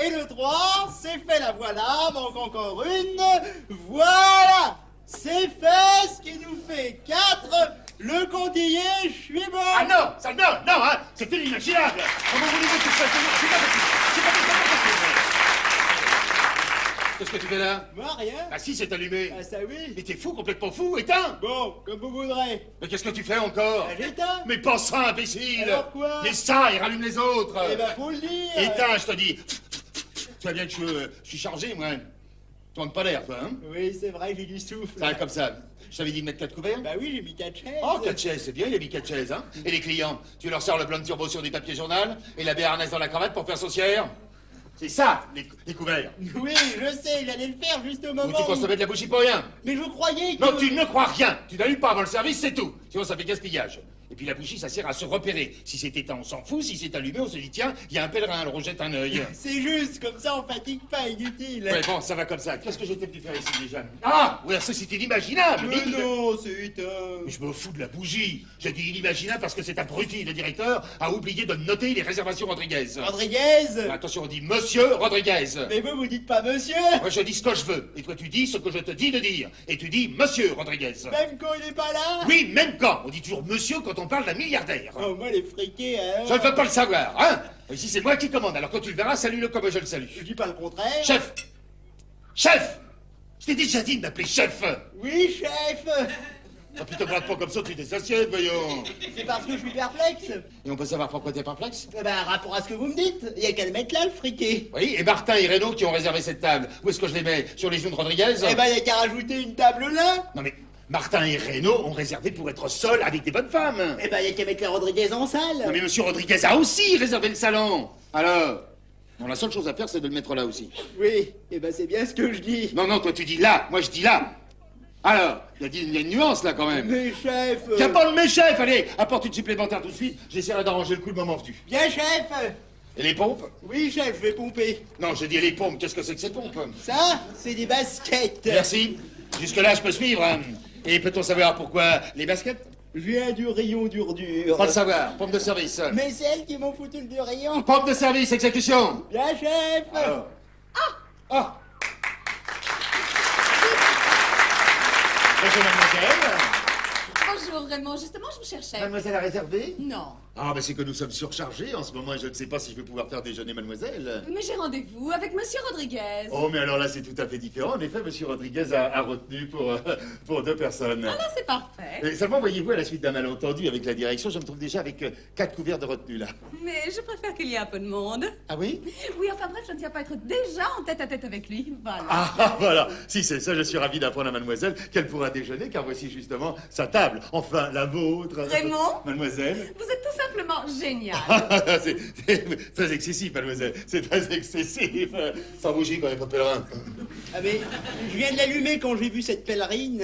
Et le 3, c'est fait, la voilà, manque encore une. Voilà, c'est fait, ce qui nous fait 4. Le comptillé, je suis bon. Ah non, ça non, hein, c'est inimaginable. Comment voulez-vous que je fasse ça? C'est pas possible. C'est pas possible. Qu'est-ce que tu fais là? Moi, rien. Ah si, c'est allumé. Ah, ça oui. Mais t'es fou, complètement fou, éteins. Bon, comme vous voudrez. Mais qu'est-ce que tu fais encore? Ah, j'éteins. Mais pense ça, imbécile. Alors quoi? Mais ça, il rallume les autres. Eh ben, faut le dire. Éteins, je te dis. Tu vois bien que je suis chargé, moi. Tu manques pas l'air, toi, hein? Oui, c'est vrai, j'ai du souffle. Ça, comme ça. Je t'avais dit de mettre 4 couverts? Bah oui, j'ai mis 4 chaises. Oh, 4 chaises, c'est bien, il a mis 4 chaises, hein? Et les clients, tu leur sors le blanc de turbo sur du papier journal et la béarnaise dans la cravate pour faire saucière? C'est ça, les couverts. Oui, je sais, j'allais le faire juste au Ou moment tu consommais de la bougie pour rien? Mais je croyais que... Non, tu ne crois rien. Tu n'allumes pas avant le service, c'est tout. Sinon, ça fait gaspillage. Et puis la bougie, ça sert à se repérer. Si c'est éteint, on s'en fout. Si c'est allumé, on se dit, tiens, il y a un pèlerin, alors on jette un œil. C'est juste, comme ça on fatigue pas, inutile. Ouais, bon, ça va comme ça. Qu'est-ce que j'étais venu faire ici déjà? Ah, oui, ça c'est inimaginable. Mais non, c'est Mais je me fous de la bougie. J'ai dit inimaginable parce que cet abruti, le directeur, a oublié de noter les réservations Rodriguez. Rodriguez. Attention, on dit Monsieur Rodriguez. Mais vous dites pas monsieur. Moi, je dis ce que je veux. Et toi, tu dis ce que je te dis de dire. Et tu dis Monsieur Rodriguez. Même quand il est pas là. Oui, même quand. On dit toujours Monsieur quand on parle d'un milliardaire. Oh, moi les friqués, hein. Je ne veux pas le savoir, hein. Ici, c'est moi qui commande. Alors quand tu le verras, salue-le comme je le salue. Je dis pas le contraire. Chef. Chef. Je t'ai déjà dit de m'appeler chef. Oui, chef. Ah, puis te gratte pas comme ça, tu des assiettes, voyons. C'est parce que je suis perplexe. Et on peut savoir pourquoi t'es perplexe? Eh ben, rapport à ce que vous me dites, il y a qu'à le mettre là, le friqué. Oui, et Martin et Renaud qui ont réservé cette table. Où est-ce que je les mets? Sur les genoux de Rodriguez? Eh ben, il y a qu'à rajouter une table là. Non mais, Martin et Renaud ont réservé pour être seuls avec des bonnes femmes. Eh ben, il y a qu'à mettre la Rodriguez en salle. Non mais monsieur Rodriguez a aussi réservé le salon. Alors? Non, la seule chose à faire, c'est de le mettre là aussi. Oui, eh ben, c'est bien ce que je dis. Non, non, toi tu dis là, moi je dis là. Alors, il y a une nuance là quand même. Mais chef. Tiens pas de mes chefs, allez, apporte une supplémentaire tout de suite, j'essaierai d'arranger le coup le moment venu. Bien, chef. Et les pompes? Oui, chef, je vais pomper. Non, j'ai dit les pompes, qu'est-ce que c'est que ces pompes? Ça, c'est des baskets. Merci, jusque-là je peux suivre. Hein. Et peut-on savoir pourquoi les baskets? Je viens du rayon dur. Pas le savoir, pompe de service. Mais c'est elles qui m'ont foutu le rayon. Pompe de service, exécution. Bien, chef. Alors. Ah. Bonjour mademoiselle. Bonjour Raymond, justement je vous cherchais. Mademoiselle a réservé? Non. Ah, ben c'est que nous sommes surchargés en ce moment et je ne sais pas si je vais pouvoir faire déjeuner mademoiselle. Mais j'ai rendez-vous avec Monsieur Rodriguez. Oh, mais alors là, c'est tout à fait différent. En effet, monsieur Rodriguez a retenu pour 2 personnes. Ah là c'est parfait. Et seulement, voyez-vous, à la suite d'un malentendu avec la direction, je me trouve déjà avec 4 couverts de retenue, là. Mais je préfère qu'il y ait un peu de monde. Ah oui? Oui, enfin bref, je ne tiens pas être déjà en tête-à-tête avec lui. Voilà. Ah, voilà. Si c'est ça, je suis ravi d'apprendre à mademoiselle qu'elle pourra déjeuner, car voici justement sa table. Enfin, la vôtre. Raymond? Mademoiselle? Vous êtes tout simplement génial. C'est très excessif, mademoiselle. C'est très excessif. Sans bougie quand il n'y a pas de pèlerin. Ah mais, je viens de l'allumer quand j'ai vu cette pèlerine.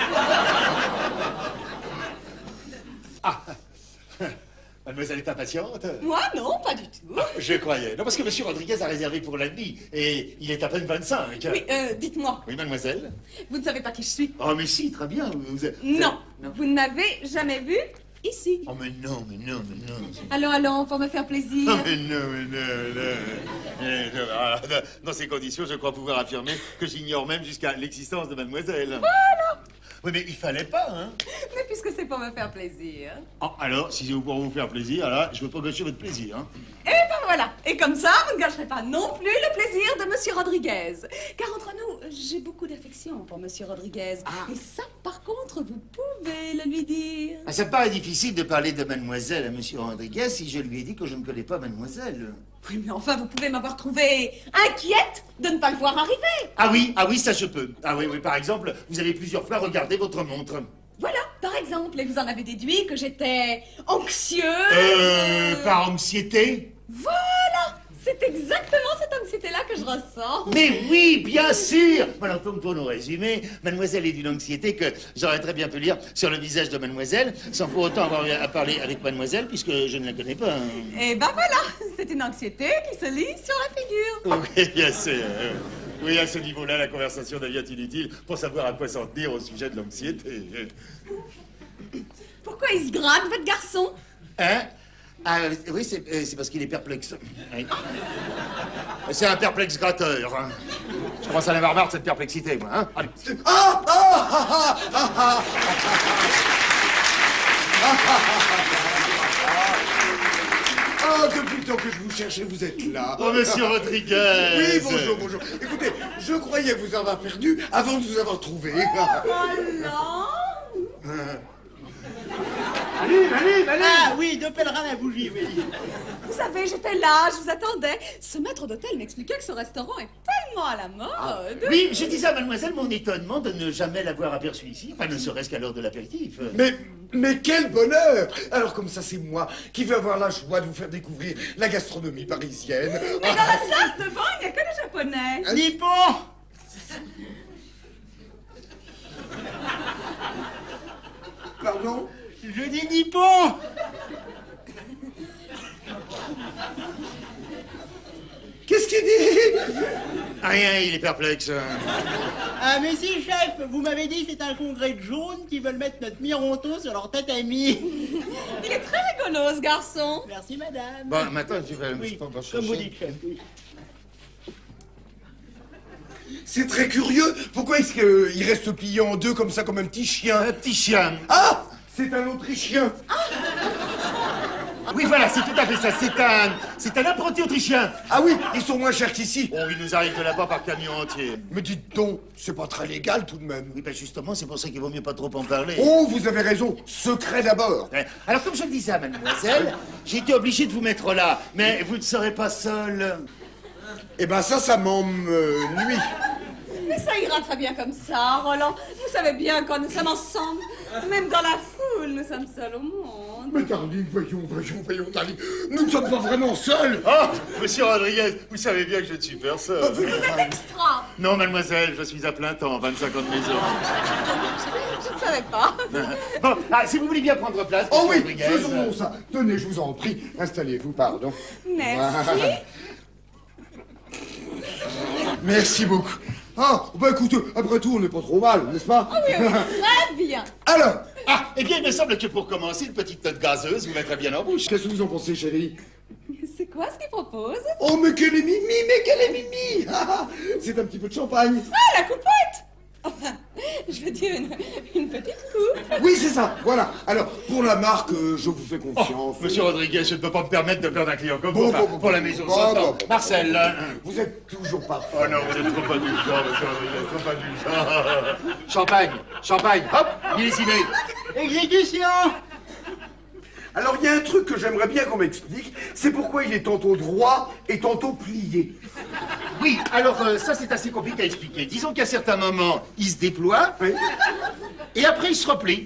Ah. Mademoiselle est impatiente? Moi non, pas du tout. Je croyais. Non, parce que monsieur Rodriguez a réservé pour la nuit et il est à peine 25. Oui, dites-moi, Oui, mademoiselle? vous ne savez pas qui je suis? Oh, mais si, très bien. Non, vous ne m'avez jamais vu ici. Oh, mais non, mais non, mais non. Allons, pour me faire plaisir. Oh, mais non, mais non, non. Alors, dans ces conditions, je crois pouvoir affirmer que j'ignore même jusqu'à l'existence de mademoiselle. Voilà. Oui, mais il fallait pas, hein. Mais puisque c'est pour me faire plaisir. Oh, alors, si c'est pour vous faire plaisir, là, je veux pas gâcher votre plaisir, hein. Et ben voilà. Et comme ça, vous ne gâcherez pas non plus le plaisir de Monsieur Rodriguez. Car entre nous, j'ai beaucoup d'affection pour Monsieur Rodriguez. Ah. Et ça, par contre, vous pouvez le lui dire. Ah, ça me paraît difficile de parler de mademoiselle à monsieur Rodriguez si je lui ai dit que je ne connais pas mademoiselle. Oui, mais enfin, vous pouvez m'avoir trouvé inquiète de ne pas le voir arriver. Ah oui, ça je peux. Ah oui, par exemple, vous avez plusieurs fois regardé votre montre. Voilà, par exemple. Et vous en avez déduit que j'étais anxieuse. Par anxiété? Voilà. C'est exactement cette anxiété-là que je ressens. Mais oui, bien sûr. Alors, comme pour nous résumer, mademoiselle est d'une anxiété que j'aurais très bien pu lire sur le visage de mademoiselle, sans pour autant avoir à parler avec mademoiselle, puisque je ne la connais pas. Et ben voilà, c'est une anxiété qui se lit sur la figure. Oui, bien sûr. Oui, à ce niveau-là, la conversation devient inutile pour savoir à quoi s'en tenir au sujet de l'anxiété. Pourquoi il se gratte, votre garçon? Hein? Ah oui, c'est parce qu'il est perplexe. Oui. C'est un perplexe gratteur. Hein. Je commence à en avoir marre de cette perplexité, moi. Hein. Allez. Ah, depuis le temps que je vous cherchais, vous êtes là. Oh, monsieur Rodriguez. Oui, bonjour, bonjour. Écoutez, je croyais vous avoir perdu avant de vous avoir trouvé. Alors? Allez. Ah oui, deux pèlerins à bougie, oui. Vous savez, j'étais là, je vous attendais. Ce maître d'hôtel m'expliquait que ce restaurant est tellement à la mode. Oui, je disais à mademoiselle mon étonnement de ne jamais l'avoir aperçu ici, enfin ne serait-ce qu'à l'heure de l'apéritif. Mais quel bonheur! Alors comme ça, c'est moi qui vais avoir la joie de vous faire découvrir la gastronomie parisienne. Mais dans la salle devant, il n'y a que des Japonais. Nippon! Pardon? Je dis Nippon! Qu'est-ce qu'il dit? Rien, il est perplexe. Ah mais si, chef, vous m'avez dit c'est un congrès de jaunes qui veulent mettre notre Mironto sur leur tatami. Il est très rigolo, ce garçon. Merci, madame. Bon, maintenant, tu vas Oui, pas chercher. comme vous dites, chef, oui. C'est très curieux. Pourquoi est-ce qu'il reste plié en deux comme ça, comme un petit chien? Un petit chien. Ah! C'est un Autrichien. Oui, voilà, c'est tout à fait ça. C'est un apprenti autrichien. Ah oui, ils sont moins chers qu'ici. Oh, il nous arrive de là-bas par camion entier. Mais dites donc, c'est pas très légal tout de même. Oui, ben justement, c'est pour ça qu'il vaut mieux pas trop en parler. Oh, vous avez raison. Secret d'abord. Ouais. Alors, comme je le disais à mademoiselle, j'ai été obligé de vous mettre là, mais vous ne serez pas seul. Eh ben ça m'ennuie. Mais ça ira très bien comme ça, Roland. Vous savez bien, quand nous sommes ensemble, même dans la foule, nous sommes seuls au monde. Mais Darling, voyons, Darling. Nous ne sommes pas vraiment seuls. Oh, monsieur Rodriguez, vous savez bien que je ne suis personne. Vous êtes extra. Non, mademoiselle, je suis à plein temps, 25 ans de maison. Je ne savais pas. Bon, si vous voulez bien prendre place, Oh monsieur oui, Rodriguez. faisons ça. Tenez, je vous en prie. Installez-vous, pardon. Merci. Merci beaucoup. Ah, bah écoutez, après tout, on n'est pas trop mal, n'est-ce pas? Oui, très bien. Alors, Eh bien, il me semble que pour commencer, une petite note gazeuse vous mettra bien en bouche. qu'est-ce que vous en pensez, chérie? C'est quoi ce qu'il propose? Oh, mais quelle est Mimi! C'est un petit peu de champagne. Ah, la coupette! Enfin, je veux dire une petite coupe. Oui, c'est ça, voilà. Alors, pour la marque, je vous fais confiance. Monsieur Rodriguez, je ne peux pas me permettre de perdre un client comme Bon, vous. bon, Pour la maison bon, sans bon, temps. bon. Marcel. Vous êtes toujours parfait. Oh non, vous êtes trop indulgent, monsieur Rodriguez, trop indulgent. Champagne, hop, millésimé. Exécution! Alors, il y a un truc que j'aimerais bien qu'on m'explique, c'est pourquoi il est tantôt droit et tantôt plié. Oui, alors ça c'est assez compliqué à expliquer. Disons qu'à certains moments, il se déploie, Oui. et après il se replie.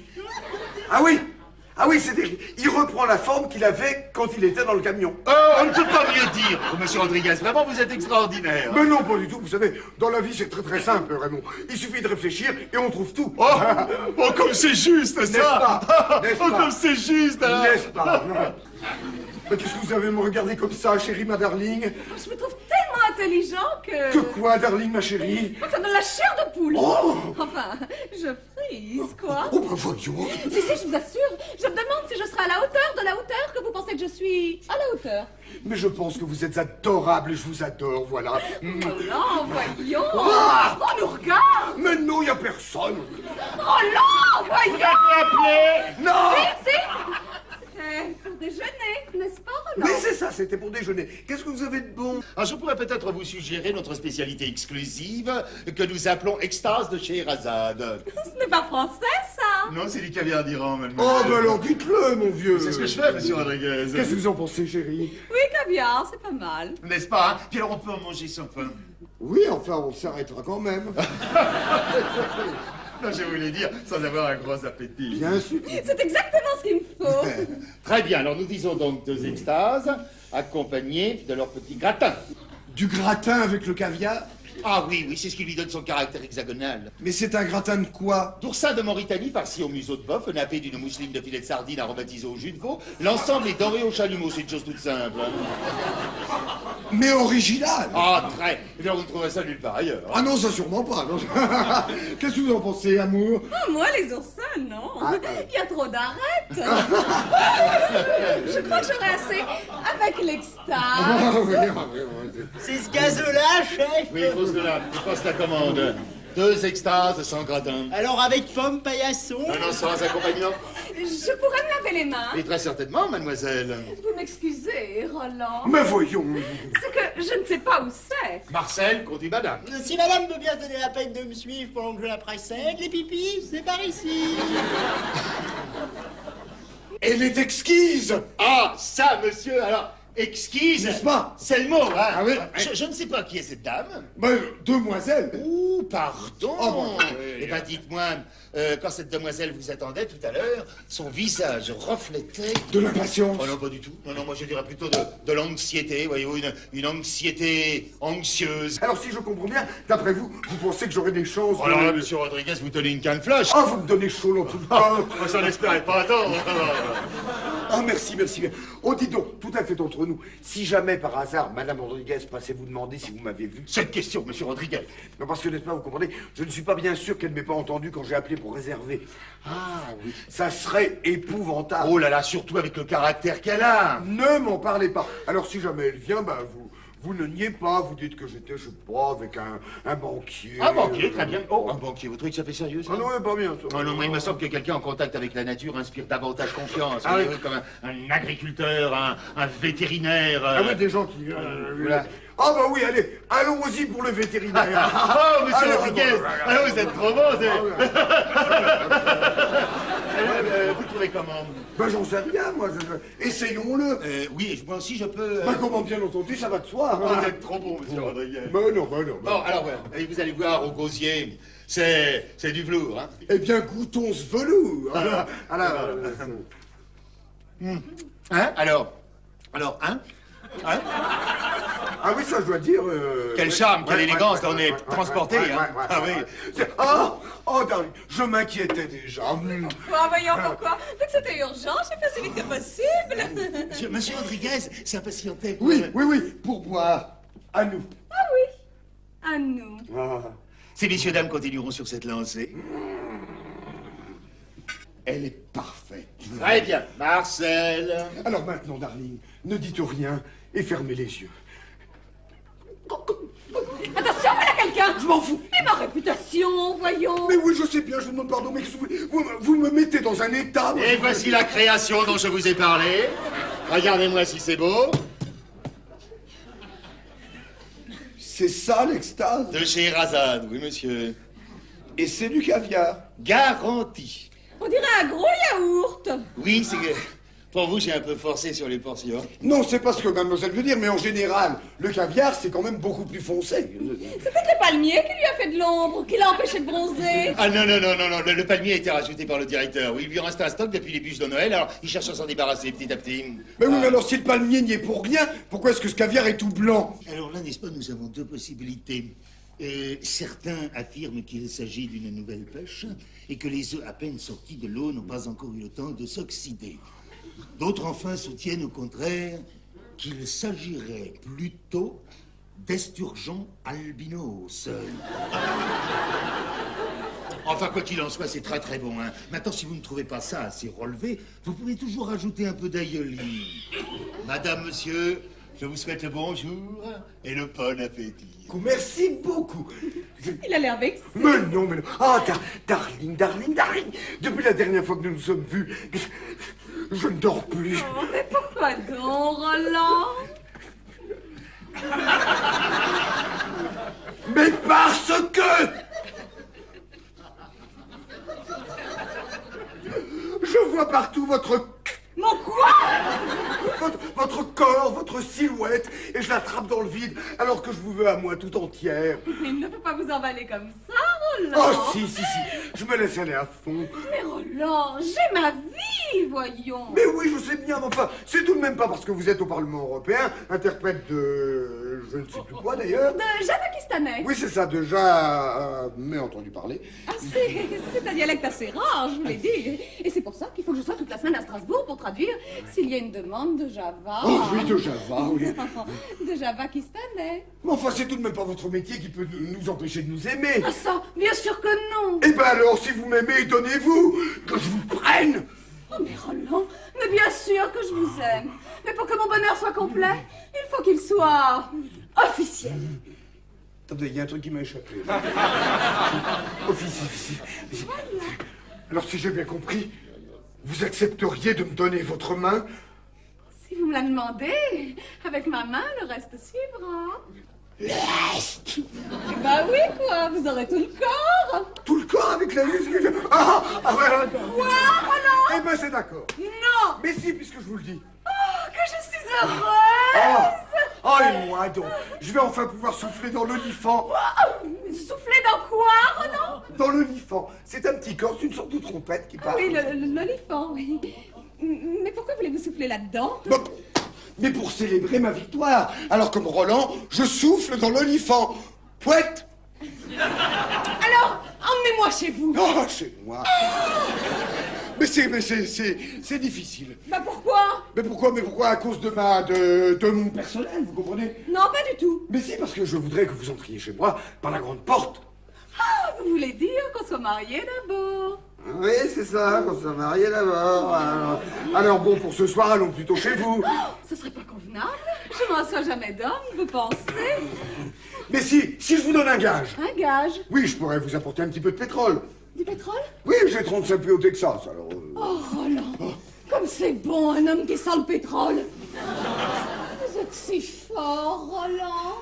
Ah oui, c'est-à-dire, il reprend la forme qu'il avait quand il était dans le camion. Oh, on ne peut pas mieux dire, monsieur Rodriguez. Vraiment, vous êtes extraordinaire. Mais non, pas du tout, vous savez, dans la vie c'est très très simple, Raymond. Il suffit de réfléchir et on trouve tout. Oh, comme c'est juste, N'est-ce ça. pas? N'est-ce Oh, pas? comme c'est juste, hein. N'est-ce pas? Mais qu'est-ce que vous avez à me regarder comme ça, chérie, ma darling? Je me trouve tellement intelligent que... Que quoi, darling, ma chérie? Ça donne la chair de poule. Oh! Enfin, je frise, quoi. Oh, bah voyons. Si, je vous assure, je me demande si je serai à la hauteur de la hauteur que vous pensez que je suis à la hauteur. Mais je pense que vous êtes adorable et je vous adore, voilà. Roland, voyons. Ah! On nous regarde. Mais non, il a personne. Roland, voyons. Non! Si. C'était pour déjeuner, n'est-ce pas, Roland? Mais c'est ça, c'était pour déjeuner. Qu'est-ce que vous avez de bon? Alors, je pourrais peut-être vous suggérer notre spécialité exclusive que nous appelons extase de Scheherazade. Ce n'est pas français, ça. Non, c'est du caviar d'Iran, Oh, mademoiselle. ben alors dites-le, mon vieux. C'est ce que je fais, monsieur Rodriguez. Qu'est-ce que vous en pensez, chérie? Oui, caviar, c'est pas mal. N'est-ce pas, hein? Puis alors, on peut en manger sans faim. Oui, enfin, on s'arrêtera quand même. Non, je voulais dire, sans avoir un gros appétit. Bien sûr. C'est exactement ce qu'il me faut. Très bien, alors nous disons donc 2 extases, accompagnées de leur petit gratin. Du gratin avec le caviar? Ah oui, c'est ce qui lui donne son caractère hexagonal. Mais c'est un gratin de quoi? D'oursin de Mauritanie farci au museau de bœuf, nappé d'une mousseline de filet de sardine aromatisé au jus de veau. L'ensemble est doré au chalumeau, c'est une chose toute simple. Mais original. Ah, très. Et bien, vous ne trouverez ça nulle part ailleurs. Ah non, ça sûrement pas. Non. Qu'est-ce que vous en pensez, amour? Oh, moi, les oursins, non. Ah, Il y a trop d'arêtes. je crois que j'aurai assez avec l'extase. Ah, oui. C'est ce gazeux-là, chef. Oui, je passe la commande. 2 extases sans gratin. Alors avec pomme paillasson. Non, sans accompagnement. Je pourrais me laver les mains. Et très certainement, mademoiselle. Vous m'excusez, Roland. Mais voyons. C'est que je ne sais pas où c'est. Marcel, conduit madame. Si madame veut bien se donner la peine de me suivre pendant que je la précède, les pipis, c'est par ici. Elle est exquise. Ah, ça, monsieur, alors, exquise. N'est-ce pas? C'est le mot, hein. Ah oui. Je ne sais pas qui est cette dame. Demoiselle. Ouh, pardon. Oh, bon, Eh bien, dites-moi, quand cette demoiselle vous attendait tout à l'heure, son visage reflétait... De l'impatience. Oh non, pas du tout. Non, moi je dirais plutôt de l'anxiété, voyez-vous, une anxiété anxieuse. Alors si je comprends bien, d'après vous, vous pensez que j'aurai des chances Alors là, monsieur Rodriguez, vous tenez une canne flush. Ah, vous me donnez chaud dans tout le corps. Moi, j'en espérais pas attendre. Ah, merci bien. Oh, dis donc, tout à fait entre nous. Si jamais, par hasard, Madame Rodriguez passait vous demander si vous m'avez vu... Cette question, monsieur Rodriguez. Non, parce que, n'est-ce pas, vous comprenez, je ne suis pas bien sûr qu'elle ne m'ait pas entendu quand j'ai appelé pour réserver. Ah, oui. Ça serait épouvantable. Oh là là, surtout avec le caractère qu'elle a. Ne m'en parlez pas. Alors, si jamais elle vient, vous ne niez pas, vous dites que j'étais, je sais pas, avec un banquier. Un banquier, très bien. Oh, un banquier, vous trouvez que ça fait sérieux, ça? Ah non, pas bien, ça. Oh non, moi, il me semble que quelqu'un en contact avec la nature inspire davantage confiance. Ah Voyez-vous, oui. comme un agriculteur, un vétérinaire. Ah oui, des gens qui... voilà. Ah bah oui, allez, allons-y pour le vétérinaire. Oh, monsieur Alors, Rodriguez. Ah, vous êtes trop bon, vous trouvez comment? Ben j'en sais rien, moi. Essayons-le. Oui, moi aussi, je peux... Ben comment bien entendu, ça va de soi. Oh, Hein. vous êtes trop bon, monsieur Rodriguez. Ben non. Bon, alors, ouais, allez, vous allez voir au gosier. C'est du velours, hein. Eh bien, goûtons ce velours. Hein? Alors, hein? Hein? Ah oui, ça, je dois dire... Quel charme, quelle élégance, on est transporté, hein. Ah oui. Oh, darling, je m'inquiétais déjà. Voyons pourquoi. Mais c'était urgent, j'ai fait aussi vite que possible. Monsieur Rodriguez s'impatientait pour... Oui, pour boire. À nous. Ah oui, à nous. Ah. Ces messieurs dames continueront sur cette lancée. Elle est parfaite. Très bien. Marcel. Alors maintenant, darling, ne dites rien et fermez les yeux. Attention, voilà quelqu'un. Je m'en fous. Et ma réputation, voyons. Mais oui, je sais bien, je vous demande pardon, mais vous me mettez dans un état... Et voici la création dont je vous ai parlé. Regardez-moi si c'est beau. C'est ça, l'extase? De chez Razad, oui, monsieur. Et c'est du caviar. Garanti. On dirait un gros yaourt. Oui, c'est que... Pour vous, j'ai un peu forcé sur les portions. Non, c'est pas ce que mademoiselle veut dire, mais en général, le caviar, c'est quand même beaucoup plus foncé. C'est peut-être le palmier qui lui a fait de l'ombre, qui l'a empêché de bronzer. Ah non, le palmier a été rajouté par le directeur. Oui, il lui reste un stock depuis les bûches de Noël, alors il cherche à s'en débarrasser petit à petit. Mais oui, mais alors si le palmier n'y est pour rien, pourquoi est-ce que ce caviar est tout blanc? Alors là, n'est-ce pas, nous avons 2 possibilités. Certains affirment qu'il s'agit d'une nouvelle pêche et que les œufs à peine sortis de l'eau n'ont pas encore eu le temps de s'oxyder. D'autres, enfin, soutiennent au contraire qu'il s'agirait plutôt d'esturgeon albinos. Enfin, quoi qu'il en soit, c'est très très bon. Hein. Maintenant, si vous ne trouvez pas ça assez relevé, vous pouvez toujours rajouter un peu d'aïoli. Madame, monsieur, je vous souhaite le bonjour et le bon appétit. Merci beaucoup. Il a l'air vexé. Mais non. Ah, darling. Depuis la dernière fois que nous nous sommes vus, je ne dors plus. Oh, mais pourquoi donc, Roland? Mais parce que... Je vois partout votre... Mon quoi? Votre corps, votre silhouette, et je l'attrape dans le vide, alors que je vous veux à moi tout entière. Il ne peut pas vous emballer comme ça, Roland. Oh, si, je me laisse aller à fond. Mais Roland, j'ai ma vie, voyons. Mais oui, je sais bien, mais enfin, c'est tout de même pas parce que vous êtes au Parlement européen, interprète de... je ne sais plus quoi, d'ailleurs. De Javakistanais. Oui, c'est ça, déjà... mais entendu parler. Ah, c'est un dialecte assez rare, je vous l'ai dit. Et c'est pour ça qu'il faut que je sois toute la semaine à Strasbourg pour traduire s'il y a une demande de Java. Oh oui, de Java, oui. De Javakistanais. Mais enfin, c'est tout de même pas votre métier qui peut nous empêcher de nous aimer. Ah ça, bien sûr que non. Eh ben alors, si vous m'aimez, donnez-vous, que je vous prenne. Oh mais Roland, mais bien sûr sûr que je vous aime. Mais pour que mon bonheur soit complet, il faut qu'il soit officiel. Attendez, il y a un truc qui m'a échappé. Officiel. Alors, si j'ai bien compris, vous accepteriez de me donner votre main? Si vous me la demandez, avec ma main, le reste suivra. Le reste? Bah oui, quoi, vous aurez tout le corps. Tout le corps avec la muscle? Ouais. Quoi, Roland? Eh ben, c'est d'accord. Non. Mais si, puisque je vous le dis. Oh, que je suis heureuse. Oh, et moi donc. Je vais enfin pouvoir souffler dans l'olifant. Souffler dans quoi, Roland? Dans l'olifant. C'est un petit corps, c'est une sorte de trompette qui parle. Oui, l'olifant, oui. Mais pourquoi voulez-vous souffler là-dedans? Bon, mais pour célébrer ma victoire. Alors, comme Roland, je souffle dans l'olifant. Pouette. Alors, emmenez-moi chez vous. Oh, chez moi. Mais c'est difficile. Bah pourquoi? Mais pourquoi? À cause de mon personnel, vous comprenez? Non, pas du tout. Mais si, parce que je voudrais que vous entriez chez moi par la grande porte. Ah, vous voulez dire qu'on soit mariés d'abord? Oui, c'est ça, qu'on soit mariés d'abord. Alors bon, pour ce soir, allons plutôt chez vous. Oh, ce serait pas convenable. Je m'en sois jamais d'homme, vous pensez? Mais si je vous donne un gage. Un gage? Oui, je pourrais vous apporter un petit peu de pétrole. Du pétrole? Oui, j'ai 35 puits au Texas, alors... Oh, Roland, comme c'est bon, un homme qui sent le pétrole. Vous êtes si fort, Roland.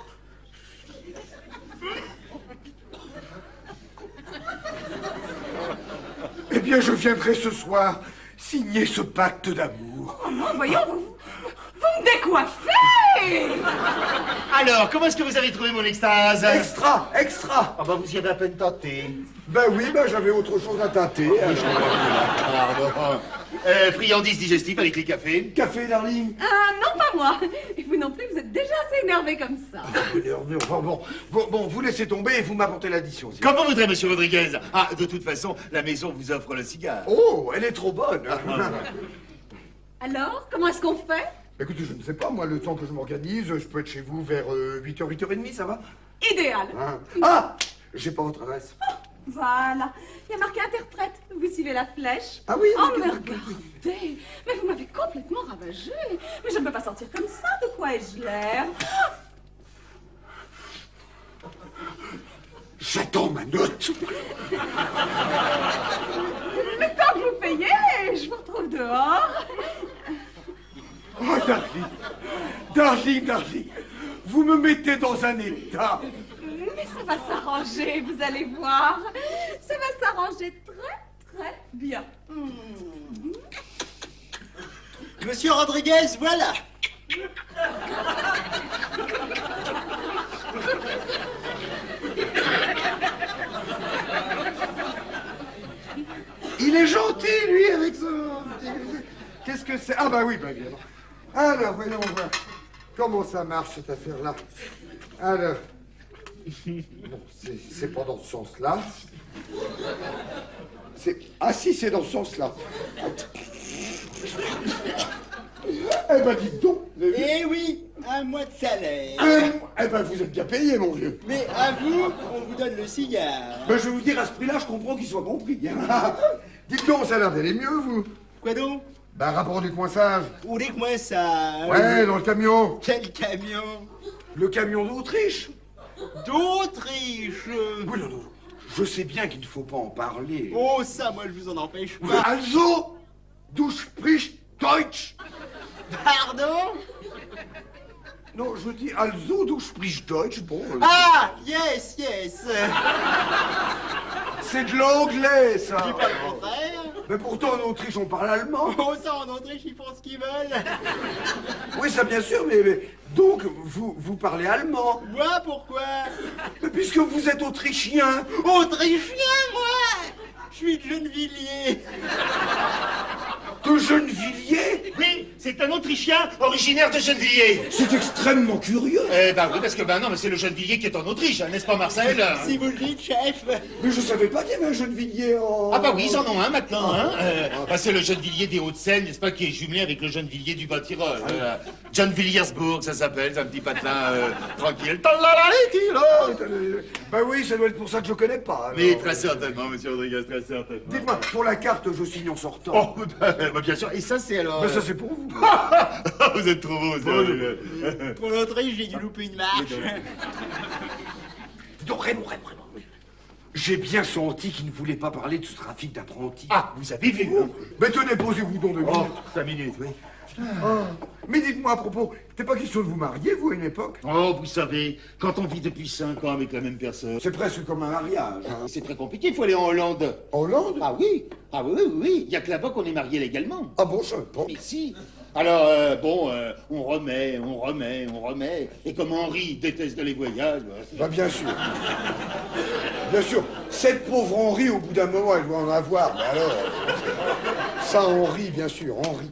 Eh bien, je viendrai ce soir signer ce pacte d'amour. Oh non, voyons, vous me décoiffez. Alors, comment est-ce que vous avez trouvé mon extase? Extra. Ah bah, vous y avez à peine tenté. Ben oui, j'avais autre chose à tâter. Pardon. Friandises digestives avec les cafés. Café, darling. Ah, non, pas moi. Et vous non plus, vous êtes déjà assez énervé comme ça. Énervé, enfin bon, vous laissez tomber et vous m'apportez l'addition. Comme vous voudrez, monsieur Rodriguez. Ah, de toute façon, la maison vous offre le cigare. Oh, elle est trop bonne. Alors, comment est-ce qu'on fait? Écoutez, je ne sais pas, moi, le temps que je m'organise, je peux être chez vous vers 8h, 8h30, ça va? Idéal. Hein? Ah, j'ai pas votre adresse. Voilà. Il y a marqué interprète. Vous suivez la flèche. Ah oui? Oh, mais regardez. Mais vous m'avez complètement ravagée. Mais je ne peux pas sortir comme ça. De quoi ai-je l'air? J'attends ma note. Le temps que vous payez, je vous retrouve dehors. Oh, darling, vous me mettez dans un état. Mais ça va s'arranger, vous allez voir. Ça va s'arranger très, très bien. Monsieur Rodriguez, voilà. Il est gentil, lui, avec ça. Qu'est-ce que c'est? Ah bah oui, évidemment. Alors, voyons voir. Comment ça marche, cette affaire-là? Alors... Bon, c'est pas dans ce sens-là. Ah si, c'est dans ce sens-là. Eh ben, dites donc. Eh oui, un mois de salaire. Eh ben, vous êtes bien payé, mon vieux. Mais à vous, on vous donne le cigare. Ben, je vais vous dire, à ce prix-là, je comprends qu'il soit compris. Dites donc, ça a l'air d'aller mieux, vous. Quoi donc? Ben, rapport du coinçage. Où est que moi ça? Ouais, dans le camion. Quel camion? Le camion d'Autriche. D'Autriche. Oui, non. Je sais bien qu'il ne faut pas en parler. Oh, ça, moi, je vous en empêche pas. Also, du sprichst Deutsch. Pardon? Non, je dis also, du sprichst Deutsch. Bon. Ah, yes. C'est de l'anglais, ça. Dis pas le contraire. Mais pourtant, en Autriche, on parle allemand. Oh, ça, en Autriche, ils font ce qu'ils veulent. Oui, ça, bien sûr, mais donc, vous parlez allemand. Moi, pourquoi? Mais puisque vous êtes autrichien. Autrichien, moi? Je suis de Gennevilliers. De Gennevilliers? Oui, C'est un Autrichien originaire de Gennevilliers. C'est extrêmement curieux. Bah oui, parce que non, mais c'est le Gennevilliers qui est en Autriche, hein, n'est-ce pas, Marcel? Si vous le dites, chef. Mais je savais pas qu'il y avait un Gennevilliers en... Ah bah oui, ils en ont un maintenant, hein. Bah, c'est le Gennevilliers des Hauts-de-Seine, n'est-ce pas, qui est jumelé avec le Gennevilliers du Bas-Tyrol. John Villiersbourg, ça s'appelle, c'est un petit patelin tranquille. Bah oui, ça doit être pour ça que je connais pas. Alors. Mais très certainement, monsieur Rodriguez, très certainement. Dites-moi, pour la carte, je signe en sortant. Oh, bah, bien sûr, et ça c'est alors... Mais ça c'est pour vous. Vous êtes trop beau, monsieur. Pour l'Autriche, j'ai dû louper une marche. Donc, Raymond. J'ai bien senti qu'il ne voulait pas parler de ce trafic d'apprentis. Ah, vous avez vu, hein? Mais tenez, posez-vous donc 2 minutes. Oh, 5 minutes, oui. Mais dites-moi à propos, t'es pas question de vous marier, vous, à une époque? Oh, vous savez, quand on vit depuis 5 ans avec la même personne... C'est presque comme un mariage. Hein. C'est très compliqué, il faut aller en Hollande. Hollande? Ah oui, oui. Il y a que là-bas qu'on est marié légalement. Ah bon, je savais pas. Mais si. Alors, on remet. Et comme Henri déteste les voyages... Bah bien sûr. Bien sûr. Cette pauvre Henri, au bout d'un moment, elle doit en avoir. Mais alors... Ça, Henri, bien sûr, Henri.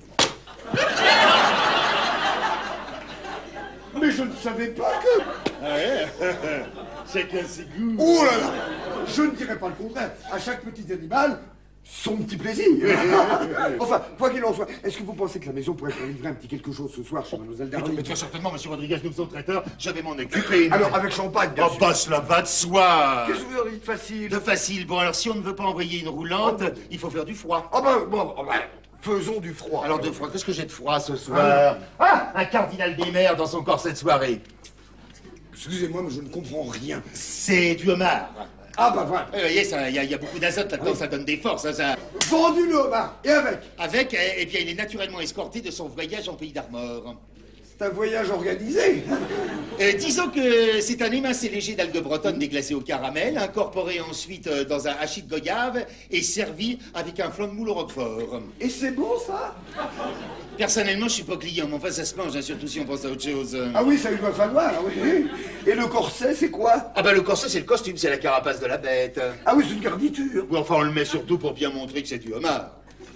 Mais je ne savais pas que... Ah ouais. Chacun ses goûts. Oh là là. Je ne dirais pas le contraire. À chaque petit animal, son petit plaisir. Enfin, quoi qu'il en soit, est-ce que vous pensez que la maison pourrait faire livrer un petit quelque chose ce soir chez Mademoiselle Darling? Mais très certainement, monsieur Rodriguez, nous sommes traiteurs, je vais m'en occuper. Alors, avec champagne, bien sûr. Bah, cela va de soi. Qu'est-ce que vous avez de facile? De facile. Bon, alors, si on ne veut pas envoyer une roulante, il faut faire du froid. Ah ben, bon, faisons du froid. Alors, de froid, qu'est-ce que j'ai de froid ce soir? Un cardinal des mers dans son corset de soirée. Excusez-moi, mais je ne comprends rien. C'est du homard. Ah bah voilà. Vous voyez, il y a beaucoup d'azote là-dedans, ça donne des forces. Hein, ça... Vendu le homard. Et avec? Avec, eh bien, il est naturellement escorté de son voyage en pays d'Armor. C'est un voyage organisé. Disons que c'est un émincé léger d'algues bretonnes déglacées au caramel, incorporé ensuite dans un hachis de goyave et servi avec un flan de moule au roquefort. Et c'est bon, ça? Personnellement, je suis pas client, mais enfin, ça se mange, hein, surtout si on pense à autre chose. Ah oui, ça il va falloir, oui. Et le corset, c'est quoi? Ah bah, le corset, c'est le costume, c'est la carapace de la bête. Ah oui, c'est une garniture. Oui, enfin, on le met surtout pour bien montrer que c'est du homard.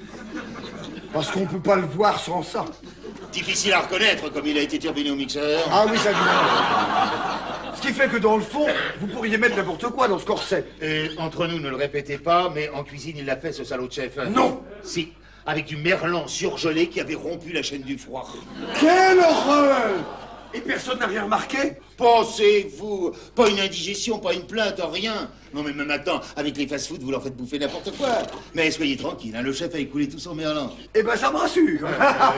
Parce qu'on peut pas le voir sans ça. Difficile à reconnaître, comme il a été turbiné au mixeur. Ah oui, ça dit. Ce qui fait que dans le fond, vous pourriez mettre n'importe quoi dans ce corset. Et entre nous, ne le répétez pas, mais en cuisine, il l'a fait, ce salaud de chef. Non. Si, avec du merlan surgelé qui avait rompu la chaîne du froid. Quelle horreur! Et personne n'a rien remarqué? Pensez-vous? Pas une indigestion, pas une plainte, rien. Non, mais même maintenant, avec les fast-food, vous leur faites bouffer n'importe quoi. Mais soyez tranquille, hein, le chef a écoulé tout son merlan. Eh ben, ça me rassure.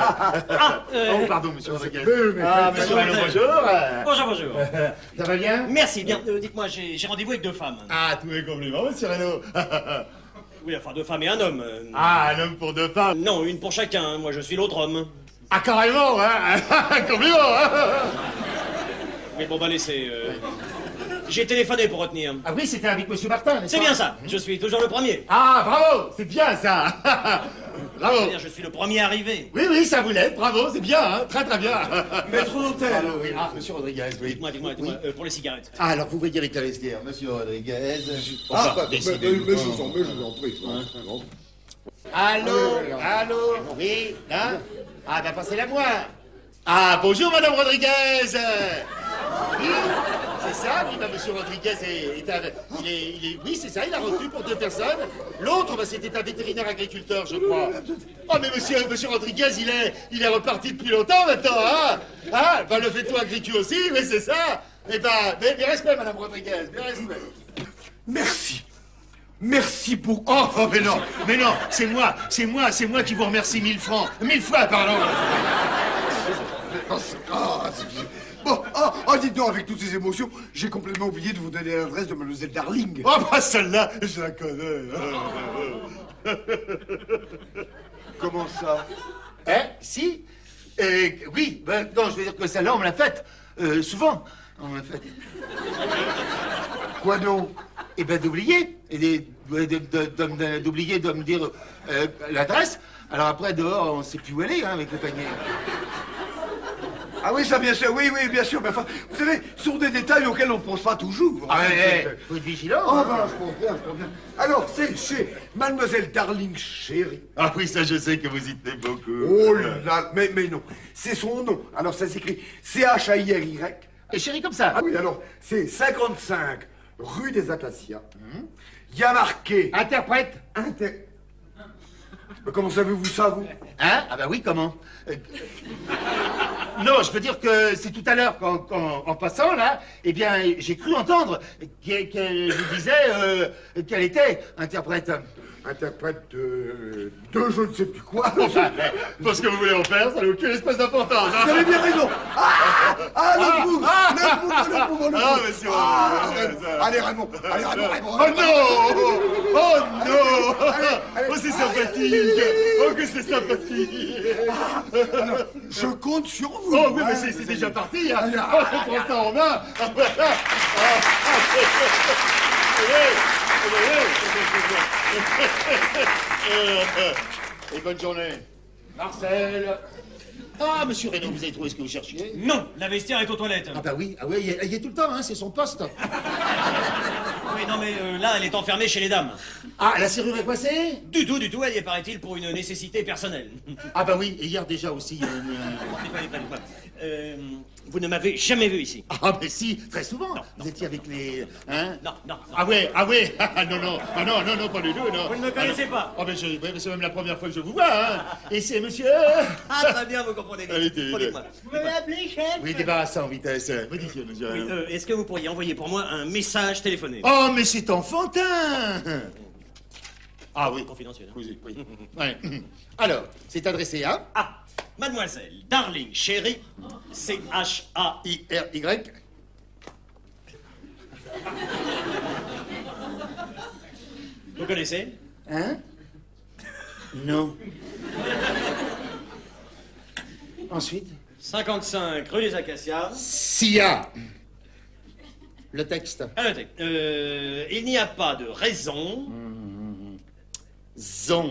Oh, pardon, monsieur Rodriguez. Monsieur Renaud, bonjour. Bonjour. Ça va bien? Merci, bien. Dites-moi, j'ai rendez-vous avec 2 femmes. Ah, tous mes compliments, monsieur Renaud. Oui, enfin 2 femmes et un homme. Ah, un homme pour 2 femmes. Non, une pour chacun. Moi, je suis l'autre homme. Ah, carrément, hein. Compliment, hein. Mais bon, bah laissez. J'ai téléphoné pour retenir. Ah oui, c'était avec monsieur Martin, n'est-ce C'est pas? bien ça. Je suis toujours le premier. Ah, bravo, c'est bien ça. Bravo. C'est-à-dire, je suis le premier arrivé. Oui, ça vous l'aide, bravo, c'est bien, hein, très bien. Maître d'hôtel. Oui. Ah, monsieur Rodriguez, oui. Dites-moi, Oui. pour les cigarettes. Ah, alors vous voyez Rita Lestière, monsieur Rodriguez. Ah, bah, décidez. mais je vous en prie. Allô, oui, là? Ah, bah passez-la moi. Ah, bonjour, madame Rodriguez. Oui, c'est ça, oui, bah, monsieur Rodriguez oui, c'est ça, il a retenu pour 2 personnes. L'autre, bah, c'était un vétérinaire agriculteur, je crois. Oh, mais monsieur Rodriguez, il est reparti depuis longtemps, maintenant, hein? Ah, bah, le fait-on agricule aussi, oui, c'est ça. Eh ben, mes respects, madame Rodriguez, mes respects. Merci beaucoup. Oh, mais non, c'est moi qui vous remercie 1000 francs. 1000 fois, pardon. Bon, dites donc, avec toutes ces émotions, j'ai complètement oublié de vous donner l'adresse de Mademoiselle Darling. Oh, bah celle-là, je la connais. Comment ça? Si. Oui, ben, non, je veux dire que celle-là, on me l'a faite. Souvent, on me l'a faite. Quoi donc? Eh ben, d'oublier. Et d'oublier de me dire l'adresse. Alors après, dehors, on sait plus où elle est, hein, avec le panier. Ah oui, ça bien sûr, oui, bien sûr. Mais enfin, vous savez, ce sont des détails auxquels on ne pense pas toujours. Ah ouais, faut être vigilant. Oh, ben, je pense bien. Alors, c'est chez Mademoiselle Darling Chérie. Ah oui, ça, je sais que vous y tenez beaucoup. Oh là, mais non, c'est son nom. Alors, ça s'écrit C-H-A-I-R-Y. Et chérie comme ça. Ah oui, alors, c'est 55 rue des Acacias. Il y a marqué... Interprète. Mais comment savez-vous ça, vous? Hein? Ah bah oui, comment? Non, je veux dire que c'est tout à l'heure, en passant, là, eh bien, j'ai cru entendre qu'elle vous disait qu'elle était interprète. Interprète de je ne sais plus quoi. Parce que vous voulez en faire, ça n'a aucune espèce d'importance. Vous avez bien raison. Le bout. Ah, monsieur. Allez, Raymond. Oh non! Oh non! Oh, c'est sympathique! Oh, que c'est sympathique! Je compte sur vous. Oh, oui, mais c'est déjà parti, hein! Oh, je prends ça en main! Et bonne journée. Marcel. Ah, monsieur Reynaud, vous avez trouvé ce que vous cherchiez? Non, la vestiaire est aux toilettes. Ah bah oui, elle y est tout le temps, hein, c'est son poste. Oui, non, mais là, elle est enfermée chez les dames. Ah, la serrure est coincée? Du tout, elle y est, paraît-il, pour une nécessité personnelle. Ah bah oui, et hier déjà aussi. Dites-moi. Vous ne m'avez jamais vu ici. Ah mais si, très souvent. Vous étiez avec les... Hein? Non. Ah ouais. Non, pas du tout, non. Vous ne me connaissez pas. Ah mais c'est même la première fois que je vous vois, hein. Et c'est monsieur... Ah, très bien, vous comprenez vite. Allez, Dites-moi. Vous m'avez appelé, chef? Oui, débarrassant en vitesse. Modifiez, monsieur. Oui, est-ce que vous pourriez envoyer pour moi un message téléphoné? Oh, mais c'est enfantin. Ah oui. Confidentiel. Oui. Ouais. Alors, c'est adressé à... Ah, Mademoiselle Darling Chérie, C-H-A-I-R-Y. Vous connaissez? Hein? Non. Ensuite? 55 rue des Acacias. SIA. Le texte. Notez. Il n'y a pas de raison. Zon.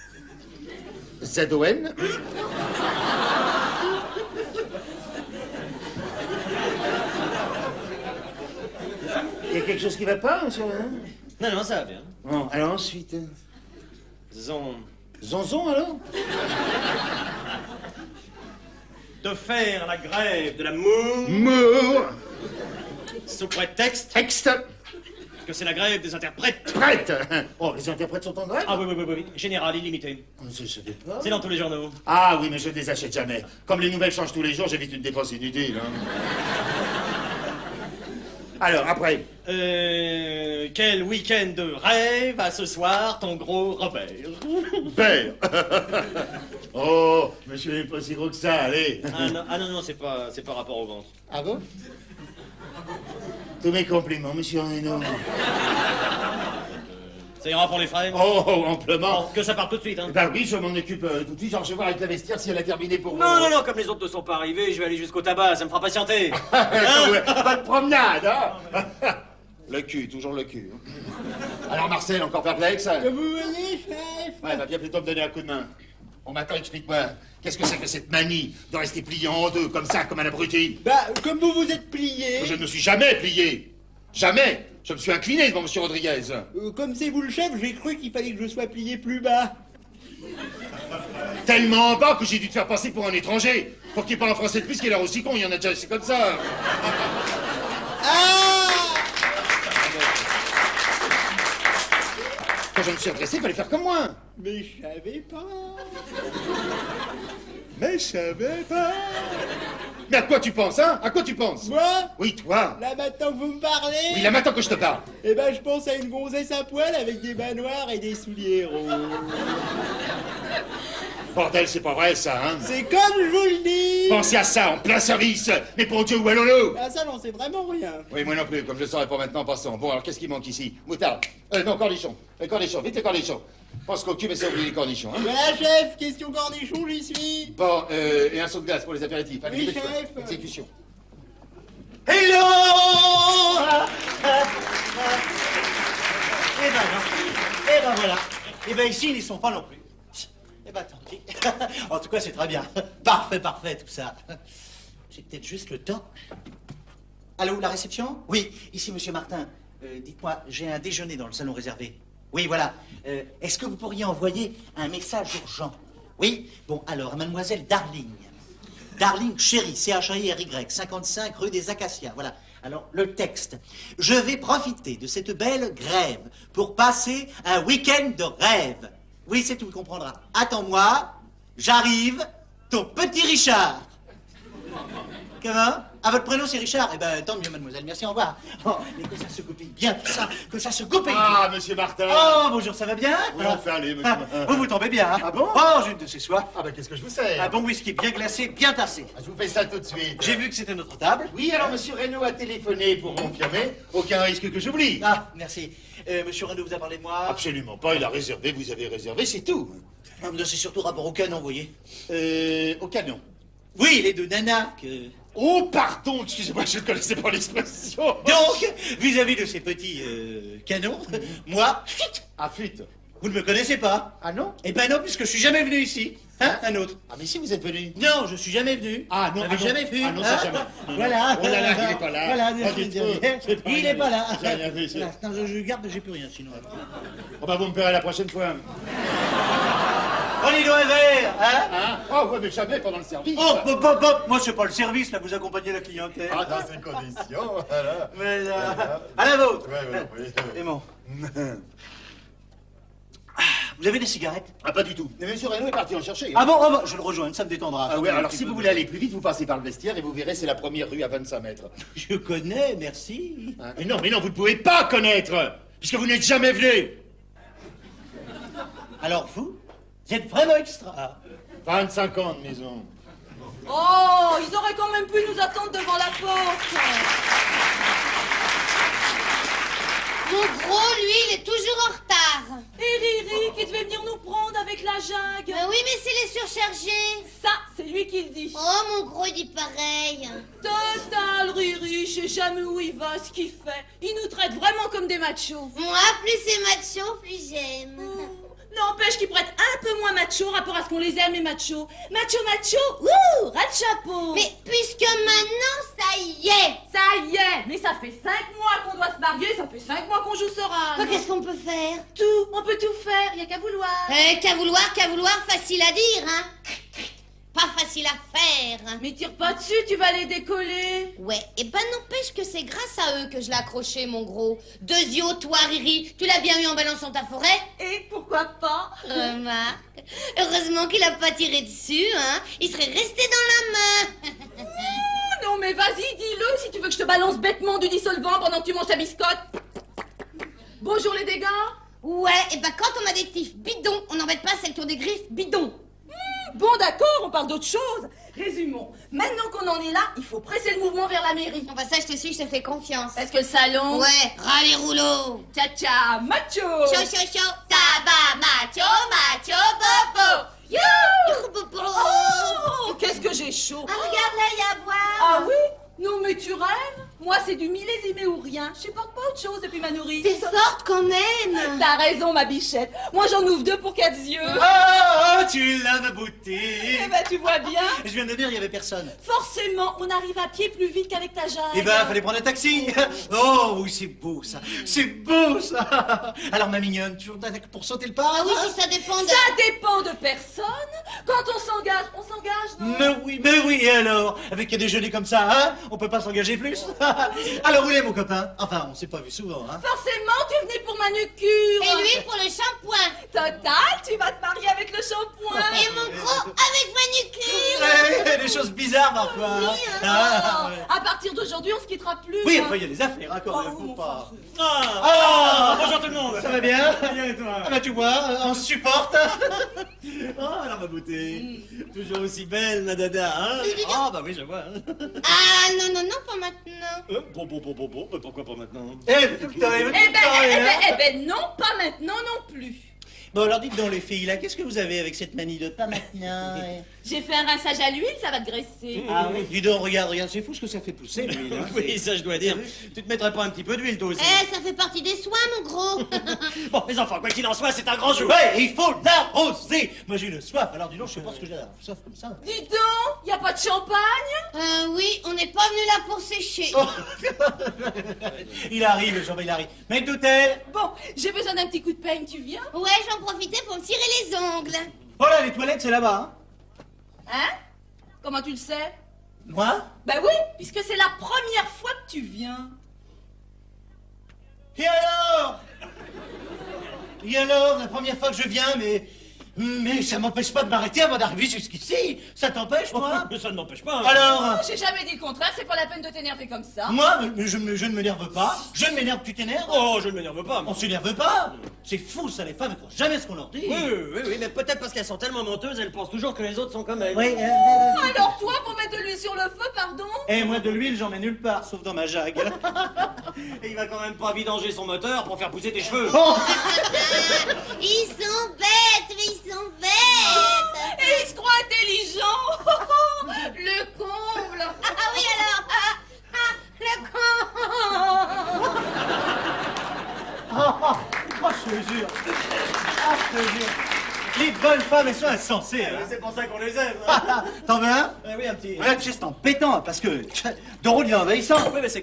Z-O-N. Il y a quelque chose qui va pas, monsieur? Non, ça va bien. Bon, alors ensuite. Zonzon, alors? De faire la grève de l'amour Mour. sous prétexte Texte. que c'est la grève des interprètes. Prête. Oh, les interprètes sont en grève? Ah oui. Général, illimité. Je savais pas. C'est dans tous les journaux. Ah oui, mais je ne les achète jamais. Comme les nouvelles changent tous les jours, j'évite une dépense inutile. Hein. Alors, après. Quel week-end de rêve à ce soir, ton gros Robert? Père. Oh, monsieur n'est pas si gros que ça, allez. Ah non, c'est pas rapport au ventre. Ah bon? Tous mes compliments, monsieur Reynaud. Ça ira pour les frais? Oh, amplement. Bon, que ça parte tout de suite, hein? Ben oui, je m'en occupe tout de suite. Genre, je vais voir avec la vestiaire si elle a terminé pour vous. Non, comme les autres ne sont pas arrivés, je vais aller jusqu'au tabac, ça me fera patienter. Ouais, pas de promenade, hein? Le cul, toujours le cul. Alors, Marcel, encore perplexe? Que vous voyez, chef? Ouais, va bien plutôt me donner un coup de main. Bon, maintenant, explique-moi. Qu'est-ce que c'est que cette manie de rester plié en deux, comme ça, comme un abruti? Bah, comme vous vous êtes plié. Je ne me suis jamais plié. Jamais. Je me suis incliné devant monsieur Rodriguez. Comme c'est vous le chef, j'ai cru qu'il fallait que je sois plié plus bas. Tellement bas que j'ai dû te faire passer pour un étranger. Pour qu'il parle en français de plus, qu'il a l'air aussi con, il y en a déjà, c'est comme ça. Ah! Quand je me suis adressé, il fallait faire comme moi. Mais je savais pas. Mais à quoi tu penses, hein? À quoi tu penses? Moi? Oui, toi. Là, maintenant que vous me parlez? Oui, là, maintenant que je te parle. Eh ben, je pense à une gonzesse à poil avec des bas noirs et des souliers roses. Bordel, c'est pas vrai, ça, hein? C'est comme je vous le dis! Pensez à ça, en plein service. Mais pour Dieu, où allons-nous? Ah, ça, j'en sais vraiment rien. Oui, moi non plus, comme je le saurais pas maintenant, passons. Bon, alors, qu'est-ce qui manque ici? Moutarde. Non, cornichons. Cornichons, vite les cornichons. Pense qu'au cul, mais ça oublie les cornichons, hein? Voilà, chef, question cornichon, j'y suis. Bon, et un saut de glace pour les apéritifs. Allez, Oui, dépêche-toi. chef. Exécution. Hello! Eh ben voilà. Eh ben ici, ils n'y sont pas non plus. Eh ben tant pis. En tout cas, c'est très bien. Parfait, tout ça. J'ai peut-être juste le temps. Allô, la réception? Oui, ici Monsieur Martin. Dites-moi, j'ai un déjeuner dans le salon réservé. Oui, voilà. Est-ce que vous pourriez envoyer un message urgent? Oui? Bon, alors, à mademoiselle Darling. Darling Chéri, C-H-I-R-Y, 55 rue des Acacias. Voilà. Alors, le texte. Je vais profiter de cette belle grève pour passer un week-end de rêve. Oui, c'est tout, il comprendra. Attends-moi, j'arrive, ton petit Richard. Comment? Ah, votre prénom c'est Richard? Eh ben, tant mieux, mademoiselle, merci, au revoir. Oh, mais que ça se goupille bien, tout ça, que ça se goupille. Ah, monsieur Martin. Oh, bonjour, ça va bien? Oui, enfin, allez, monsieur Martin. Vous tombez bien, hein? Ah bon? Oh, j'ai une de ces soifs. Ah, ben, qu'est-ce que je vous sers? Un bon whisky bien glacé, bien tassé. Ah, je vous fais ça tout de suite. J'ai vu que c'était notre table. Oui, alors, monsieur Reynaud a téléphoné pour confirmer. Aucun risque que j'oublie. Ah, merci. Monsieur Reynaud vous a parlé de moi? Absolument pas, il a réservé, vous avez réservé, c'est tout. Ah, mais c'est surtout rapport au canon, vous voyez. Au canon. Oui, les deux nanas que... Oh, pardon, excusez-moi, je ne connaissais pas l'expression. Donc, vis-à-vis de ces petits canons, moi, chut, Ah, fuite. vous ne me connaissez pas. Ah non? Eh ben non, puisque je suis jamais venu ici. Hein, un autre. Ah, mais si vous êtes venu. Non, je suis jamais venu. Ah non, Vous m'avez jamais vu. Ah non, hein? c'est jamais. Non, Voilà. non. Oh là là, il est pas là. Voilà, Pas du tout. C'est pas il rien est pas là. vu. J'ai rien vu, c'est- Voilà, attends, je garde, j'ai plus rien sinon. Oh, bah, vous me paierez la prochaine fois. Prenez-nous un verre, hein? Hein? Oh, ouais, mais jamais pendant le service. Oh, hop, hop, hop. Moi, c'est pas le service, là, vous accompagnez la clientèle. Ah, dans ces conditions, voilà. Mais à la vôtre. Ouais, oui. Et bon. Vous avez des cigarettes? Ah, pas du tout. Mais monsieur Reynaud est parti en chercher. Ah bon, oh, bah, je le rejoins, ça me détendra. Ah ouais, alors si vous voulez aller plus vite, vous passez par le vestiaire et vous verrez, c'est la première rue à 25 mètres. Je connais, merci. Hein? Mais non, vous ne pouvez pas connaître, puisque vous n'êtes jamais venu. Alors vous êtes vraiment extra. 25 ans de maison. Oh, ils auraient quand même pu nous attendre devant la porte. Mon gros, lui, il est toujours en retard. Et Riri qui devait venir nous prendre avec la jungle. Oui, mais c'est les surchargés. Ça, c'est lui qui le dit. Oh, mon gros, il dit pareil. Total, Riri, je sais jamais où il va, ce qu'il fait. Il nous traite vraiment comme des machos. Moi, plus c'est macho, plus j'aime. N'empêche qu'ils prêtent un peu moins macho rapport à ce qu'on les aime, les machos. Macho, ouh, ras de chapeau. Mais puisque maintenant, ça y est. Ça y est, mais ça fait 5 mois qu'on doit se marier, ça fait 5 mois qu'on joue Soran. Qu'est-ce qu'on peut faire? Tout, on peut tout faire, y a qu'à vouloir. Qu'à vouloir, facile à dire, hein. Pas facile à faire. Mais tire pas dessus, tu vas les décoller. Ouais, et ben n'empêche que c'est grâce à eux que je l'ai accroché, mon gros. Deux yeux, toi, Riri, tu l'as bien eu en balançant ta forêt? Et pourquoi pas? Remarque, heureusement qu'il a pas tiré dessus, hein. Il serait resté dans la main. Non mais vas-y, dis-le si tu veux que je te balance bêtement du dissolvant pendant que tu manges ta biscotte. Bonjour les dégâts. Ouais, et ben quand on a des tifs bidons, on n'embête pas celles qui ont des griffes bidons. Bon d'accord, on parle d'autre chose. Résumons. Maintenant qu'on en est là, il faut presser le mouvement vers la mairie. Bon bah ça je te suis, je te fais confiance. Parce que le salon... Ouais, ras les rouleaux. Tcha-tcha, macho. Chaud, chaud, chaud, ça va, macho, bobo. You, bobo. Oh, qu'est-ce que j'ai chaud. Ah, regarde là, il y a à boire. Ah oui? Non mais tu rêves? Moi c'est du millésimé ou rien. Je supporte pas autre chose depuis ma nourrice. T'es forte quand même. T'as raison ma bichette. Moi j'en ouvre 2 pour 4 yeux. Ah, tu l'as ma beauté. Eh ben tu vois bien. Je viens de dire, il y avait personne. Forcément, on arrive à pied plus vite qu'avec ta jungle. Eh ben, fallait prendre un taxi. Oh, oui, c'est beau, ça. C'est beau, ça. Alors, ma mignonne, tu d'attaque pour sauter le pas? Ah oui, si ça dépend de... Ça dépend de personne. Quand on s'engage, non? Mais oui, et alors? Avec un déjeuner comme ça, hein? On peut pas s'engager plus? Alors, où est mon copain? Enfin, on s'est pas vu souvent, hein? Forcément, tu venais pour manucure. Et lui pour le shampoing. Total, tu vas te marier avec le shampoing. Et mon gros avec manucure. Ouais, des choses bizarres, parfois. Hein? Oui, hein. Ah, ouais. À partir d'aujourd'hui, on se quittera plus. Oui, hein. enfin, il y a des affaires, hein, quand même, Oh, faut mon pas... Bonjour tout le monde. Ça va bien? Bien et toi? Ah bah, tu vois, on se supporte. Oh, alors ma beauté. Toujours aussi belle, ma dada, hein? Ah, bah oui, je vois. Hein. Ah non, pas maintenant. Bon, mais pourquoi pas maintenant? Eh ben, non, pas maintenant non plus. Bon, alors dites donc, les filles, là, qu'est-ce que vous avez avec cette manie de pas maintenant? J'ai fait un rinçage à l'huile, ça va te graisser. Ah oui, dis donc, regarde, c'est fou ce que ça fait pousser, l'huile. Hein. Oui, ça je dois dire. Tu te mettrais pas un petit peu d'huile, toi aussi? Eh, ça fait partie des soins, mon gros. Bon, les enfants, quoi qu'il en soit, c'est un grand jour. Ouais, il faut l'arroser. Moi, j'ai une soif, alors dis donc, je sais pas ce que j'ai la soif comme ça. Dis donc, y a pas de champagne? Oui, on n'est pas venu là pour sécher. Oh. Il arrive, Jean, il arrive. Mec d'hôtel. Bon, j'ai besoin d'un petit coup de peigne, tu viens? Ouais, j'en profitais pour me cirer les ongles. Oh là, les toilettes, c'est là-bas, hein. Hein? Comment tu le sais? Moi? Ben oui, puisque c'est la première fois que tu viens. Et alors? Et alors, la première fois que je viens, mais ça m'empêche pas de m'arrêter avant d'arriver jusqu'ici. Ça t'empêche, toi? Mais ça ne m'empêche pas. Hein. Alors? J'ai jamais dit le contraire, c'est pas la peine de t'énerver comme ça. Moi, je ne m'énerve pas. Je ne m'énerve, tu t'énerves? Oh, je ne m'énerve pas. On s'énerve pas. C'est fou, ça, les femmes, elles croient jamais ce qu'on leur dit. Oui, mais peut-être parce qu'elles sont tellement menteuses, elles pensent toujours que les autres sont comme elles. Oui, Alors toi, pour mettre de l'huile sur le feu, pardon? Et moi, de l'huile, j'en mets nulle part, sauf dans ma jague. Et il va quand même pas vidanger son moteur pour faire pousser tes cheveux. Oh. Ils sont bêtes, mais ils sont bêtes. Et il se croit intelligent. Le comble. Ah oui, alors. Le con. Oh, je te jure. Je te jure. Les bonnes femmes, elles sont insensées. Hein. C'est pour ça qu'on les aime. T'en veux un? Oui, un petit. Voilà, tu sais, c'est en pétant, parce que Doro, il est envahissant. Oui, mais c'est...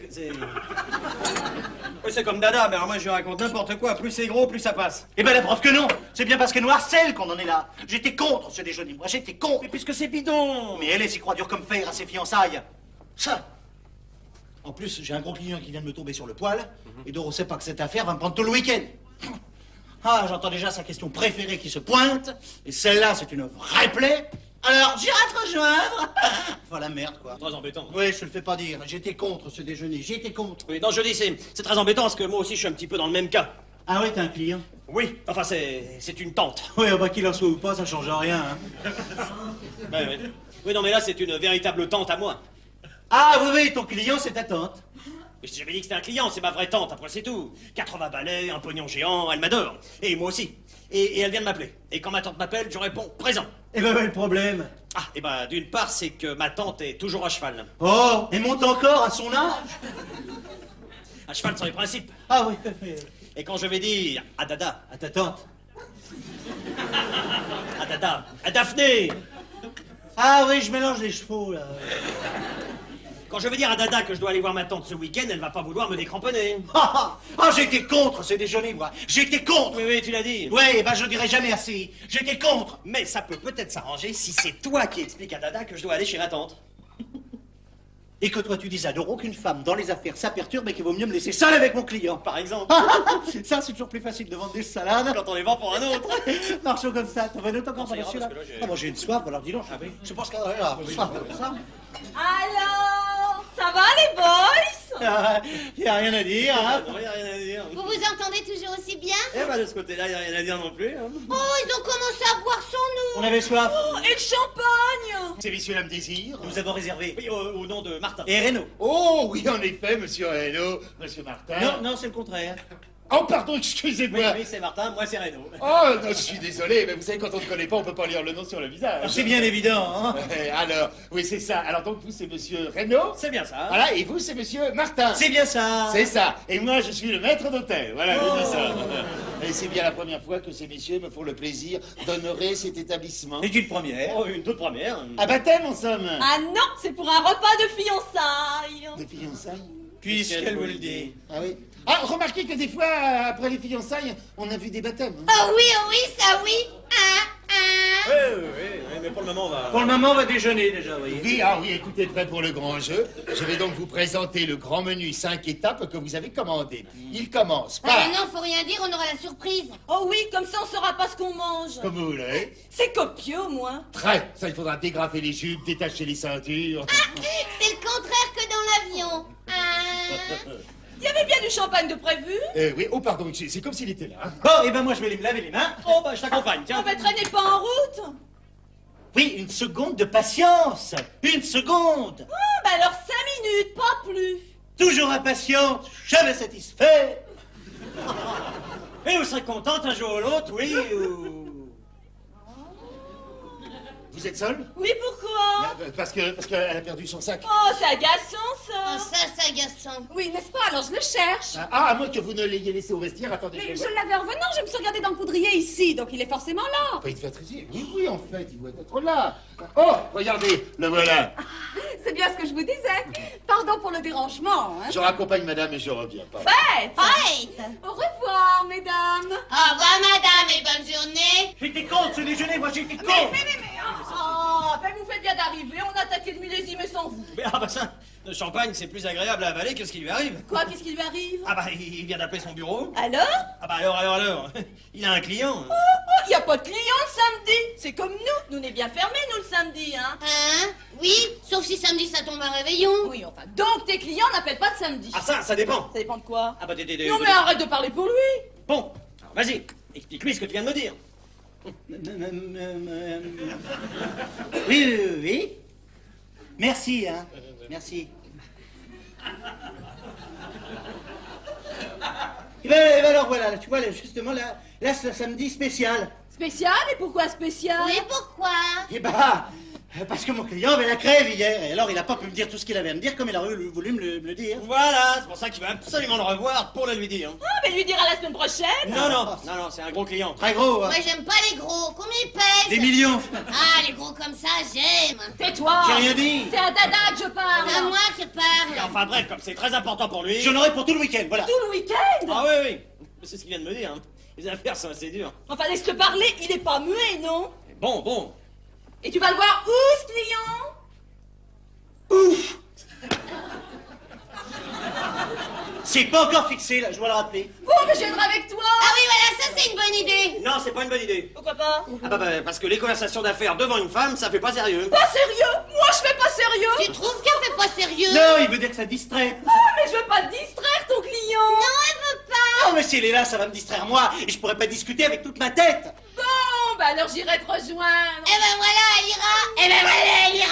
Oui, c'est comme Dada, mais alors moi je lui raconte n'importe quoi. Plus c'est gros, plus ça passe. Eh ben la preuve que non. C'est bien parce qu'elle nous harcèle qu'on en est là. J'étais contre ce déjeuner. Moi, j'étais contre. Mais puisque c'est bidon. Mais elle s'y croit dur comme fer à ses fiançailles. Ça. En plus, j'ai un gros client qui vient de me tomber sur le poil. Et Doro sait pas que cette affaire va me prendre tout le week-end. Ah, j'entends déjà sa question préférée qui se pointe. Et celle-là, c'est une vraie plaie. Alors, j'irai te rejoindre. Voilà, merde, quoi. Très embêtant. Oui, je te le fais pas dire. J'étais contre ce déjeuner. J'étais contre. Oui, non, je dis, c'est très embêtant parce que moi aussi je suis un petit peu dans le même cas. Ah oui, t'as un client? Oui, enfin c'est une tante. Oui, bah qu'il en soit ou pas, ça change rien. Hein. Oui, non, mais là c'est une véritable tante à moi. Ah oui, ton client, c'est ta tante. Mais j'ai jamais dit que c'était un client, c'est ma vraie tante, après c'est tout. 80 balais, un pognon géant, elle m'adore. Et moi aussi. Et elle vient de m'appeler. Et quand ma tante m'appelle, je réponds présent. Eh ben, le problème. Ah, et ben d'une part, c'est que ma tante est toujours à cheval. Oh, et monte encore à son âge. À cheval sur les principes. Ah oui. Et quand je vais dire à Dada, À ta tante. à Dada, à Daphné, Ah oui, je mélange les chevaux, là. quand je vais dire à Dada que je dois aller voir ma tante ce week-end, elle va pas vouloir me décramponner. Ah, j'étais contre ce déjeuner, moi. J'étais contre. Oui, tu l'as dit. Ouais, eh ben, je dirai jamais assez. J'étais contre. Mais ça peut peut-être s'arranger si c'est toi qui expliques à Dada que je dois aller chez ma tante. Et que toi, tu dises à Doro qu'une femme dans les affaires, ça perturbe et qu'il vaut mieux me laisser seule avec mon client. Par exemple. Ça, c'est toujours plus facile de vendre des salades. Quand on les vend pour un autre. Marchons comme ça. T'en veux un autre encore ça ira, par-dessus, là? parce que là, j'ai- Ah, moi, j'ai une soif, alors dis donc. Je pense que... ça. Alors, ça va les boys? Y a rien à dire, hein. Non, y a rien à dire. Vous vous entendez toujours aussi bien? Eh ben de ce côté-là, y a rien à dire non plus. Hein. Oh, ils ont commencé à boire sans On nous. avait soif. Oh, et le champagne? Ces messieurs là me désirent. Nous avons réservé. Oui, au nom de Martin. Et Renaud. Oh oui, en effet, monsieur Reynaud, monsieur Martin. Non, c'est le contraire. Oh, pardon, Oui, excusez-moi. oui, c'est Martin, moi c'est Renaud. Oh, non, je suis désolé, mais vous savez, quand on ne connaît pas, on peut pas lire le nom sur le visage. C'est bien évident, hein. Alors, oui, c'est ça. Alors, donc, vous, c'est monsieur Reynaud. C'est bien ça. Voilà, et vous, c'est monsieur Martin. C'est bien ça. C'est ça. Et moi, je suis le maître d'hôtel. Voilà, je dis ça. Et c'est bien la première fois que ces messieurs me font le plaisir d'honorer cet établissement. C'est une première. Oh, une toute première. À baptême, en somme. Ah non, c'est pour un repas de fiançailles. Des fiançailles. Puisqu'elle vous le dit. Ah oui. Ah, remarquez que des fois, après les fiançailles, on a vu des baptêmes. hein. Oh oui, ça oui. Oui, mais pour le moment, on va... Pour le moment, on va déjeuner déjà, oui. Oui, oui, écoutez, prêt pour le grand jeu. Je vais donc vous présenter le grand menu 5 étapes que vous avez commandé. Il commence Ah par... ben non, faut rien dire, on aura la surprise. Oh oui, comme ça on saura pas ce qu'on mange. Comme vous voulez. C'est copieux au moins. Très. Ça, il faudra dégrafer les jupes, détacher les ceintures. C'est le contraire que dans l'avion. Il y avait bien du champagne de prévu. Oui, oh pardon, c'est comme s'il était là. hein. Bon, et ben moi, je vais aller me laver les mains. Oh, bah je t'accompagne, On tiens. va traîner pas en route. Oui, une seconde de patience. Une seconde. Ah, bah alors 5 minutes, pas plus. Toujours impatiente, jamais satisfait. Et vous serez contente un jour ou l'autre, oui, ou... Vous êtes seul? Oui, pourquoi? Parce qu'elle a perdu son sac. Oh, c'est agaçant, Ah, ça. ça, c'est agaçant. Oui, n'est-ce pas? Alors je le cherche. Ah, à moins que vous ne l'ayez laissé au vestiaire, attendez. Mais je l'avais en revenant, je me suis regardée dans le coudrier ici, donc il est forcément là. Il devait être ici. Oui, en fait, il doit être là. Oh, regardez, le voilà. C'est bien ce que je vous disais. Pardon pour le dérangement. Hein. Je raccompagne madame et je reviens. Pardon. Faites! Faites. Au revoir, mesdames. Au revoir, madame, et bonne journée. J'étais contre ce déjeuner, moi j'étais contre. Oh, ben vous faites bien d'arriver, on a attaqué le millésime sans vous. Mais ah bah ça, le champagne c'est plus agréable à avaler que ce qui lui arrive. Quoi, qu'est-ce qui lui arrive? Ah bah il vient d'appeler son bureau. Alors? Ah bah alors. Il a un client. Il n'y a pas de clients le samedi. C'est comme nous on est bien fermés, nous, le samedi, hein. Hein? Oui, sauf si samedi ça tombe à réveillon. Oui, enfin, donc tes clients n'appellent pas de samedi. Ah ça dépend. Ça dépend de quoi? Ah bah Non mais arrête de parler pour lui. Bon, alors vas-y, explique-lui ce que tu viens de me dire. Oui. Merci, hein. Merci. Et ben alors voilà, tu vois, là, justement, là c'est le samedi spécial. Spécial? Et pourquoi spécial? Oui, pourquoi? Et bah, parce que mon client avait la crève hier, et alors il a pas pu me dire tout ce qu'il avait à me dire comme il aurait voulu me le dire. Voilà, c'est pour ça qu'il va absolument le revoir pour le lui dire. Ah, mais lui dira la semaine prochaine. Non, c'est un gros client. Très gros, hein. Moi, j'aime pas les gros. Combien ils pèsent? Des millions. Ah, les gros comme ça, j'aime. Tais-toi. J'ai rien dit. C'est à Dada que je parle. C'est à moi qui parle. Enfin bref, comme c'est très important pour lui. J'en aurai pour tout le week-end, voilà. Tout le week-end. Ah oui. C'est ce qu'il vient de me dire. Hein. Les affaires sont assez dures. Enfin, laisse-le parler, il est pas muet, non? Bon. Et tu vas le voir où, ce client? Ouf. C'est pas encore fixé, là, je dois le rappeler. Bon, mais je viendrai avec toi. Ah oui, voilà, ça c'est une bonne idée. Non, c'est pas une bonne idée. Pourquoi pas? Ah bah parce que les conversations d'affaires devant une femme, ça fait pas sérieux. Pas sérieux? Moi, je fais pas sérieux. Tu trouves qu'elle fait pas sérieux? Non, il veut dire que ça distrait. Ah, mais je veux pas te distraire, ton client. Non, elle veut pas. Non, mais si elle est là, ça va me distraire moi, et je pourrais pas discuter avec toute ma tête. Bon, bah alors j'irai te rejoindre. Eh ben voilà, elle ira.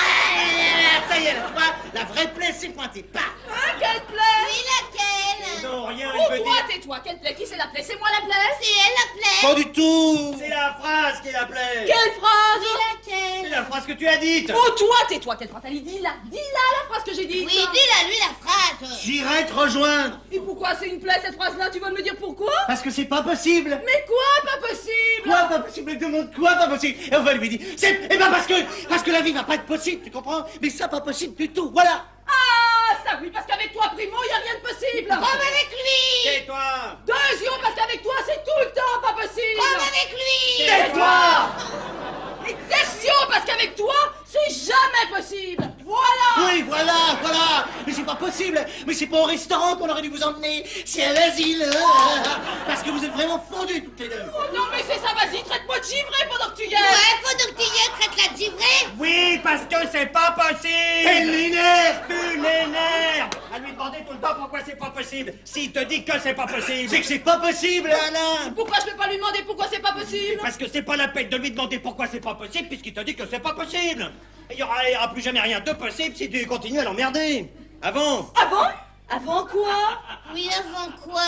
Ça y est, là, tu vois, la vraie plaie s'est pointée. Pas. Hein, quelle plaie? Oui, laquelle? Non, rien, Oh, il veut toi, dire. tais-toi. Quelle plaie? Qui c'est la plaie? C'est moi la plaie? C'est elle la plaie. Pas du tout. C'est la phrase qui l'appelait. Quelle phrase? Oui, C'est laquelle? la phrase que tu as dite. Oh, toi, tais-toi. Quelle phrase? Allez, dis-la. Dis-la, la phrase que j'ai dite. Oui, dis-la lui la phrase. J'irai te rejoindre. Et pourquoi c'est une plaie, cette phrase-là? Tu veux me dire pourquoi? Parce que c'est pas possible. Mais quoi, pas possible? Quoi, pas possible? Elle demande quoi, pas possible? Et on va lui dire, eh ben parce que la vie va pas être possible, tu comprends? Mais ça, pas possible du tout, voilà. Ah, ça oui, parce qu'avec toi, Primo, y a rien de possible. Comme avec lui. Tais-toi. Deuxième, parce qu'avec toi, c'est tout le temps pas possible. Comme avec lui. Tais-toi. Et tertium, parce qu'avec toi, c'est jamais possible. Voilà. Oui, voilà. Mais c'est pas possible. Mais c'est pas au restaurant qu'on aurait dû vous emmener. C'est à l'asile. Parce que vous êtes vraiment fondus toutes les deux. Oh non, mais c'est ça, vas-y, traite-moi de givré pendant que tu y es. Ouais, pendant que tu y es, traite-la de givré. Oui, parce que c'est pas possible. Elle m'énerve. Tu l'énerves. À lui demander tout le temps pourquoi c'est pas possible. S'il te dit que c'est pas possible. C'est que c'est pas possible. Voilà. Pourquoi je peux pas lui demander pourquoi c'est pas possible? Parce que c'est pas la peine de lui demander pourquoi c'est pas possible, puisqu'il te dit que c'est pas possible. Il y aura plus jamais rien de possible si tu continues à l'emmerder. Avant. Avant? Avant quoi? Oui, avant quoi?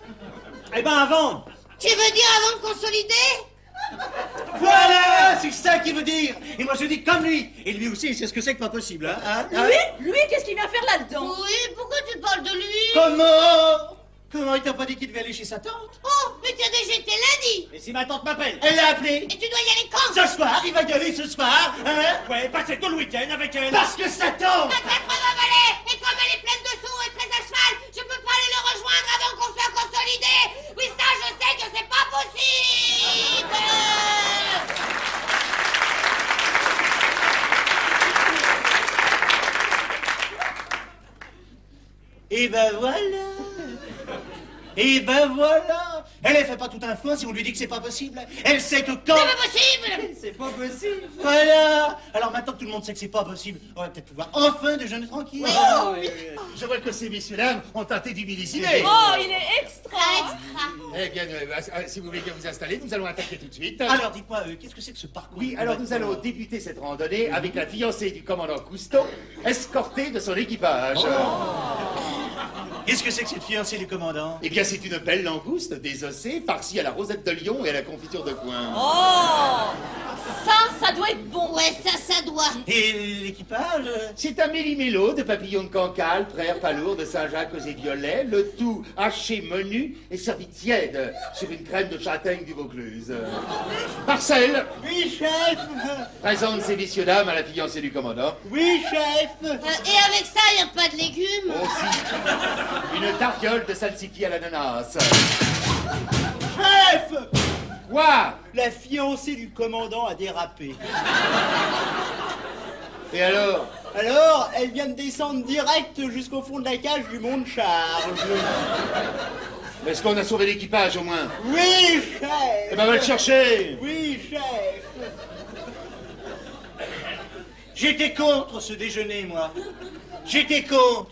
Eh ben avant. Tu veux dire avant de consolider? Voilà, c'est ça qu'il veut dire. Et moi je dis comme lui. Et lui aussi, il sait ce que c'est que pas possible. Hein? Lui, qu'est-ce qu'il vient faire là-dedans? Oui, pourquoi tu parles de lui? Comment il t'a pas dit qu'il devait aller chez sa tante? Oh, mais tu as déjà été lundi. Et si ma tante m'appelle? Elle l'a appelé. Et tu dois y aller quand? Ce soir, il va gueuler ce soir, hein? Ouais, passer tout le week-end avec elle. Parce que sa tante. Ma tête valet. Et comme elle est pleine de sous et très à cheval, je peux pas aller le rejoindre avant qu'on soit consolidé. Oui, ça, je sais que c'est pas possible. Et ben voilà. Elle fait pas tout un foin si on lui dit que c'est pas possible. Elle sait que quand... C'est pas possible. C'est pas possible. Voilà. Alors maintenant que tout le monde sait que c'est pas possible, on va peut-être pouvoir enfin déjeuner tranquille. Je vois que ces messieurs-dames ont tenté d'humilier. Oh, il est extra. Eh bien, si vous voulez bien vous installer, nous allons attaquer tout de suite. Alors dites-moi, qu'est-ce que c'est que ce parcours? Oui, alors nous allons débuter cette randonnée avec la fiancée du commandant Cousteau, escortée de son équipage. Qu'est-ce que c'est que cette fiancée du commandant? Eh bien, c'est une belle langouste désossée, farcie à la rosette de lion et à la confiture de coin. Oh, Ça doit être bon. Ouais, ça doit. Et l'équipage C'est un méli-mélo de papillons de cancale, praire, palourde, de Saint-Jacques aux violets, le tout haché menu et servi tiède sur une crème de châtaigne du Vaucluse. Marcel Oui, chef. présente ces messieurs dames à la fiancée du commandant. Oui, chef. Et avec ça, y a pas de légumes. Aussi, une tartiole de salsifis à l'ananas. Chef. Quoi? La fiancée du commandant a dérapé. Et alors? Alors, elle vient de descendre direct jusqu'au fond de la cage du Mont de Charge. Est-ce qu'on a sauvé l'équipage au moins? Oui, chef. Eh ben, va le chercher. Oui, chef. J'étais contre ce déjeuner, moi. J'étais contre.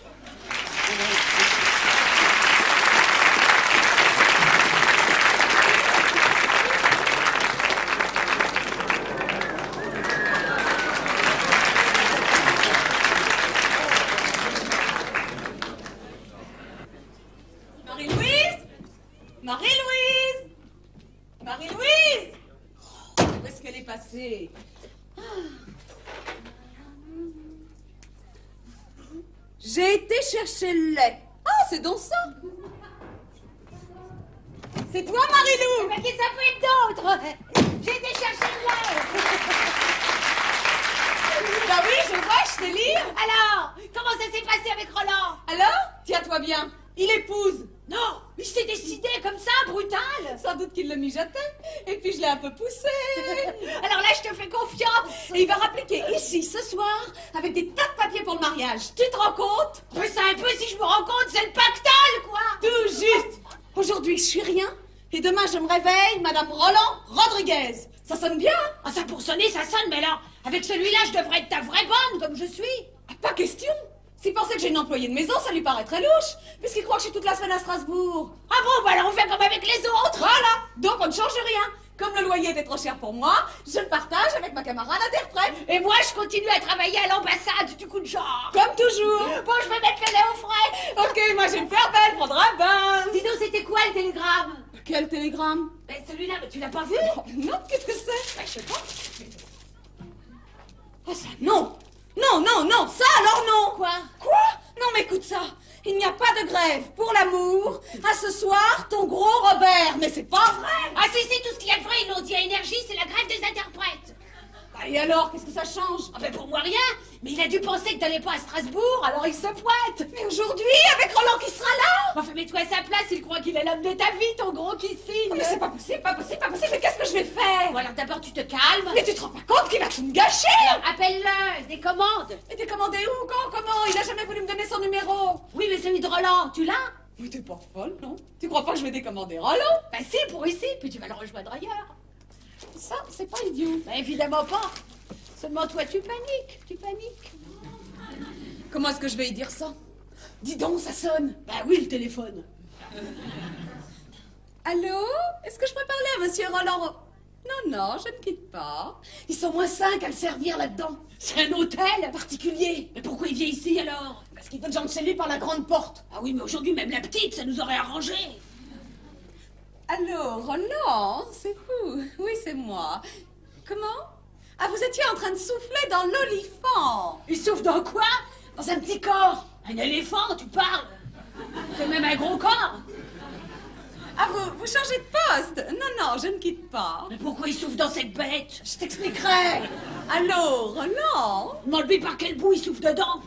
Marie-Louise! Marie-Louise! Marie-Louise! Où est-ce qu'elle est passée? J'ai été chercher le lait. Ah, c'est donc ça! C'est toi, Marie-Lou! Mais qui ça peut être d'autre? J'ai été chercher le lait. Bah oui, je vois, je sais lire. Alors, comment ça s'est passé avec Roland? Alors, tiens-toi bien, il épouse. Non, il s'est décidé comme ça, brutal. Sans doute qu'il le mijotait. Et puis je l'ai un peu poussé. Alors là, je te fais confiance. Et il va rappliquer ici, ce soir, avec des tas de papiers pour le mariage. Tu te rends compte? Mais c'est un peu, si je me rends compte, c'est le pactole, quoi. Tout juste. Aujourd'hui, je suis rien. Et demain, je me réveille, Madame Roland Rodriguez. Ça sonne bien? Ah, ça pour sonner, ça sonne, mais alors, avec celui-là, je devrais être ta vraie bonne, comme je suis. Ah, pas question. S'il pensait que j'ai une employée de maison, ça lui paraît très louche. Puisqu'il croit que je suis toute la semaine à Strasbourg. Ah bon, bah alors on fait comme avec les autres. Voilà. Donc on ne change rien. Comme le loyer était trop cher pour moi, je le partage avec ma camarade interprète. Et moi, je continue à travailler à l'ambassade du coup de genre. Comme toujours. Bon, je vais mettre le lait au frais. Ok, moi je vais me faire belle, prendre un bain. Dis donc, c'était quoi le télégramme? Quel télégramme? Ben, celui-là, mais tu l'as pas vu? Oh, non, qu'est-ce que c'est? Ben, je sais pas. Oh ça, non. Non, non, non, ça alors non. Quoi? Quoi? Non mais écoute ça. Il n'y a pas de grève pour l'amour. À ce soir, ton gros Robert. Mais c'est pas vrai. Ah si, tout ce qu'il y a de vrai, ils l'ont dit à Énergie, c'est la grève des interprètes. Et alors, qu'est-ce que ça change? Ah ben pour moi rien, mais il a dû penser que t'allais pas à Strasbourg, alors il se pointe. Mais aujourd'hui, avec Roland qui sera là. Enfin, mets-toi à sa place, il croit qu'il est l'homme de ta vie, ton gros qui signe. Oh, mais c'est pas possible, pas possible, pas possible. Mais qu'est-ce que je vais faire? Bon alors d'abord tu te calmes. Mais tu te rends pas compte qu'il va tout me gâcher? Appelle-le, des commandes. Mais t'es commandé où? Quand? Comment? Il a jamais voulu me donner son numéro. Oui, mais celui de Roland, tu l'as? Mais t'es pas folle, non? Tu crois pas que je vais décommander Roland? Bah si, pour ici, puis tu vas le rejoindre ailleurs. Ça, c'est pas idiot. Bah évidemment pas. Seulement toi, tu paniques, Comment est-ce que je vais y dire ça? Dis donc, ça sonne. Bah oui, le téléphone. Allô? Est-ce que je peux parler à monsieur Roland? Non, je ne quitte pas. Ils sont moins 5 à le servir là-dedans. C'est un hôtel particulier. Mais pourquoi il vient ici alors? Parce qu'il veut que j'entre chez lui par la grande porte. Ah oui, mais aujourd'hui, même la petite, ça nous aurait arrangé. Allô, Roland? C'est fou. Oui, c'est moi. Comment? Ah, vous étiez en train de souffler dans l'olifant. Il souffle dans quoi? Dans un petit corps. Un éléphant, tu parles? C'est même un gros corps. Ah, vous changez de poste? Non, je ne quitte pas. Mais pourquoi il souffle dans cette bête? Je t'expliquerai. Allô, Roland? Demande-lui par quel bout il souffle dedans.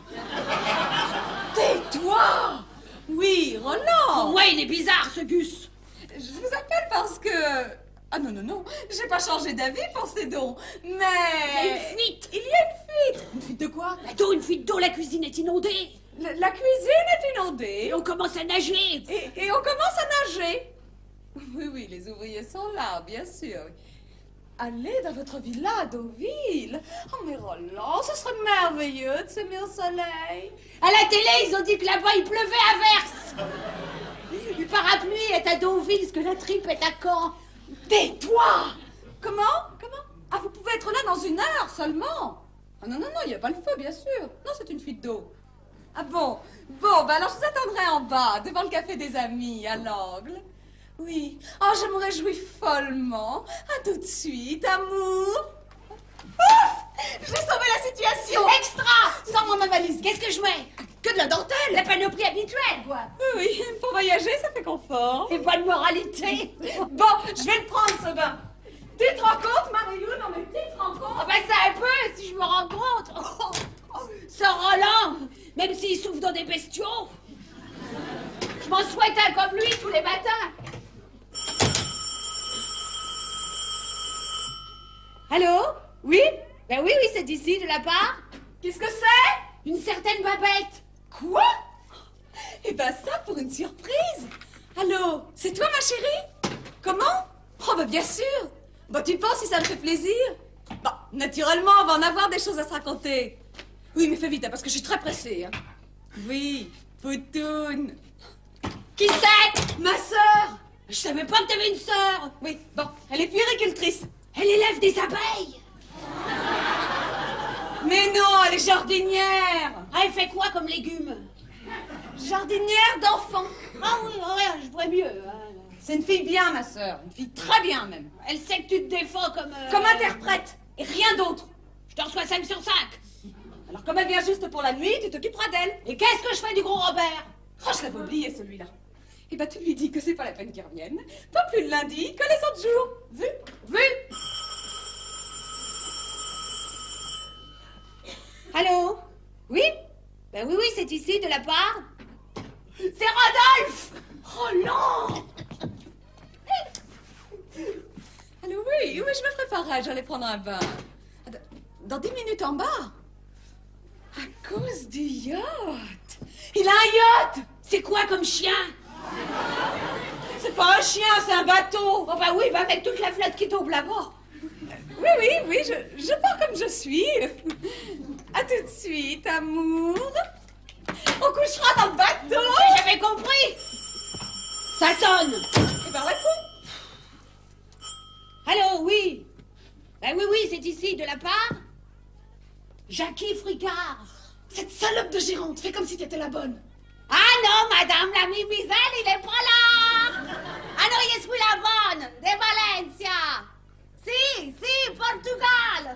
Tais-toi. Oui, Roland. Pour moi, il est bizarre, ce Gus. Je vous appelle parce que... Ah non, j'ai pas changé d'avis, pensez donc. Mais... Il y a une fuite. Il y a une fuite. Une fuite de quoi? D'eau, une fuite d'eau, la cuisine est inondée. La cuisine est inondée. Et on commence à nager. Et on commence à nager. Oui, les ouvriers sont là, bien sûr. Allez dans votre villa à Deauville. Oh, mais Roland, ce serait merveilleux de s'aimer au soleil. À la télé, ils ont dit que là-bas, il pleuvait à verse. Le parapluie est à Deauville, parce que la tripe est à Caen. Tais-toi! Comment? Ah, vous pouvez être là dans 1 heure seulement. Ah non, il n'y a pas le feu, bien sûr. Non, c'est une fuite d'eau. Ah bon, bah alors je vous attendrai en bas, devant le café des amis, à l'angle. Oui. Oh, je me réjouis follement. À tout de suite, amour. J'ai sauvé la situation. Extra! Sors-moi ma valise. Qu'est-ce que je mets? Que de la dentelle. La panoplie habituelle, quoi. Oui, pour voyager, ça fait confort. Et bonne moralité. Bon, je vais le prendre, ce bain. Tu te rends compte, Marie-Lou? Non, mais tu te rends compte? Oh ben ça un peu, si je me rends compte. Ce Roland, même s'il souffre dans des bestiaux, je m'en souhaite un comme lui tous les matins. Allô? Oui? Ben oui, c'est ici, de la part. Qu'est-ce que c'est? Une certaine Babette. Quoi? Eh ben ça, pour une surprise. Allô, c'est toi, ma chérie? Comment? Oh, bah bien sûr. Bah tu penses si ça me fait plaisir? Bah, naturellement, on va en avoir des choses à se raconter. Oui, mais fais vite, hein, parce que je suis très pressée. Hein. Oui, Poutoune. Qui c'est? Ma sœur. Je savais pas que t'avais une sœur. Oui, bon, elle est puéricultrice. Elle élève des abeilles. Mais non, elle est jardinière. Ah, elle fait quoi comme légumes? Jardinière d'enfants. Ah oui, ouais, je vois mieux. Hein. C'est une fille bien, ma sœur. Une fille très bien, même. Elle sait que tu te défends comme... Comme interprète. Et rien d'autre. Je t'en reçois 5 sur 5. Alors, comme elle vient juste pour la nuit, tu t'occuperas d'elle. Et qu'est-ce que je fais du gros Robert? Oh, je l'avais oublié, celui-là. Eh ben, tu lui dis que c'est pas la peine qu'il revienne. Pas plus le lundi que les autres jours. Vu? Vu? Allô? Oui? Ben oui, c'est ici, de la part. C'est Rodolphe! Oh non! Allô, oui, je me préparais, j'allais prendre un bain. Dans 10 minutes en bas. À cause du yacht. Il a un yacht! C'est quoi comme chien? C'est pas un chien, c'est un bateau. Oh bah oui, bah avec toute la flotte qui tombe là-bas. Oui, je pars comme je suis. À tout de suite, amour. On couchera dans le bateau. J'avais compris. Ça sonne. Eh ben, réponds. Allô, oui. Ben oui, c'est ici, de la part. Jackie Fricard. Cette salope de gérante, fais comme si t'étais la bonne. Ah non, madame la mimizelle, il est pas là. Ah non, je suis la bonne, de Valencia. Si, Portugal.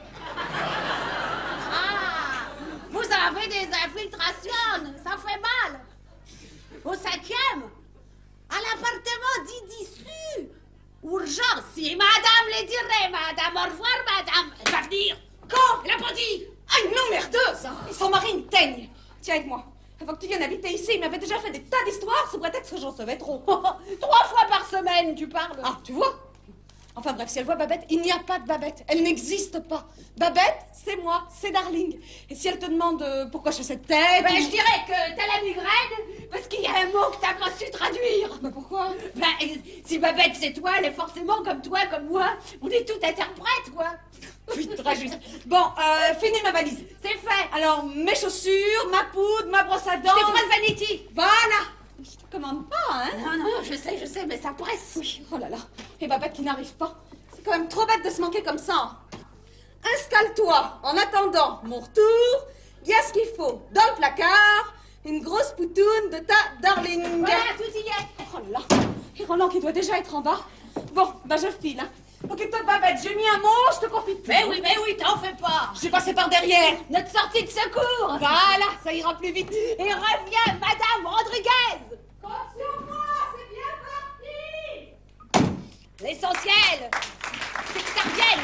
Ah, vous avez des infiltrations, ça fait mal. Au 5e, à l'appartement d'Idissu. Urgence, si madame le dirait, madame, au revoir, madame. Elle va venir. Quand? Elle a pas dit. Ah, non, merdeuse. Son mari une teigne. Tiens, avec moi. Avant que tu viennes habiter ici, il m'avait déjà fait des tas d'histoires sous prétexte que j'en savais trop. 3 fois par semaine, tu parles. Ah, tu vois? Enfin bref, si elle voit Babette, il n'y a pas de Babette. Elle n'existe pas. Babette, c'est moi, c'est Darling. Et si elle te demande pourquoi je fais cette tête... Ben, je dirais que t'as la migraine parce qu'il y a un mot que t'as pas su traduire. Mais pourquoi? Ben, si Babette c'est toi, elle est forcément comme toi, comme moi. On est tout interprète, quoi. Oui, très juste. Bon, finis ma valise. C'est fait. Alors, mes chaussures, ma poudre, ma brosse à dents... Je te prends le vanity. Voilà. Je te commande pas, hein? Non, je sais, mais ça presse. Oui, oh là là. Et Babette qui n'arrive pas. C'est quand même trop bête de se manquer comme ça. Installe-toi. En attendant mon retour, il y a ce qu'il faut. Dans le placard, une grosse poutoune de ta Darling. Voilà, tout y est. Oh là là. Et Roland qui doit déjà être en bas. Bon, bah je file, hein. Occupe-toi de Babette, j'ai mis un mot, je te confie tout. Mais oui, t'en fais pas. Je vais passer par derrière. Notre sortie de secours. Voilà, ça ira plus vite. Et reviens, Madame Rodriguez. Compte sur moi, c'est bien parti. L'essentiel, c'est que ça revienne.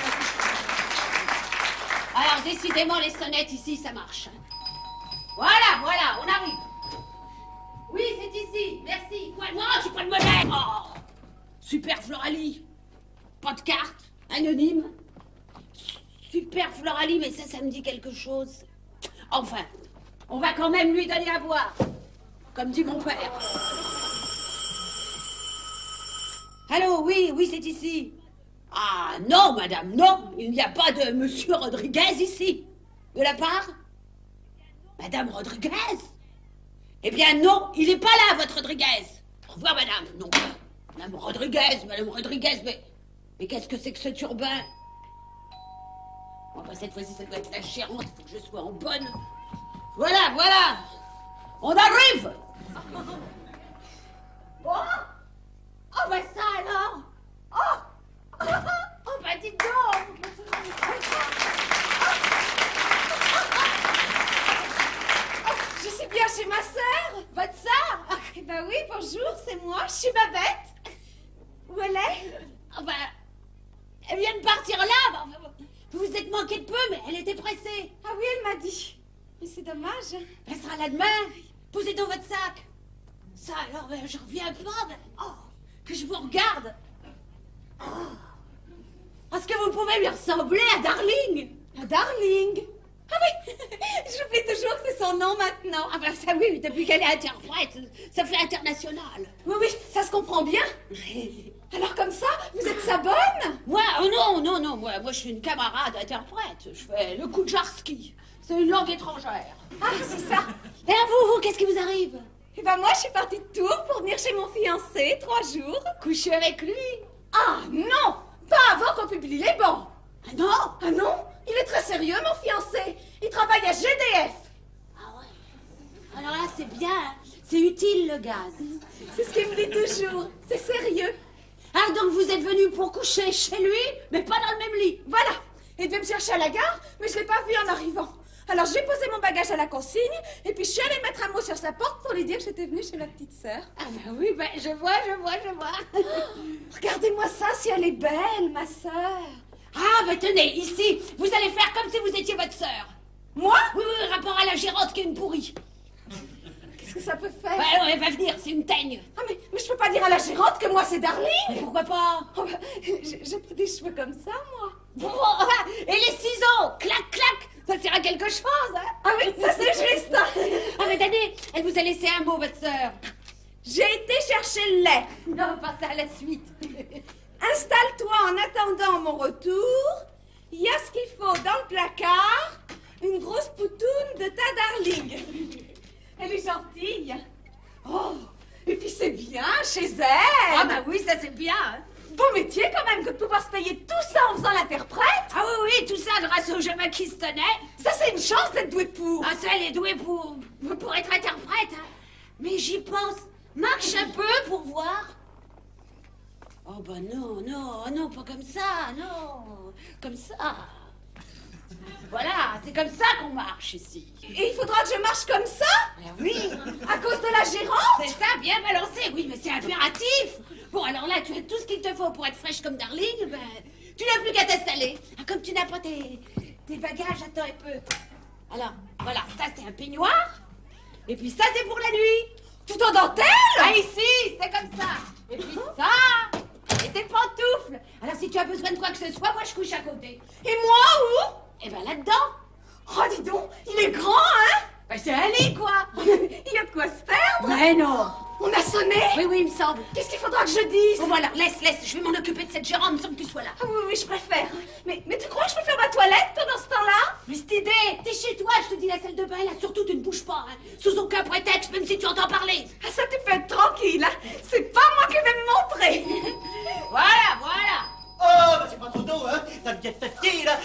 Alors, décidément, les sonnettes ici, ça marche. Voilà, on arrive. Oui, c'est ici, merci. Quoi? Non, j'ai pas de monnaie. Oh, super Floralie. Pas de carte, anonyme. Super Floralie, mais ça me dit quelque chose. Enfin, on va quand même lui donner à boire. Comme dit mon père. Allô, oui, c'est ici. Ah non, madame, non, il n'y a pas de monsieur Rodriguez ici. De la part? Madame Rodriguez? Eh bien non, il n'est pas là, votre Rodriguez. Au revoir, madame. Non, madame Rodriguez, mais qu'est-ce que c'est que ce turbin? Bon, bah, cette fois-ci, ça doit être la gérante, il faut que je sois en bonne. Voilà, on arrive. Bon? Oh, bah ça alors? Oh, bah dites donc. c'est moi, je suis Babette. Où elle est? Ah bah, elle vient de partir là. Bah, vous vous êtes manqué de peu, mais elle était pressée. Ah oui, elle m'a dit. Mais c'est dommage. Elle sera là demain. Posez dans votre sac. Ça, alors, je reviens pas. Mais... Oh, que je vous regarde. Oh. Est-ce que vous pouvez lui ressembler à Darling? À Darling? Ah oui, j'oublie toujours que c'est son nom maintenant. Ah ben ça oui, depuis qu'elle est interprète, ça fait international. Oui, oui, ça se comprend bien. Alors comme ça, vous êtes sa bonne? Moi, oh non, moi je suis une camarade interprète. Je fais le Koudjarski. C'est une langue étrangère. Ah, c'est ça. Et à vous, qu'est-ce qui vous arrive? Eh ben moi, je suis partie de Tours pour venir chez mon fiancé, 3 jours. Coucher avec lui? Ah non, pas avant qu'on publie les bancs. Ah non? Ah non, il est très sérieux, mon fiancé. Il travaille à GDF. Ah ouais. Alors là, c'est bien. C'est utile, le gaz. C'est ce qu'il me dit toujours. C'est sérieux. Ah, donc vous êtes venu pour coucher chez lui, mais pas dans le même lit. Voilà. Il devait me chercher à la gare, mais je l'ai pas vu en arrivant. Alors j'ai posé mon bagage à la consigne, et puis je suis allée mettre un mot sur sa porte pour lui dire que j'étais venue chez la petite sœur. Ah ben oui, ben je vois. Regardez-moi ça, si elle est belle, ma sœur. Ah, ben tenez, ici, vous allez faire comme si vous étiez votre sœur. Moi? Oui, rapport à la Géronte qui est une pourrie. Qu'est-ce que ça peut faire? Ben non, elle va venir, c'est une teigne. Ah, mais je peux pas dire à la gérante que moi c'est Darling. Mais pourquoi pas? Oh, bah, j'ai pas des cheveux comme ça, moi. Oh, et les ciseaux, clac, clac, ça sert à quelque chose, hein? Ah oui, ça c'est juste. Ah mais tenez, elle vous a laissé un mot, votre sœur. J'ai été chercher le lait. Non, passez à la suite. Installe-toi en attendant mon retour. Il y a ce qu'il faut dans le placard. Une grosse poutoune de ta Darling. Elle est gentille. Oh, et puis c'est bien chez elle. Ah bah oui, ça c'est bien. Hein. Beau métier quand même que de pouvoir se payer tout ça en faisant l'interprète. Ah oui, tout ça grâce au jeu qui se tenait. Ça c'est une chance d'être douée pour. Ah ça, elle est douée pour être interprète. Hein. Mais j'y pense. Marche un peu pour voir. Oh bah non, pas comme ça, non. Comme ça. Voilà, c'est comme ça qu'on marche ici. Et il faudra que je marche comme ça? Oui. À cause de la gérante? C'est ça, bien balancé, oui, mais c'est impératif. Bon, alors là, tu as tout ce qu'il te faut pour être fraîche comme Darling, ben, tu n'as plus qu'à t'installer. Ah, comme tu n'as pas tes bagages, attends un peu. Alors, voilà, ça c'est un peignoir. Et puis ça c'est pour la nuit. Tout en dentelle? Ah, ici, c'est comme ça. Et puis ça, et tes pantoufles. Alors si tu as besoin de quoi que ce soit, moi je couche à côté. Et moi, où? Eh ben là-dedans. Oh, dis donc, il est grand, hein? Ben c'est un lit, quoi. Il y a de quoi se perdre. Mais non. On a sonné? Oui, il me semble. Qu'est-ce qu'il faudra que je dise? Bon, voilà, laisse, je vais m'en occuper de cette gérante, il me semble que tu sois là. Ah oui, je préfère. Mais tu crois que je peux faire ma toilette pendant ce temps-là? Mais cette idée, t'es chez toi, je te dis la salle de bain, là, surtout tu ne bouges pas, hein. Sous aucun prétexte, même si tu entends parler. Ah, ça tu peux être tranquille, hein. C'est pas moi qui vais me montrer. Voilà. Oh, bah c'est pas trop tôt, hein. T'as bien fatigué, là.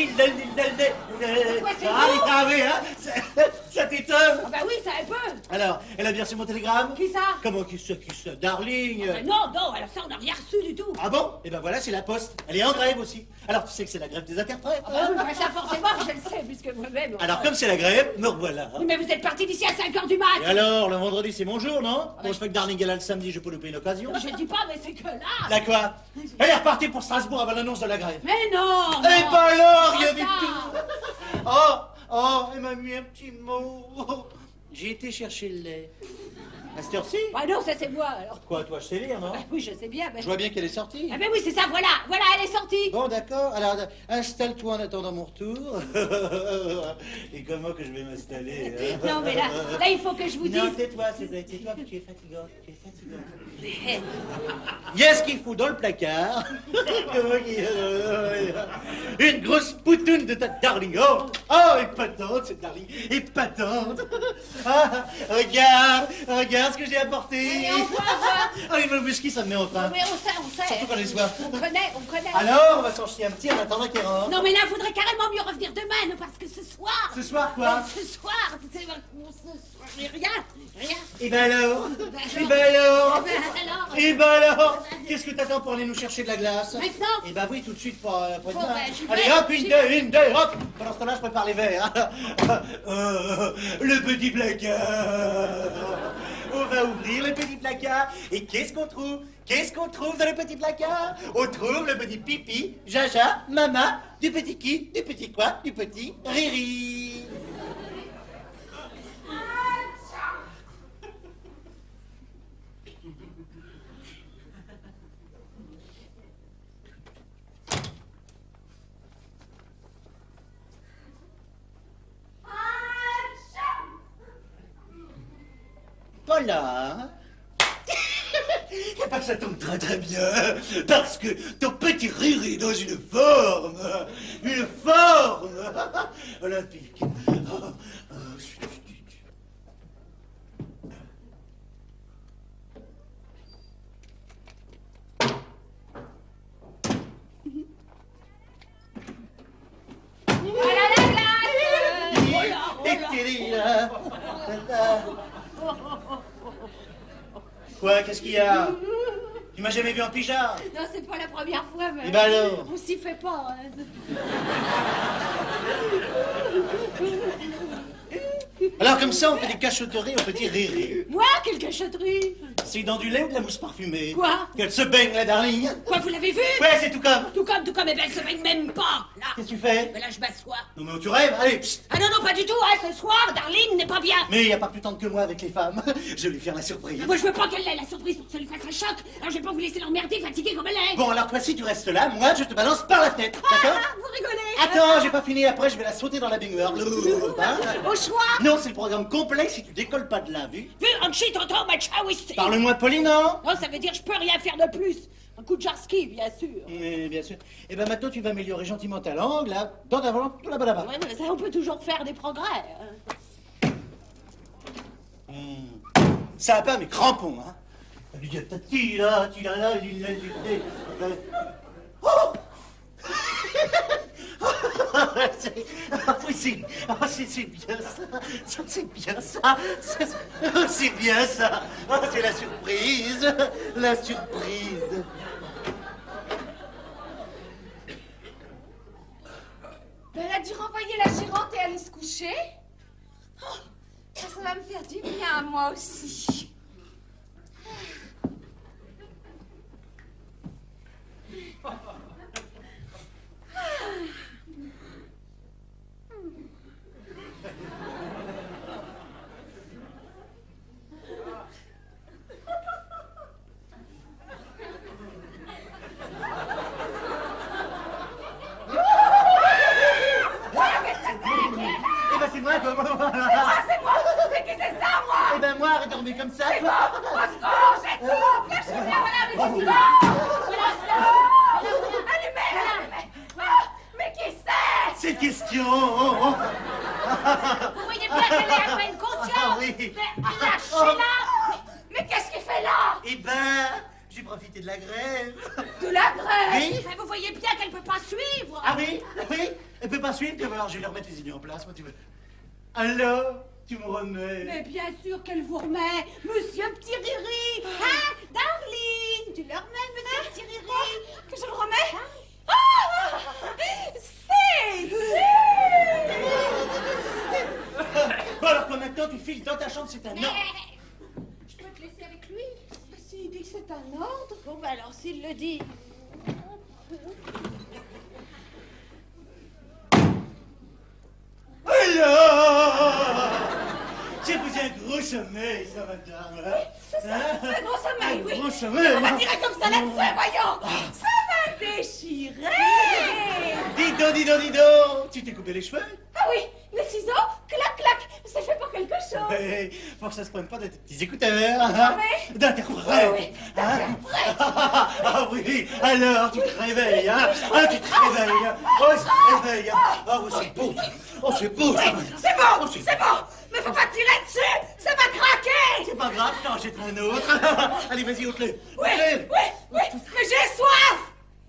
Ça t'étonne. Ah bah oui, ça un peu. Alors, elle a bien reçu mon télégramme? Qui ça? Comment qui ça? Darling? Ah, non, alors ça on n'a rien reçu du tout. Ah bon? Eh ben voilà, c'est la poste. Elle est en grève aussi. Alors, tu sais que c'est la grève des interprètes, Ah bah oui, bah ça forcément, je le sais, puisque moi-même... Alors, comme c'est la grève, me revoilà. Hein. Mais vous êtes parti d'ici à 5h du mat. Et alors, le vendredi, c'est mon jour, non? Bon, je fais que Darling est là le samedi, je peux louper une occasion. Je dis pas, mais c'est que là... La quoi? Elle est repartie pour Strasbourg avant l'annonce de la grève. Mais non. Eh ben alors, Pas il y avait ça. tout. Oh, elle m'a mis un petit mot. J'ai été chercher le lait. À cette heure-ci? Bah non, ça c'est moi, alors. Quoi, toi, je sais lire, non? Bah oui, je sais bien, mais... Je vois bien qu'elle est sortie. Ah ben oui, c'est ça, voilà, elle est sortie. Bon, d'accord. Alors, installe-toi en attendant mon retour. Et comment que je vais m'installer, hein? Non, mais là, il faut que je vous dise... Non, tais-toi, tu es fatigant. Il y a ce qu'il faut dans le placard. Une grosse poutoune de ta Darling. Oh, épatante, cette Darling. Épatante. Ah, regarde ce que j'ai apporté. on voit. Ah, le whisky, ça me met en train. Mais on sait. Surtout quand j'ai soif. On connaît. Alors, on va s'en chier un petit en attendant qu'il rentre. Non, mais là, faudrait carrément mieux revenir demain, non, parce que ce soir... Ce soir, quoi? Ce soir, rien. Et ben alors? Qu'est-ce que t'attends pour aller nous chercher de la glace? Maintenant? Eh ben oui, tout de suite pour demain. ben, j'y vais. Allez, hop, une, deux, hop. Pendant ce temps-là, je prépare les verres. Le petit placard. On va ouvrir le petit placard. Et qu'est-ce qu'on trouve? Qu'est-ce qu'on trouve dans le petit placard? On trouve le petit pipi, jaja, mama, du petit qui, du petit quoi, du petit Riri. Voilà. Et pas que ça tombe très très bien, parce que ton petit Riri est dans une forme olympique. Quoi? Qu'est-ce qu'il y a? Tu m'as jamais vu en pyjama? Non, c'est pas la première fois, mais... Et ben alors? On s'y fait pas. Alors comme ça, on fait des cachotteries au petit Riri. Moi, quelle cachotterie? C'est dans du lait ou de la mousse parfumée? Quoi? Qu'elle se baigne, la darling. Quoi, vous l'avez vu? Ouais, c'est tout comme. Tout comme, et ben elle se baigne même pas, là. Qu'est-ce que tu fais? Mais là, je m'assois. Non mais tu rêves? Allez, psst. Ah non, non, pas du tout, hein, ce soir, Darlene n'est pas bien. Mais il n'y a pas plus tendre que moi avec les femmes. Je vais lui faire la surprise. Moi, je veux pas qu'elle ait la surprise pour que ça lui fasse un choc. Alors, je vais pas vous laisser l'emmerder, fatiguée comme elle est. Bon, alors toi, si tu restes là, moi, je te balance par la tête, d'accord? Ah, vous rigolez? Attends, j'ai pas fini, après, je vais la sauter dans la baignoire. Hein? Au choix? Non, c'est le programme complet si tu décolles pas de là, vu? Vu, Anchi, tonton, machaouissi. Parle-moi de Pauline, non? Non, ça veut dire je peux rien faire de plus. Un coup de jarski, bien sûr. Oui, bien sûr. Et ben maintenant, tu vas améliorer gentiment ta langue, là, dans ta langue, tout là-bas, là-bas. Ouais, mais ça, on peut toujours faire des progrès. Ça a pas mes crampons, hein? Oh! C'est bien ça, c'est bien ça, c'est bien ça, c'est la surprise, la surprise. Ben, elle a dû renvoyer la gérante et aller se coucher. Oh, ça va me faire du bien, moi aussi. C'est moi! Mais qu'est-ce que c'est ça, moi? Eh ben moi, arrête de dormir comme ça. C'est moi! Au secours, j'ai tout! Flashez-moi, voilà, mais allumez! Mais qui c'est? Cette question. Vous voyez bien qu'elle est à peine consciente. Ah oui. Mais lâchez-la. Mais qu'est-ce qu'il fait là? Eh ben, j'ai profité de la grève. De la grève? Oui. Mais vous voyez bien qu'elle peut pas suivre. Ah oui, oui. Elle peut pas suivre, alors je vais lui remettre les idées en place, moi tu veux. Alors, tu me remets. Mais bien sûr qu'elle vous remet, monsieur Petit Riri. Hein, Darling, tu le remets, monsieur Petit Riri. Que je le remets? Bon alors que maintenant tu files dans ta chambre, c'est un ordre. Je peux te laisser avec lui? S'il dit que c'est un ordre. Bon, bah alors, s'il le dit. Alors, j'ai posé un gros sommeil, ça madame. C'est ça, un gros sommeil, oui. Un gros sommeil. On va tirer comme ça là-dessus, voyons. Ça va déchirer. Dis donc, tu t'es coupé les cheveux? Ah oui, les ciseaux, clac, clac, c'est fait pour quelque chose. Ouais, faut que ça se prenne pas dans tes petits écouteurs, hein? Oui. D'interprète. Oui, Hein? Ah oui, alors tu te réveilles, hein? Ah, tu te réveilles, hein? Oh, tu te réveilles, hein? Ah oui, c'est beau, ça. Oh, c'est beau, ça. C'est bon! C'est bon! Mais faut pas tirer dessus! Ça va craquer! C'est pas grave, t'en achètes un autre. Allez, vas-y, ôte-le. Oui! Mais j'ai soif!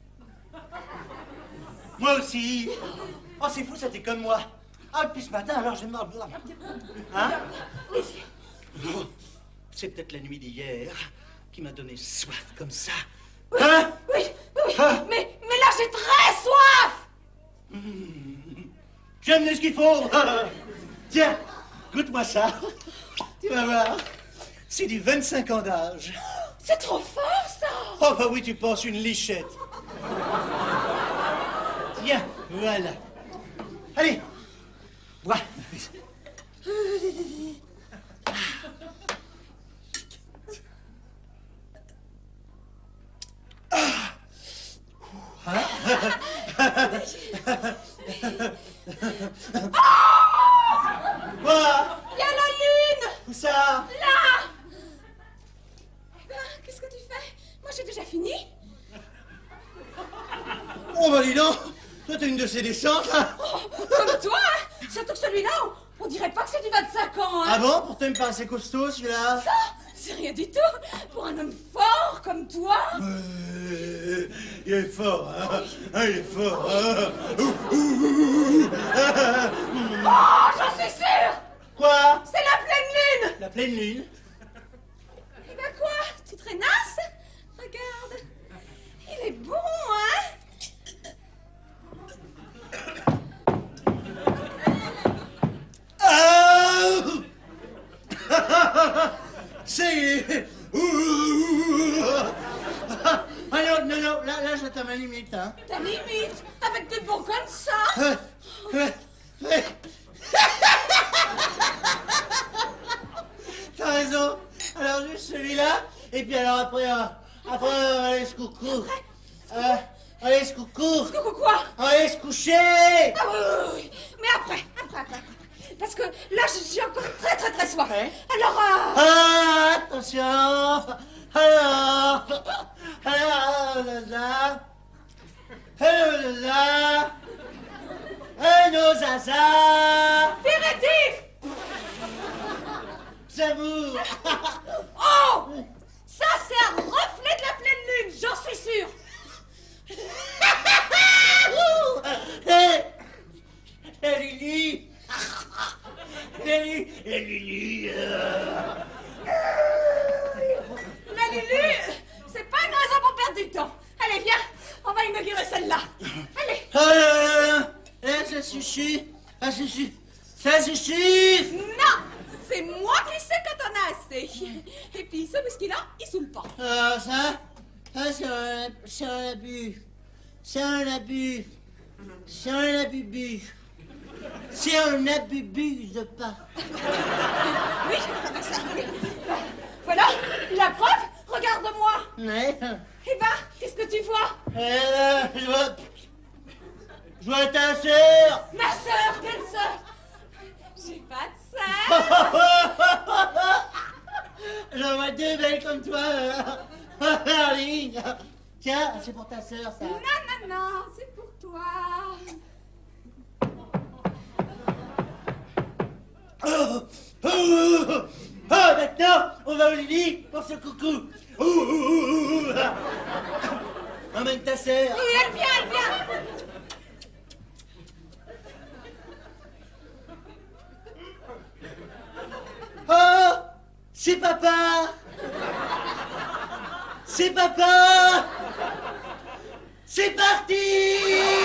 Moi aussi. Oh, c'est fou, ça, t'es comme moi. Ah, depuis ce matin, alors je me mords. Hein? Oh, c'est peut-être la nuit d'hier qui m'a donné soif comme ça. Hein? Oui! Mais là, j'ai très soif! J'ai amené ce qu'il faut. Tiens, goûte-moi ça. Tu vas voir. C'est du 25 ans d'âge. C'est trop fort, ça! Oh bah oui, tu penses une lichette. Tiens, voilà. Allez, bois. Quoi? Il y a la lune! Où ça? Là! Eh ben, qu'est-ce que tu fais? Moi, j'ai déjà fini. Oh bah dis donc, toi t'es une de ces descentes, hein? Comme toi, hein? Surtout que celui-là, on dirait pas que c'est du 25 ans, hein? Ah bon? Pourtant il me paraissait costaud celui-là. Ça, c'est rien du tout. Pour un homme fort comme toi. Il est fort, hein? Ah, il est fort, hein? Oh, j'en suis sûre! Quoi? C'est la pleine lune! La pleine lune? Eh ben quoi? Tu te rénasses? Regarde. Il est bon, hein? C'est... Ah non, non, non, là j'atteins ma limite, hein. Ta limite? Avec des bons comme ça? T'as raison. Alors juste celui-là, et puis alors après, allez se coucou. Allez se coucou. Coucou quoi? Allez se coucher. Ah oui. Mais après. Parce que là, j'ai encore très soif. Ouais. Alors, Ah, attention. Alors, Zaza. Hello, Zaza. Hello, Zaza. Pérétif! J'avoue. Oh! Ça, c'est un reflet de la pleine lune, j'en suis sûre. La Lily. La Lily. La Lulu, c'est pas une raison pour perdre du temps. Allez, viens, on va inaugurer celle-là. Allez. Ça suffit. Ça suffit. Non, c'est moi qui sais quand on a assez. Et puis, ce whisky-là, il saoule pas. Ça c'est un abus. C'est un abus. C'est un abus. C'est un abuse pas. Oui, ça, oui. Voilà, la preuve, regarde-moi. Ouais. Eh ben, qu'est-ce que tu vois? Je vois ta sœur. Ma sœur, quelle sœur? J'ai pas de sœur. J'en vois deux belles comme toi. Arline. Tiens, c'est pour ta sœur, ça. Non, c'est pour toi. Maintenant, on va au lit pour ce coucou. Emmène ta sœur. Oui, elle vient. Oh, c'est papa. C'est papa. C'est parti.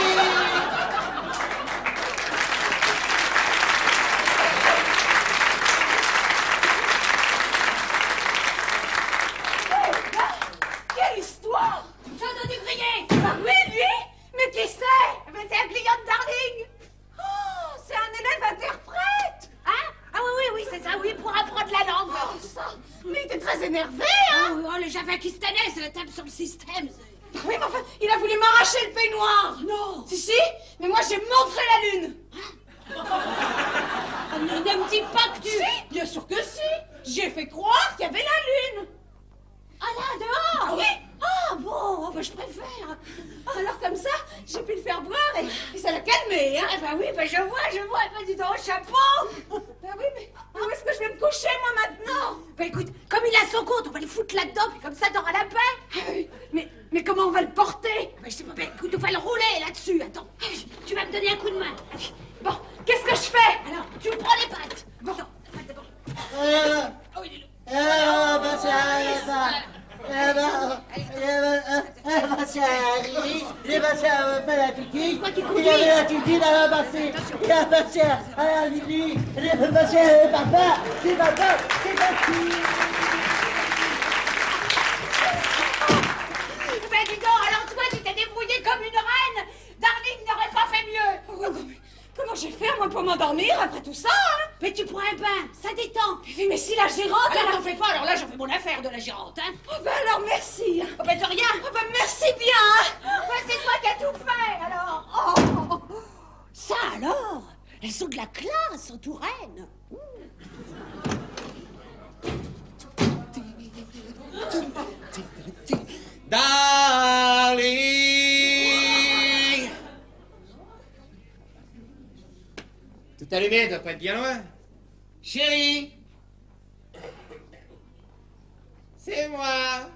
Quelle histoire! J'ai entendu crier. Ah oui, lui? Mais qui c'est? Mais c'est un client de Darling. Oh, c'est un élève interprète! Hein? Ah oui, c'est ça, oui, pour apprendre la langue. Oh, ça! Mais il était très énervé, hein? Oh, le javakistanais, c'est la table sur le système. Oui, mais enfin, il a voulu m'arracher le peignoir! Non. Si, mais moi j'ai montré la lune! Ne me dis pas que tu... Si, bien sûr que si! J'ai fait croire qu'il y avait la lune! Ah là, dehors. Ah oui? Ah bon, bah, je préfère. Alors comme ça, j'ai pu le faire boire et ça l'a calmé, hein? Ah bah oui, bah je vois, bah dis donc, chapeau. Bah oui, mais où est-ce que je vais me coucher, moi, maintenant? Bah écoute, comme il a son compte, on va le foutre là-dedans, puis comme ça t'auras la paix. Ah oui, mais comment on va le porter? Bah je sais pas, bah écoute, on va le rouler là-dessus, attends. Tu vas me donner un coup de main. Bon, qu'est-ce que je fais? Alors, tu me prends les pattes. Bon. Attends, d'abord. Oh, il est là. Il est passé à faire la pique. Quoi qui Il conduit? avait l'attitude à la passer. Il a passé à la Lily. Il est passé à papa. C'est papa. C'est parti. coucher comme une reine. Darling n'aurait pas fait mieux. Oh, non, mais comment je vais faire, moi, pour m'endormir après tout ça, hein? Mais tu prends un bain, ça détend. Mais si la gérante, Alors elle a... t'en fais pas, alors là j'en fais mon affaire de la gérante, hein. Oh, ben alors, merci. Oh ben de rien. Oh, ben merci bien. Ben, c'est toi qui as tout fait, alors. Oh. Ça alors, elles sont de la classe en Touraine. Darling! Tout allumé, doit pas être bien loin. Chérie! C'est moi!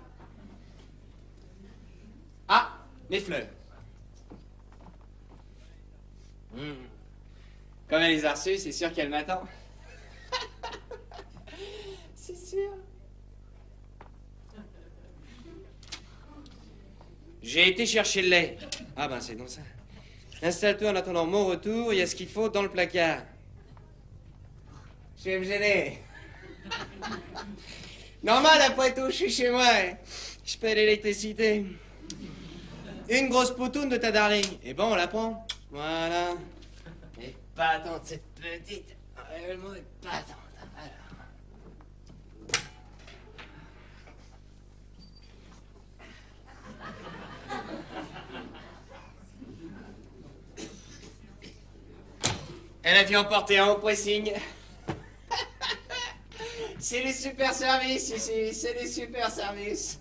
Ah, mes fleurs. Comme elle les a reçues, c'est sûr qu'elle m'attend. C'est sûr. J'ai été chercher le lait. Ah ben c'est donc ça. Installe-toi en attendant mon retour, il y a ce qu'il faut dans le placard. Je vais me gêner. Normal, après tout, je suis chez moi. Je paie l'électricité. Une grosse poutoune de ta darling. Et bon, on la prend. Voilà. Et pas attendre cette petite. Le mot est pas attendre. Elle a dû emporter un haut pressing. C'est les super services ici, c'est les super services.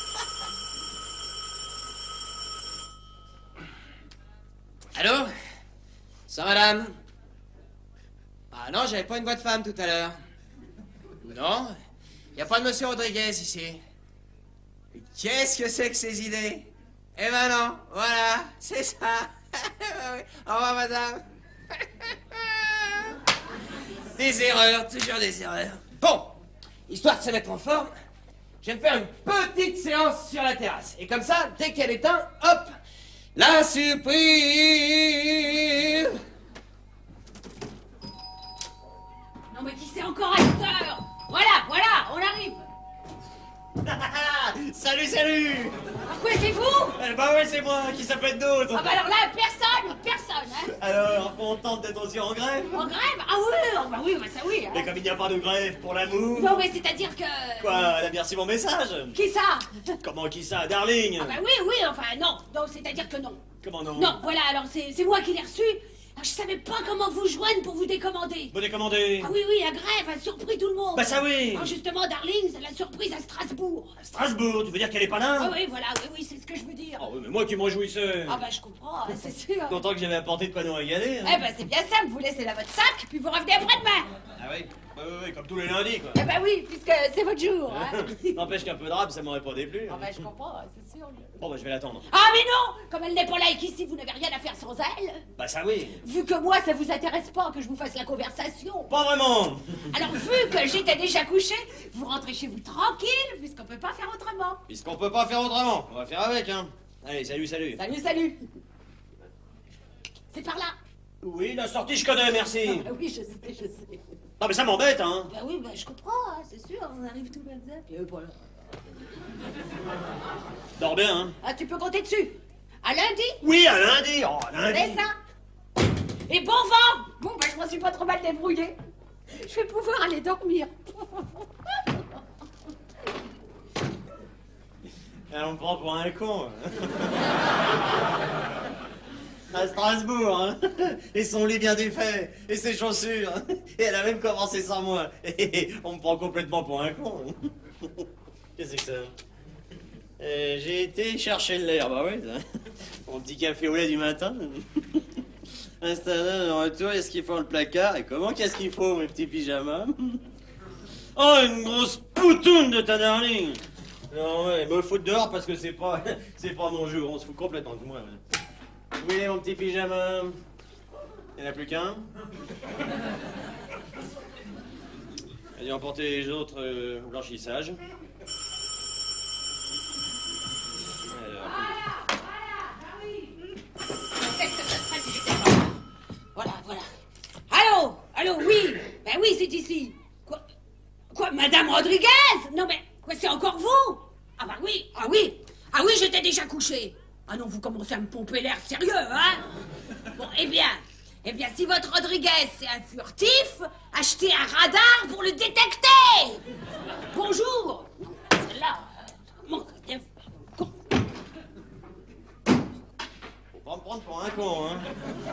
Allô? Ça, madame? Ah non, j'avais pas une voix de femme tout à l'heure. Non, y a pas de monsieur Rodriguez ici. Qu'est-ce que c'est que ces idées? Eh ben non, voilà, c'est ça. Au revoir, madame. Des erreurs, toujours des erreurs. Bon, histoire de se mettre en forme, je vais me faire une petite séance sur la terrasse. Et comme ça, dès qu'elle éteint, hop, la surprise. Non mais qui c'est encore à cette heure? Voilà, on arrive. Salut, salut! Ah quoi, c'est vous? Bah ouais, c'est moi, qui ça peut être d'autre? Ah bah alors là, personne, hein. Alors, contente d'être aussi en grève? En grève? Ah oui, bah oui, bah ça oui. Hein. Mais comme il n'y a pas de grève pour l'amour... Non mais c'est-à-dire que... Quoi, elle a bien reçu mon message? Qui ça? Comment qui ça, Darling? Ah bah oui, enfin non, c'est-à-dire que non. Comment non? Non, voilà, alors c'est moi qui l'ai reçu. Alors, je savais pas comment vous joindre pour vous décommander. Vous décommandez? Ah oui, la grève a surpris tout le monde. Bah ça oui! Alors justement, Darling, c'est la surprise à Strasbourg. À Strasbourg, tu veux dire qu'elle est pas là? Ah oui, voilà, oui, c'est ce que je veux dire. Ah oui, mais moi qui me réjouissais! Ah bah je comprends, c'est sûr. Content que j'avais apporté de quoi nous régaler, hein. Eh bah c'est bien simple, vous laissez là votre sac, puis vous revenez après-demain. Ah oui? Oui, comme tous les lundis, quoi. Eh bah oui, puisque c'est votre jour, hein. N'empêche qu'un peu de rap, ça m'aurait pas déplu. Ah bah je comprends, c'est sûr. Bon bah je vais l'attendre. Ah mais non! Comme elle n'est pas là et qu'ici vous n'avez rien à faire sans elle. Bah ça oui. Vu que moi ça vous intéresse pas que je vous fasse la conversation. Pas vraiment. Alors vu que j'étais déjà couché, vous rentrez chez vous tranquille, puisqu'on peut pas faire autrement. Puisqu'on peut pas faire autrement, on va faire avec, hein. Allez, salut. Salut. C'est par là. Oui, la sortie je connais, merci. Ah oui, je sais. Non mais ça m'embête, hein. Bah oui, je comprends, hein, c'est sûr, on arrive tout comme ça, puis voilà. Dors bien, hein. Ah, tu peux compter dessus. À lundi? Oui, à lundi. Oh, lundi. C'est ça. Et bon vent. Bon, je m'en suis pas trop mal débrouillée. Je vais pouvoir aller dormir. On me prend pour un con. À Strasbourg, hein. Et son lit bien défait, et ses chaussures. Et elle a même commencé sans moi. Et on me prend complètement pour un con. Qu'est-ce que c'est que ça? J'ai été chercher le lait, bah oui, ça. Mon petit café au lait du matin. Installé de retour, est-ce qu'il faut dans le placard? Et comment qu'est-ce qu'il faut, mes petits pyjamas? Oh, une grosse poutoune de ta darling! Non, ouais, me foutre dehors parce que c'est pas mon jeu, on se fout complètement de moi. Ouais. Où il est mon petit pyjama? Il n'y en a plus qu'un? Allez emporter les autres au blanchissage. Voilà. Allô, oui. Ben oui, c'est ici. Quoi, Madame Rodriguez? Non mais, quoi, c'est encore vous? Ah oui, j'étais déjà couché. Ah non, vous commencez à me pomper l'air sérieux, hein? Bon, eh bien, si votre Rodriguez c'est un furtif, achetez un radar pour le détecter. Bonjour. Non, celle-là, comment ça vient faire le con? Faut pas me prendre pour un con, hein.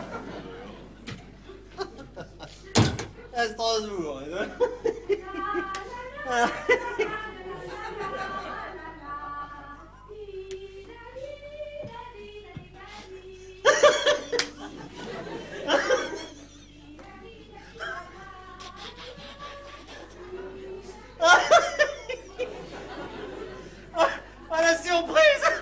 À Strasbourg. Ah, la surprise!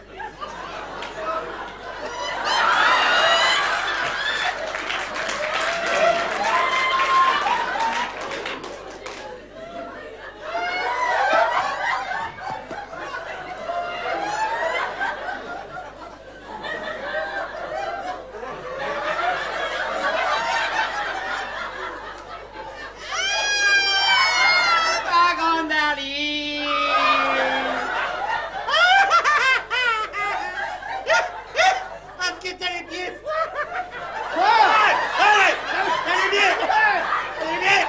Ma grande Darling! Parce que t'as les pieds froids! Allez! Allez bien! Allez bien!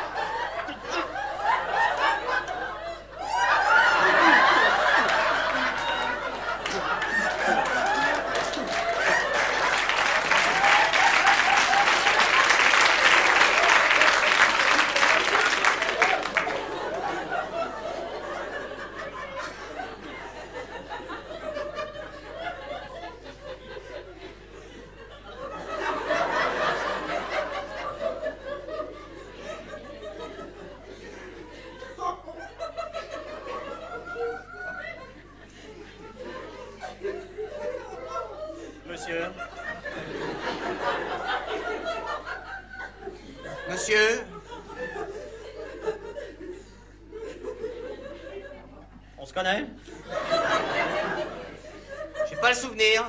Monsieur. Monsieur. On se connaît? J'ai pas le souvenir.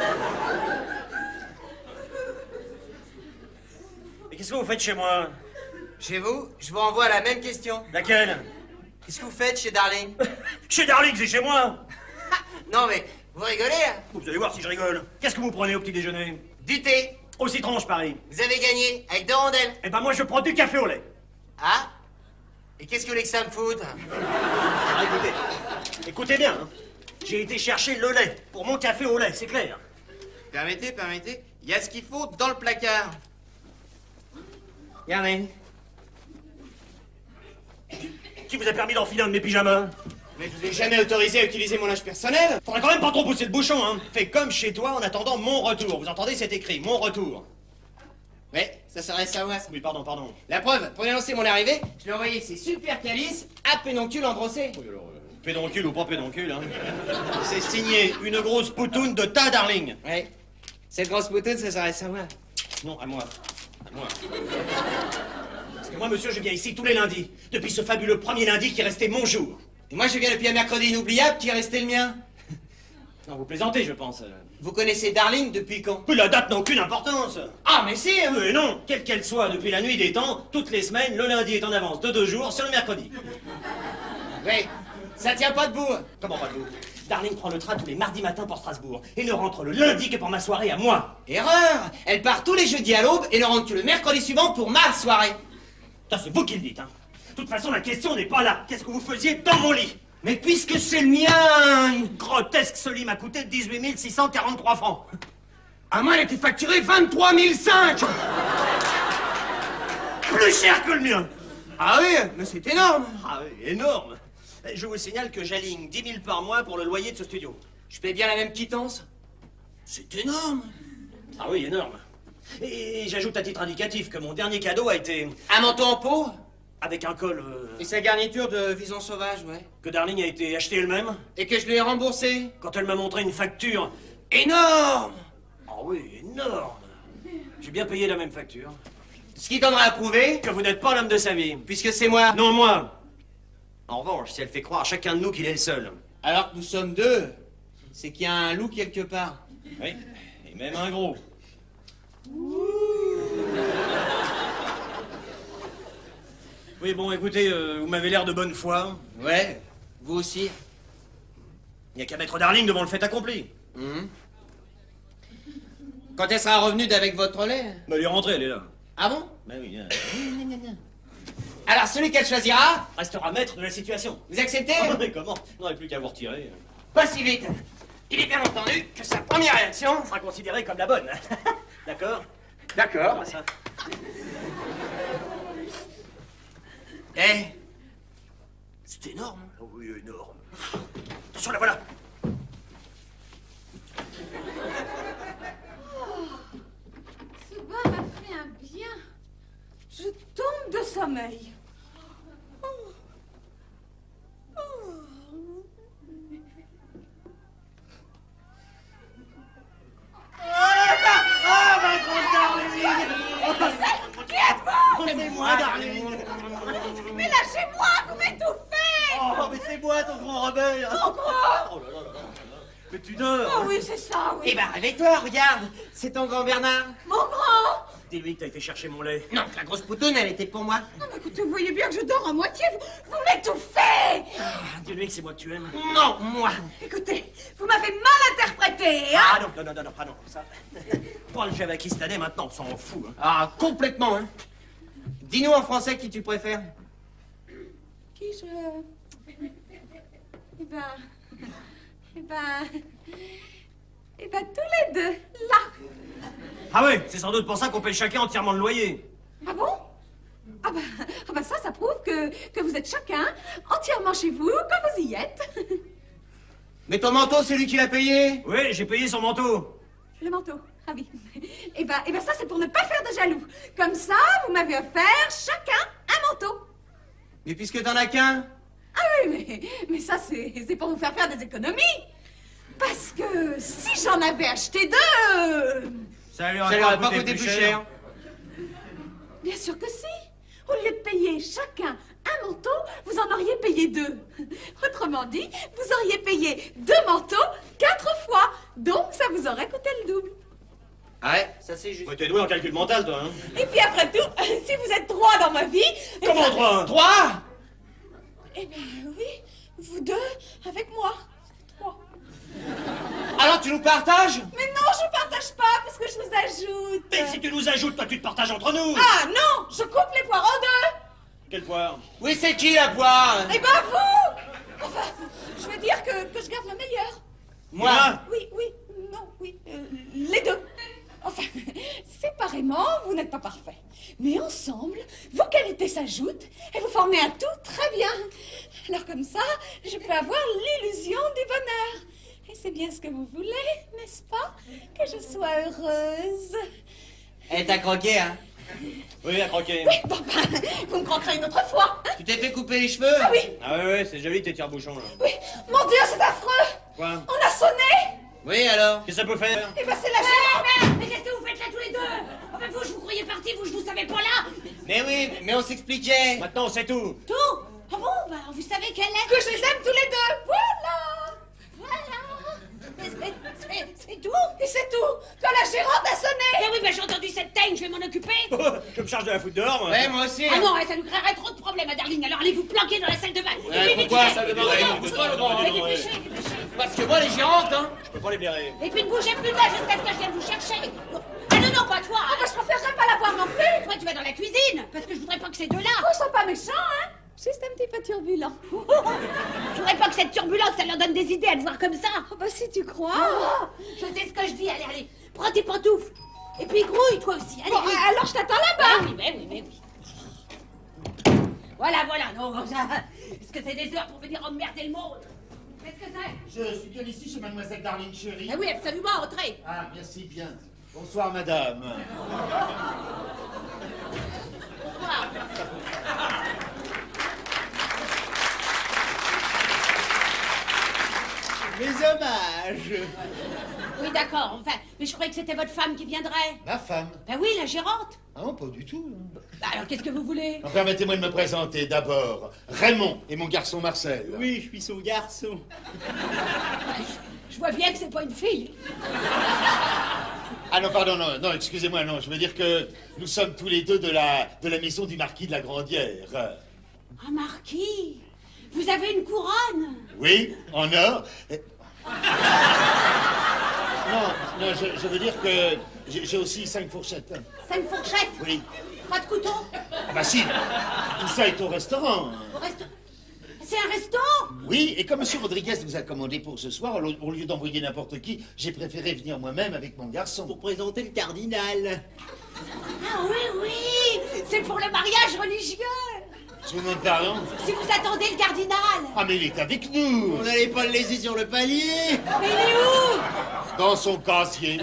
Et qu'est-ce que vous faites chez moi? Chez vous, je vous renvoie à la même question. Laquelle? Qu'est-ce que vous faites chez Darling? Chez Darling, c'est chez moi! Non mais, vous rigolez, hein? Vous allez voir si je rigole. Qu'est-ce que vous prenez au petit déjeuner? Du thé. Au citron, je parie. Vous avez gagné, avec 2 rondelles. Eh ben moi, je prends du café au lait. Ah? Et qu'est-ce que vous voulez que ça me foute? Ah, écoutez bien, hein. J'ai été chercher le lait pour mon café au lait, c'est clair. Permettez, il y a ce qu'il faut dans le placard. Regardez. Qui vous a permis d'enfiler un de mes pyjamas? Mais je vous ai jamais autorisé à utiliser mon linge personnel. Faudrait quand même pas trop pousser le bouchon, hein. Fais comme chez toi en attendant mon retour. Vous entendez, c'est écrit, mon retour. Ouais, ça s'adresse à moi, ça. Oui, pardon. La preuve, pour annoncer mon arrivée, je lui ai envoyé ces super calices à pédoncule engrossé. Oui, alors, pédoncule ou pas pédoncule, hein. C'est signé une grosse poutoune de ta Darling. Ouais. Cette grosse poutoune, ça s'adresse à moi. Non, à moi. À moi. Parce que moi, monsieur, je viens ici tous les lundis. Depuis ce fabuleux premier lundi qui est resté mon jour. Et moi, je viens depuis un mercredi inoubliable qui est resté le mien. Non, vous plaisantez, je pense. Vous connaissez Darling depuis quand? La date n'a aucune importance. Ah, mais si, hein. Mais non, quelle qu'elle soit, depuis la nuit des temps, toutes les semaines, le lundi est en avance de 2 jours sur le mercredi. Oui, ça tient pas debout. Comment pas debout? Darling prend le train tous les mardis matins pour Strasbourg et ne rentre le lundi que pour ma soirée à moi. Erreur. Elle part tous les jeudis à l'aube et ne rentre que le mercredi suivant pour ma soirée. Ça, c'est vous qui le dites, hein. De toute façon, la question n'est pas là. Qu'est-ce que vous faisiez dans mon lit? Mais puisque c'est le mien... Grotesque, ce lit m'a coûté 18 643 francs. À moi, elle était facturée 23 500. Plus cher que le mien. Ah oui, mais c'est énorme. Ah oui, énorme. Je vous signale que j'aligne 10 000 par mois pour le loyer de ce studio. Je paie bien la même quittance? C'est énorme. Ah oui, énorme. Et j'ajoute à titre indicatif que mon dernier cadeau a été... Un manteau en peau? Avec un col... Et sa garniture de vison sauvage, ouais. Que Darling a été acheté elle-même. Et que je lui ai remboursé. Quand elle m'a montré une facture... Énorme! Ah oui, énorme. J'ai bien payé la même facture. Ce qui tendra à prouver... Que vous n'êtes pas l'homme de sa vie. Puisque c'est moi. Non, moi. En revanche, si elle fait croire à chacun de nous qu'il est le seul. Alors que nous sommes 2, c'est qu'il y a un loup quelque part. Oui, et même un gros. Oui, bon, écoutez, vous m'avez l'air de bonne foi. Ouais, vous aussi. Il n'y a qu'à mettre Darling devant le fait accompli. Quand elle sera revenue d'avec votre lait? Bah, elle est rentrée, elle est là. Ah bon? Bah oui. Alors, celui qu'elle choisira Restera maître de la situation. Vous acceptez? Ah, mais comment? On n'aurait plus qu'à vous retirer. Pas si vite. Il est bien entendu que sa première réaction Sera considérée comme la bonne. D'accord? D'accord. Ça. Eh, C'est énorme. Oh oui, énorme. Attention, la voilà. Ce bain m'a fait un bien. Je tombe de sommeil. C'est moi, Darling. Mais lâchez-moi, vous m'étouffez. Oh, mais c'est moi, ton grand rebelle. Oh, quoi? Oh là là là là. Mais tu dors. Oh oui, c'est ça, oui. eh ben, réveille-toi, regarde. C'est ton grand Bernard. Mon grand. Dis-lui que t'as été chercher mon lait. Non, la grosse poutoune, elle était pour moi. Non, mais écoutez, vous voyez bien que je dors à moitié. Vous m'étouffez. Dis-lui que c'est moi que tu aimes. Non, moi. Écoutez, vous m'avez mal interprété, hein? Ah non, ah non, ça. Prends le Javakistanais maintenant, on s'en fout. Hein. Ah, complètement, hein. Dis-nous en français qui tu préfères. Qui je... Eh ben, tous les deux, là. Ah oui, c'est sans doute pour ça qu'on paye chacun entièrement le loyer. Ah bon? Ah bah ça prouve que vous êtes chacun entièrement chez vous quand vous y êtes. Mais ton manteau, c'est lui qui l'a payé. Oui, j'ai payé son manteau. Le manteau, ah oui. Eh ben ça c'est pour ne pas faire de jaloux. Comme ça, vous m'avez offert chacun un manteau. Mais puisque t'en as qu'un. Ah oui, mais ça c'est pour vous faire des économies. Parce que si j'en avais acheté deux... Ça lui Ça lui aurait pas coûté plus cher. Bien sûr que si. Au lieu de payer chacun un manteau, vous en auriez payé deux. Autrement dit, vous auriez payé 2 manteaux 4 fois. Donc, ça vous aurait coûté le double. Ah ouais, ça c'est juste. Ouais, t'es doué en calcul mental, toi, hein. Et puis après tout, si vous êtes 3 dans ma vie... Comment 3? 3? Eh bien, oui, vous 2 avec moi. 3. Alors tu nous partages? Mais non, je partage pas, parce que je vous ajoute. Mais si tu nous ajoutes, toi, tu te partages entre nous. Ah non, je coupe les poires en 2. Quelle poire? Oui, c'est qui la poire? Eh ben vous. Enfin, je veux dire que je garde le meilleur. Moi? Oui, les deux. Enfin, séparément, vous n'êtes pas parfaits. Mais ensemble, vos qualités s'ajoutent et vous formez un tout très bien. Alors comme ça, je peux avoir l'illusion du bonheur. Et c'est bien ce que vous voulez, n'est-ce pas? Que je sois heureuse. Elle t'a croqué, hein? Oui, à croquer. Oui, bon, vous me croquerez une autre fois. Tu t'es fait couper les cheveux? Ah oui, Ah ouais, c'est joli tes tire-bouchons, là. oui. Mon Dieu, c'est affreux. Quoi? On a sonné. Oui, alors? Qu'est-ce que ça peut faire? Eh ben, c'est la gérante. Mais qu'est-ce que vous faites là tous les deux? Enfin, vous, je vous croyais partis, vous, je vous savais pas là. Mais oui, mais on s'expliquait. Maintenant, c'est tout. Tout? Ah bon? Bah, vous savez quelle est? Que je les aime tous les deux. Voilà. C'est tout? Et c'est tout. Quand la gérante a sonné. Eh oui, bah, j'ai entendu cette teigne, je vais m'en occuper. Je me charge de la foutre dehors, moi. Ouais, moi aussi. Ah non, ça nous créerait trop de problèmes à Darling, alors allez vous planquer dans la salle de bain. Ouais, pourquoi ça demande Pourquoi le grand? Dépêchez. Parce que moi, les gérantes, hein. Je peux pas les blairer. Et puis ne bougez plus là jusqu'à ce que je vienne vous chercher. Ah non, pas toi. Ah bah, je préférerais pas la voir non plus. Toi, tu vas dans la cuisine, parce que je voudrais pas que ces deux-là. Oh, ils sont pas méchants, hein. Juste un petit peu turbulent. Je voudrais pas que cette turbulence, ça leur donne des idées à te voir comme ça. Oh bah si tu crois. Je sais ce que je dis, allez. Prends tes pantoufles. Et puis grouille, toi aussi. Allez, Bon, vite. alors je t'attends là-bas. Mais oui. Voilà, non, ça... Est-ce que c'est des heures pour venir emmerder le monde? Qu'est-ce que c'est? Je suis bien ici chez Mademoiselle Darling Chérie. Ah oui, absolument, entrez. Ah, merci bien. Bonsoir, madame. Bonsoir. Mes hommages. Oui, d'accord, enfin, mais je croyais que c'était votre femme qui viendrait. Ma femme? Ben oui, la gérante. Ah non, pas du tout. Bah alors, qu'est-ce que vous voulez? Permettez-moi de me présenter d'abord. Raymond et mon garçon Marcel. Oui, je suis son garçon. Je vois bien que c'est pas une fille. Ah non, pardon, non, excusez-moi, non, je veux dire que nous sommes tous les deux de la maison du marquis de la Grandière. Ah, marquis, vous avez une couronne? Oui, en or. Non, je veux dire que J'ai aussi 5 fourchettes. 5 fourchettes? Oui. Pas de couteau? Ah bah si, tout ça est au restaurant. Au resto... C'est un restaurant? Oui, et comme M. Rodriguez nous a commandé pour ce soir, au lieu d'envoyer n'importe qui, j'ai préféré venir moi-même avec mon garçon. Pour présenter le cardinal. Ah oui, oui! C'est pour le mariage religieux! Je vous demande pardon. Si vous attendez le cardinal! Ah mais il est avec nous. On n'allait pas le laisser sur le palier. Mais il est où? Dans son casier.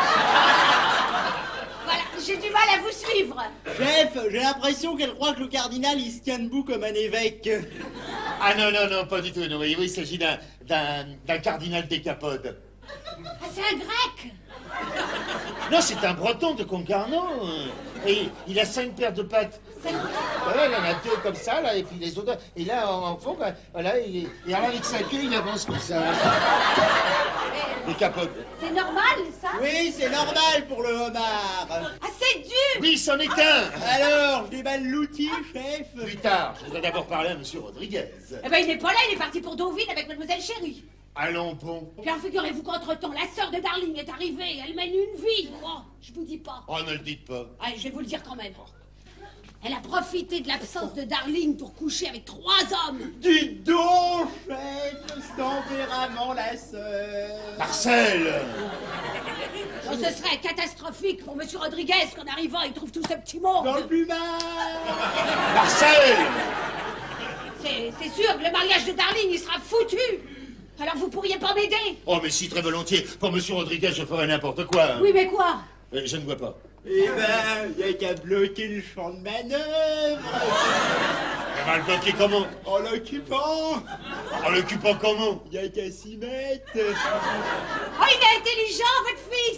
Voilà, j'ai du mal à vous suivre. Chef, j'ai l'impression qu'elle croit que le cardinal, il se tient debout comme un évêque. Ah non, non, non, pas du tout. Non, voyez-vous, il s'agit d'un cardinal décapode. Ah, c'est un grec? Non, c'est un breton de Concarneau. Et il a 5 paires de pattes. Voilà, il en a 2 comme ça, là, et puis les autres. Et là, en fond, ben, voilà, et alors avec sa queue, il avance comme ça. Décapode. C'est normal, ça? Oui, c'est normal pour le homard. Ah, c'est dur! Oui, c'en est un. Alors, je déballe l'outil, chef. Plus tard, je voudrais d'abord parler à M. Rodriguez. Eh ben, il n'est pas là, il est parti pour Deauville avec Mademoiselle Chérie. Allons, bon. Puis alors, figurez-vous qu'entre-temps, la sœur de Darling est arrivée, elle mène une vie. Oh, je vous dis pas. Oh, ne le dites pas. Allez, je vais vous le dire quand même. Elle a profité de l'absence de Darling pour coucher avec 3 hommes. Dites donc, chef, ce tempérament, la sœur. Marcel. Oh, ce serait catastrophique pour Monsieur Rodriguez qu'en arrivant, il trouve tout ce petit monde. Dans le plumard. Marcel. C'est sûr que le mariage de Darling, il sera foutu. Alors vous pourriez pas m'aider? Oh, mais si, très volontiers. Pour M. Rodriguez, je ferai n'importe quoi. Oui, mais quoi? Je ne vois pas. Eh ben, il n'y a qu'à bloquer le champ de manœuvre. On va le bloquer comment? En l'occupant. En l'occupant comment? Il n'y a qu'à s'y mettre. Oh, il est intelligent, votre fils.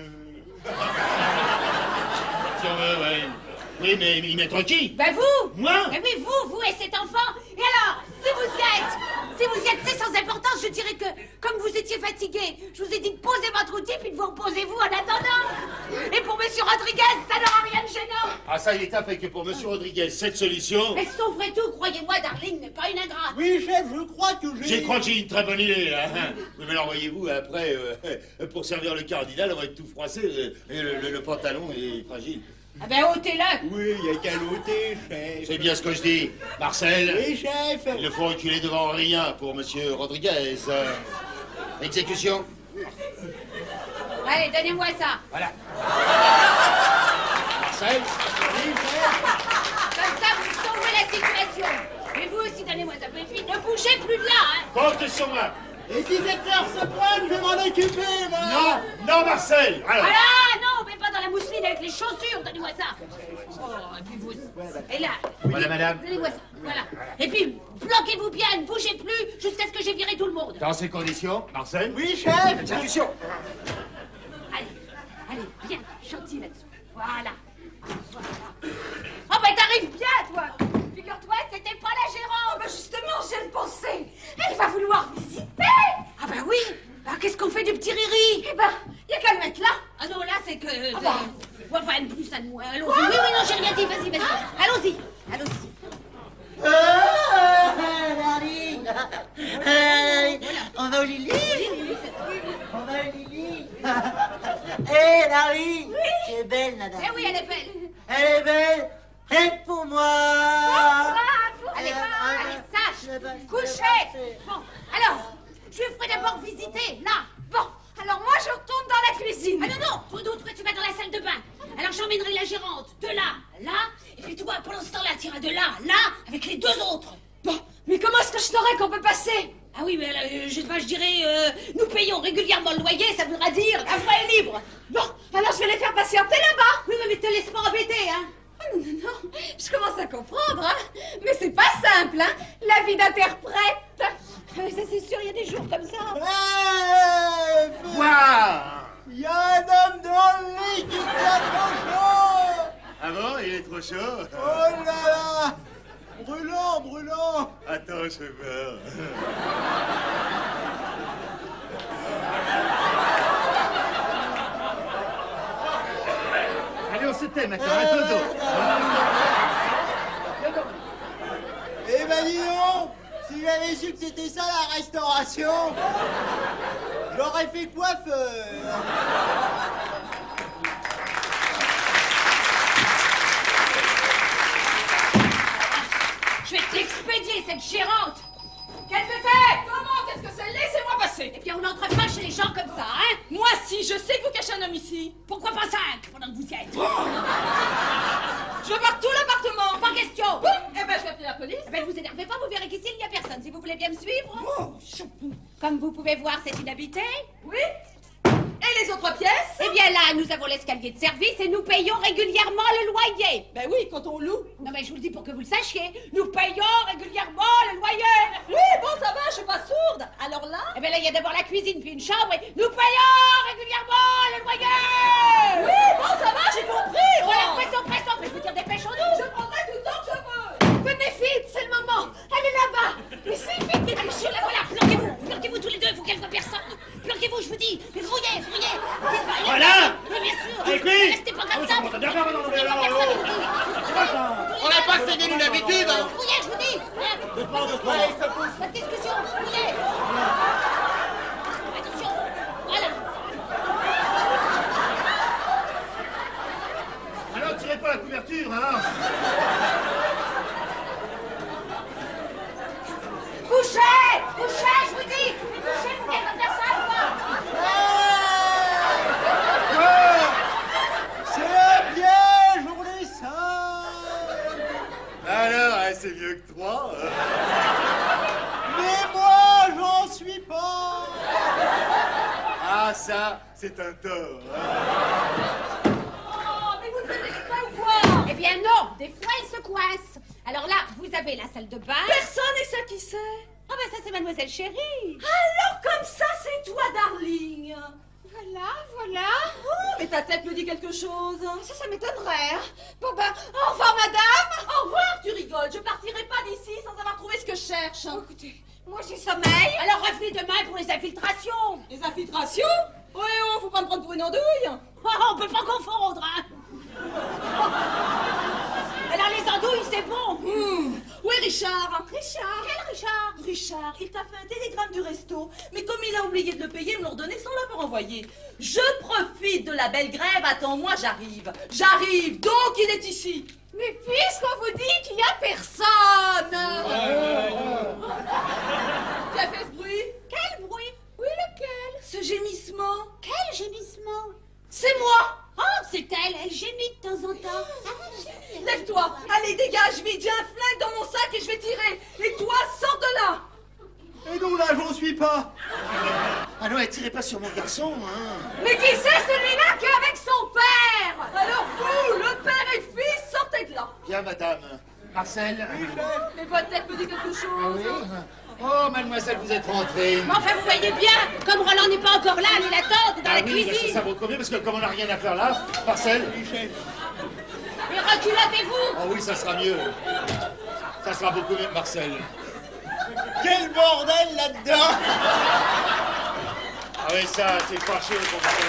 Si on veut, ouais. Oui, mais y mettre qui? Ben vous. Moi? Ben oui, vous et cet enfant. Et alors, si vous y êtes, c'est sans importance, je dirais que, comme vous étiez fatigué, je vous ai dit de poser votre outil, puis de vous reposez-vous en attendant. Et pour Monsieur Rodriguez, ça n'aura rien de gênant. Ah, ça, il est fait que pour M. Rodriguez, cette solution... Mais sauverait tout, croyez-moi, Darling n'est pas une ingrate. Oui, chef, je crois que j'ai... Je crois que j'ai une très bonne idée, là. Oui, mais alors, voyez-vous, après, pour servir le cardinal, on va être tout froissé, et le pantalon est fragile. Ah ben, ôtez-le. Oui, il n'y a qu'à l'ôter, chef. C'est bien ce que je dis. Marcel. Oui, chef. Il ne faut reculer devant rien pour M. Rodriguez. Exécution. Allez, donnez-moi ça. Voilà. Marcel. Oui, chef. Comme ça, vous sauvez la situation. Et vous aussi, donnez-moi ça. Et puis, ne bougez plus de là, hein. Compte sur moi. Et si cette heure se pointe, je vais m'en occuper, moi. Non, non, Marcel. Alors. Voilà, non, mais pas dans la mousseline avec les chaussures, donnez-moi ça. Oh, et puis vous. Et là. Voilà, madame. Donnez-moi ça, voilà. Et puis, bloquez-vous bien, ne bougez plus, jusqu'à ce que j'ai viré tout le monde. Dans ces conditions, Marcel. Oui, chef. Exécution. Allez, bien, gentil là-dessus. Voilà. Oh, ben t'arrives bien, toi. Figure-toi, c'était pas la gérante. Oh, ben justement, j'ai pensé. Elle va vouloir visiter. Ah ben oui. Bah, qu'est-ce qu'on fait du petit Riri? Eh ben, y a qu'à le mettre là. Ah non, là, c'est que... Ah bah. Enfin, une plus à nous. Allons-y. Oui, oui, non, j'ai rien dit. Vas-y. Allons-y. On va au Lili. On va au Lili. Hé, Larry. Tu es belle, madame. Eh oui, elle est belle. Elle est belle. Rien que pour moi. Allez, sache. Couchez. Bon, alors, je lui ferai d'abord visiter, là. Bon, alors moi je retourne dans la cuisine. Ah non, toi d'autre, tu vas dans la salle de bain. Alors j'emmènerai la gérante de là, et puis toi, pendant ce temps-là, tu iras de là, avec les 2 autres. Bon, mais comment est-ce que je saurais qu'on peut passer? Ah oui, mais je sais pas, je dirais, nous payons régulièrement le loyer, ça voudra dire la voie est libre. Bon, alors je vais les faire patienter là-bas. Oui, mais te laisse pas embêter, hein. Oh, non, je commence à comprendre, hein. Mais c'est pas simple, hein, la vie d'interprète. Ça c'est sûr, il y a des jours comme ça. Il y a un homme dans le lit qui est trop chaud. Ah bon, il est trop chaud? Oh là là. Brûlant. Attends, je vais voir. Allez, on se tait maintenant, un dodo. Eh ben dis donc, si j'avais su que c'était ça la restauration, j'aurais fait coiffeur. expédier cette gérante. Qu'est-ce que c'est? Comment? Qu'est-ce que c'est? Laissez-moi passer. Eh bien, on n'entre pas chez les gens comme ça, hein? Moi, si, je sais que vous cachez un homme ici. Pourquoi pas 5 pendant que vous y êtes? Je veux voir tout l'appartement. Pas question. Eh ben, je vais appeler la police. Eh ben, ne vous énervez pas, vous verrez qu'ici, il n'y a personne. Si vous voulez bien me suivre. Comme vous pouvez voir, c'est inhabité. Oui. Et les autres pièces? Eh bien là, nous avons l'escalier de service et nous payons régulièrement le loyer. Ben oui, quand on loue. Non mais je vous le dis pour que vous le sachiez, nous payons régulièrement le loyer. Oui, bon, ça va, je suis pas sourde. Alors là? Eh bien là, il y a d'abord la cuisine puis une chambre et nous payons régulièrement le loyer. Oui, bon, ça va, j'ai compris. Voilà, pressons, mais je vous dire dépêchons-nous. Je prendrai tout le temps que je veux. Venez vite, c'est le moment. Elle est là-bas. Mais c'est vite, dépêchez, la voilà. Planquez-vous tous les deux, il faut qu'elle voit personne. Planquez-vous, je vous dis. Mais fouillez. Voilà. Mais bien sûr. Avec lui. Restez pas comme ça. On n'a pas fait une habitude, hein. Fouillez, je vous dis. Doucement. Allez, ça pousse. Pas de discussion, fouillez. Attention. Voilà. Alors, tirez pas la couverture, hein. Couchez, je vous dis. Couchez, vous n'êtes pas faire ça ou pas? C'est un piège, oubliez ça. Alors, c'est mieux que 3. Mais moi, j'en suis pas. Ah, ça, c'est un tort. Oh, mais vous le faites exprès ou quoi? Eh bien non, des fois il se coince. Alors là, vous avez la salle de bain. Personne n'est ça qui sait. Ah ben ça c'est mademoiselle Chérie. Alors comme ça, c'est toi, darling. Voilà. Oh, mais ta tête me dit quelque chose. Ça m'étonnerait. Hein. Bon ben, au revoir, madame. Au revoir, tu rigoles. Je partirai pas d'ici sans avoir trouvé ce que je cherche. Oh, écoutez, moi j'ai sommeil. Alors revenez demain pour les infiltrations. Les infiltrations? Oh, faut pas me prendre pour une andouille. Oh, on peut pas confondre, hein. Alors les andouilles, c'est bon. Oui, Richard. Richard? Quel Richard? Richard, il t'a fait un télégramme du resto, mais comme il a oublié de le payer, il me l'a redonné sans l'avoir envoyé. Je profite de la belle grève, attends-moi, j'arrive. J'arrive, donc il est ici. Mais puisqu'on vous dit qu'il n'y a personne. Qui a fait ce bruit? Quel bruit? Oui, lequel? Ce gémissement. Quel gémissement? C'est moi. Oh, c'est elle gémit de temps en temps. Lève-toi, allez, dégage vite, j'ai un flingue dans mon sac et je vais tirer. Et toi, sors de là. Et donc là, j'en suis pas. Ah non, tirez pas sur mon garçon, hein. Mais qui c'est celui-là qui est avec son père? Alors vous, le père et le fils, sortez de là. Bien, madame. Marcel. Mais votre tête me dit quelque chose. Oh, mademoiselle, vous êtes rentrée. Mais enfin, vous voyez bien, comme Roland n'est pas encore là, nous l'attendent dans la Oui, bah, cuisine. ça vaut combien? Parce que comme on n'a rien à faire là, Marcel. Mais reculatez-vous. Oh oui, ça sera mieux. Ça sera beaucoup mieux, Marcel. Quel bordel là-dedans. Ah oui, ça, c'est fâché pour Marcel.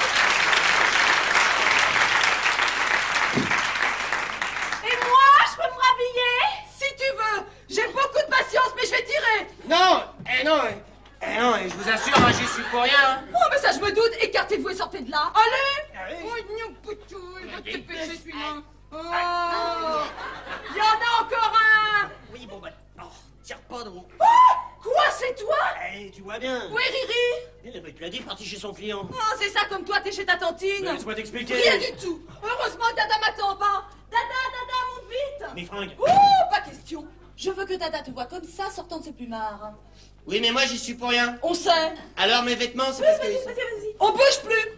Et moi, je peux me rhabiller? Si tu veux. J'ai beaucoup de patience, mais je vais tirer. Non, et je vous assure, hein, j'y suis pour rien. Oh, mais ça, je me doute. Écartez-vous et sortez de là. Allez. Oh, non, putain, il va te dépêcher, celui-là. Oh. Il y en a encore un. Oui, bon, bah, tire pas de vous. Oh, quoi, c'est toi? Eh, tu vois bien. Oui, Riri. Tu l'as dit, parti chez son client. Oh, c'est ça comme toi, t'es chez ta tantine. Laisse-moi t'expliquer. Rien du tout. Heureusement que Dada m'attend pas. Dada, monte vite. Mes fringues. Oh, pas question. Je veux que Dada te voie comme ça, sortant de ses plumards. Oui, mais moi, j'y suis pour rien. On sait. Alors, mes vêtements, c'est parce que... Vas-y. On bouge plus.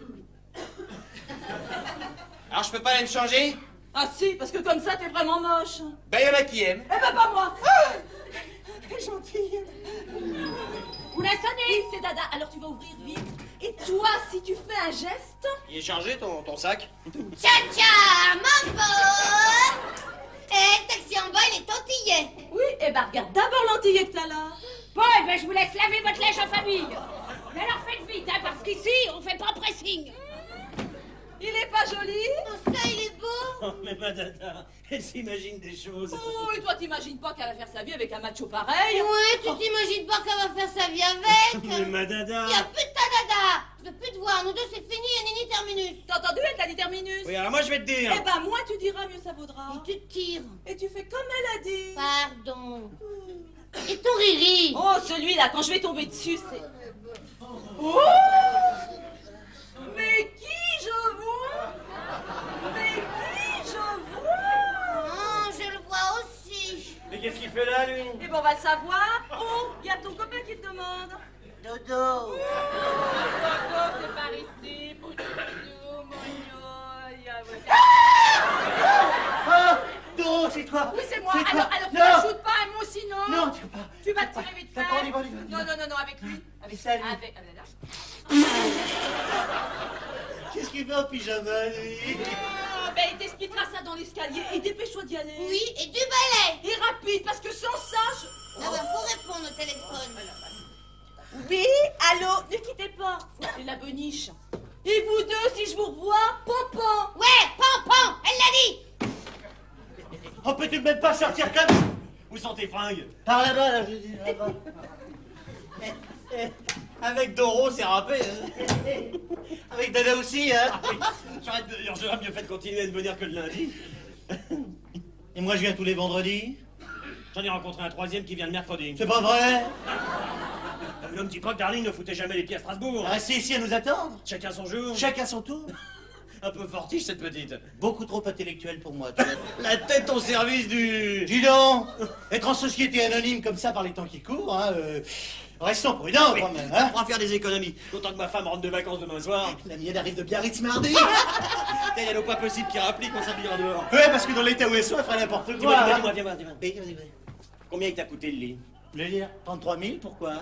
Alors, je peux pas aller me changer? Ah si, parce que comme ça, t'es vraiment moche. Ben, y en a qui aiment. Eh ben, pas moi. T'es gentille. Vous la sonnez? Oui, c'est Dada, alors tu vas ouvrir vite. Et toi, si tu fais un geste... Il est chargé, ton sac? Tcha-tcha, mambo. Taxi en bas, il est tantillé. Oui, eh ben, regarde d'abord l'antillé que t'as là. Bon, eh ben, je vous laisse laver votre linge en famille. Mais alors faites vite, hein, parce qu'ici, on fait pas pressing. Il est pas joli? Oh, ça, il est beau. Oh, mais ma dada, elle s'imagine des choses. Oh, et toi, t'imagines pas qu'elle va faire sa vie avec un macho pareil? Ouais, tu t'imagines pas qu'elle va faire sa vie avec. Mais ma dada. Y a plus de ta dada. Je veux plus te voir, nous deux c'est fini, Nini terminus. T'as entendu, elle t'a dit terminus? Oui, alors moi je vais te dire. Eh ben, moins tu diras, mieux ça vaudra. Et tu te tires. Et tu fais comme elle a dit. Pardon. Et ton riri? Oh, celui-là, quand je vais tomber dessus, c'est... Oh! Mais qui je vois? Mais qui je vois? Oh, je le vois aussi. Mais qu'est-ce qu'il fait là, lui? Eh ben, on va le savoir. Oh, il y a ton copain qui te demande. Dodo. Dodo, c'est par ici. Dodo, Ah, Doro, c'est toi. Oui, c'est moi. C'est toi. Alors, tu Non. n'ajoutes pas un mot sinon. Non, tu peux pas. Tu vas te tirer vite fait. D'accord, on y va, on y va. Non, avec lui. Salut. Avec... Qu'est-ce qu'il fait en pyjama, lui? Ah, ben, il t'expliquera ça dans l'escalier. Et dépêche-toi d'y aller. Oui, et du balai. Et rapide, parce que sans ça, je... Ah bah, faut répondre au téléphone. Oui, allô, ne quittez pas. Faut appeler la beniche. Et vous deux, si je vous revois, pompon. Ouais, pan, elle l'a dit. Oh, peux-tu même pas sortir comme ça? Où sont tes fringues? Par là-bas, là, je dis, là-bas. Avec Doro, c'est râpé. Avec Dada aussi, hein? J'aurais mieux fait de continuer à ne venir que le lundi. Et moi, je viens tous les vendredis. J'en ai rencontré un troisième qui vient le mercredi. C'est pas vrai? Ne me dis pas que Darling ne foutait jamais les pieds à Strasbourg. Restez ici à nous attendre. Chacun son jour. Chacun son tour. Un peu fortiche, cette petite. Beaucoup trop intellectuel pour moi. La tête au service du... Dis donc, être en société anonyme comme ça par les temps qui courent, hein, restons prudents quand même. Ça Hein. fera faire des économies. D'autant que ma femme rentre de vacances demain soir. La mienne arrive de Biarritz mardi. Il y a pas possible qu'il rapplique qu'on s'habillera dehors. Ouais, parce que dans l'état où elle soit, elle fera n'importe quoi. Dis-moi, hein. dis-moi, viens. Vas-y. Combien il t'a coûté le lit? Le lire 33 000, pourquoi?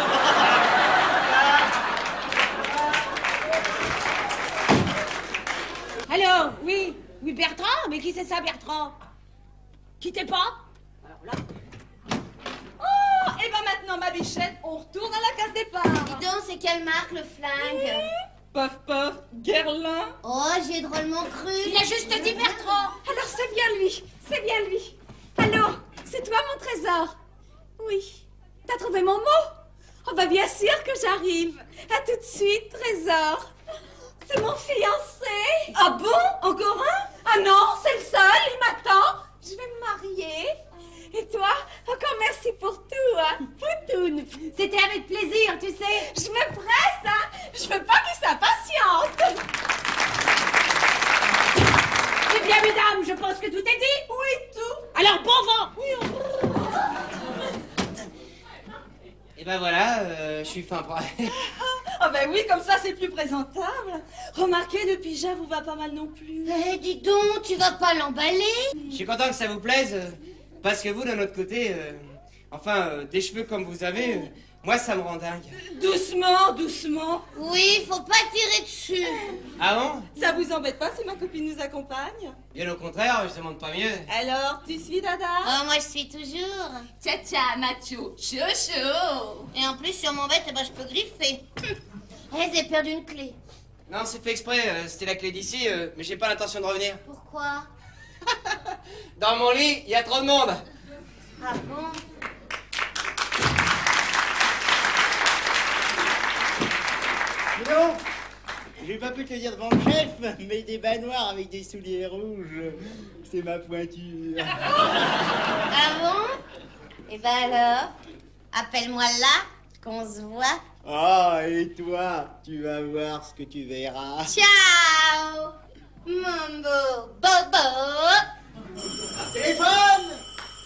Allô, oui, Bertrand? Mais qui c'est ça, Bertrand? Quittez pas. Alors là... Oh, et ben maintenant, ma bichette, on retourne à la case départ. Dis donc, c'est quelle marque le flingue? Paf, paf, Guerlain. Oh, j'y ai drôlement cru. Il a juste dit Bertrand. Alors c'est bien lui, c'est bien lui. Allô, c'est toi mon trésor? Oui. T'as trouvé mon mot? Oh bah bien sûr que j'arrive. À tout de suite, trésor. C'est mon fiancé. Ah bon? Encore un? Ah non, c'est le seul, il m'attend. Je vais me marier. Et toi, encore merci pour tout, hein, Poutoune. C'était avec plaisir, tu sais. Je me presse, hein. Je veux pas qu'il s'impatiente. Eh bien, mesdames, je pense que tout est dit. Oui, tout. Alors, bon vent. Oui, Et ben voilà, je suis fin prêt. Ah ben oui, comme ça, c'est plus présentable. Remarquez, le pyjama vous va pas mal non plus. Eh, dis donc, tu vas pas l'emballer? Je suis content que ça vous plaise, parce que vous, d'un autre côté, des cheveux comme vous avez, moi, ça me rend dingue. Doucement, doucement. Oui, faut pas tirer dessus. Ah bon? Ça vous embête pas si ma copine nous accompagne? Bien au contraire, je demande pas mieux. Alors, tu suis, Dada? Oh, moi je suis toujours. Tcha-tcha, macho, chouchou. Et en plus, sur mon bête, eh ben, je peux griffer. Eh, j'ai perdu une clé. Non, c'est fait exprès, c'était la clé d'ici, mais j'ai pas l'intention de revenir. Pourquoi? Dans mon lit, il y a trop de monde. Ah bon? Dis donc, j'ai pas pu te le dire devant le chef, mais des bas noirs avec des souliers rouges, c'est ma pointure. Ah bon? Eh ben alors, appelle-moi là, qu'on se voit. Ah, et toi, tu vas voir ce que tu verras. Ciao, mon beau bobo. Téléphone!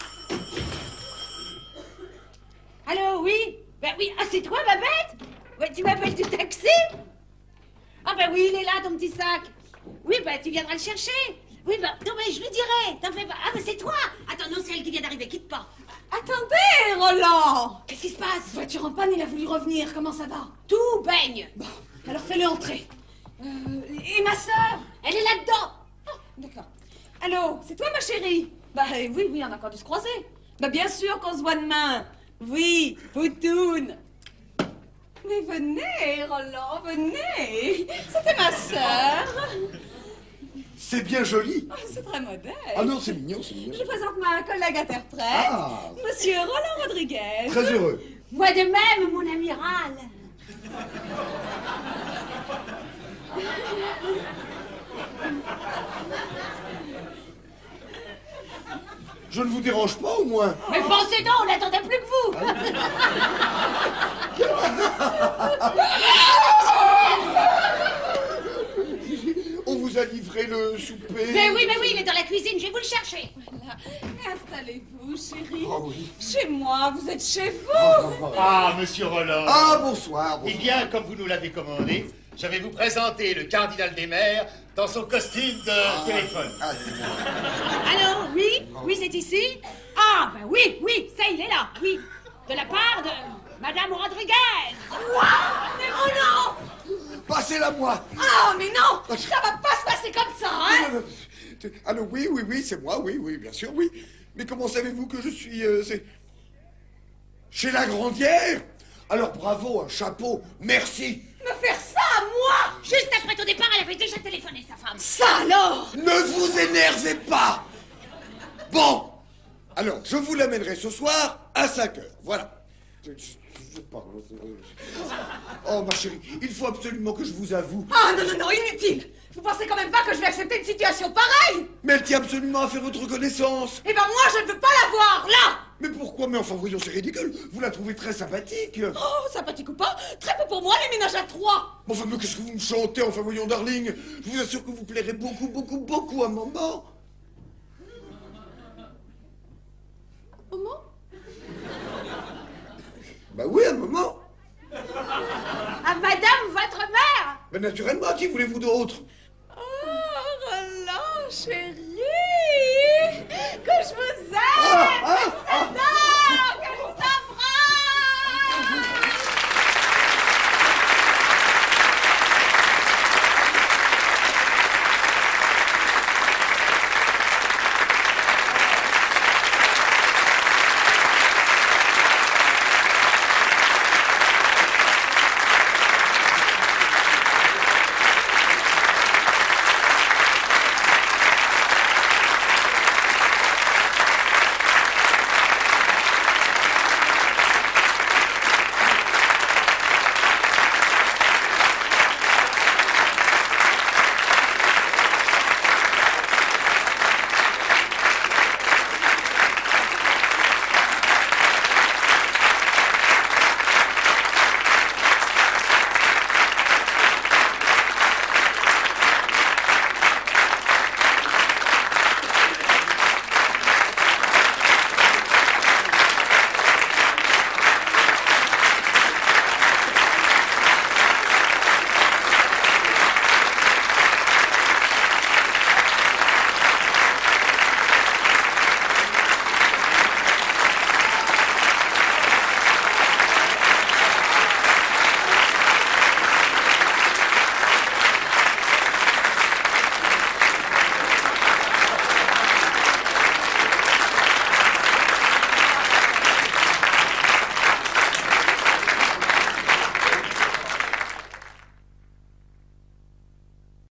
Allô, oui? Ben oui, ah, c'est toi, ma bête? Ouais, tu m'appelles du taxi? Ah ben oui, il est là, ton petit sac. Oui, ben tu viendras le chercher. Oui, ben non, mais je lui dirai. T'en fais pas. Ah, ben c'est toi. Attends, non, c'est elle qui vient d'arriver, quitte pas. Attendez, Roland. Qu'est-ce qui se passe? Voiture en panne, il a voulu revenir. Comment ça va? Tout baigne. Bon, alors fais-le entrer. Et ma sœur? Elle est là-dedans. Oh, d'accord. Allô, c'est toi, ma chérie? Bah oui, on a encore dû se croiser. Bah bien sûr qu'on se voit demain. Oui, Poutoune. Mais venez, Roland, venez. C'était ma sœur. C'est bien joli. Oh, c'est très modeste. Ah non, c'est mignon, c'est mignon. Je présente ma collègue interprète, Ah. Monsieur Roland Rodriguez. Très heureux. Moi de même, mon amiral. Je ne vous dérange pas, au moins? Mais pensez donc, on n'attendait plus que vous. On vous a livré le souper. Mais oui, il est dans la cuisine, je vais vous le chercher. Voilà. Mais installez-vous, chérie. Ah oui. Chez moi, vous êtes chez vous. Ah, monsieur Roland. Ah, bonsoir. Eh bien, comme vous nous l'avez commandé, je vais vous présenter le cardinal des mers dans son costume de téléphone. Allô, oui? Oui, c'est ici? Ah, ben oui, ça, il est là, oui. De la part de Madame Rodriguez. Quoi? Mais oh non! Passez-la moi. Ah, mais non! Ça va pas se passer comme ça, hein? Allô, oui, c'est moi, oui, bien sûr, oui. Mais comment savez-vous que je suis... chez la Grandière? Alors bravo, un chapeau, merci. Me faire ça à moi? Juste après ton départ, elle avait déjà téléphoné, sa femme. Ça alors? Ne vous énervez pas. Bon, alors, je vous l'amènerai ce soir à 5 heures, voilà. Oh, ma chérie, il faut absolument que je vous avoue. Ah, non, inutile! Vous pensez quand même pas que je vais accepter une situation pareille? Mais elle tient absolument à faire votre connaissance. Eh ben moi, je ne veux pas la voir, là! Mais pourquoi? Mais enfin, voyons, c'est ridicule. Vous la trouvez très sympathique. Oh, sympathique ou pas, très peu pour moi, les ménages à 3. Enfin, mais qu'est-ce que vous me chantez? Enfin, voyons, darling, je vous assure que vous plairez beaucoup à maman. Comment? Bah oui, à maman. À Madame, votre mère. Mais naturellement, qui voulez-vous d'autre?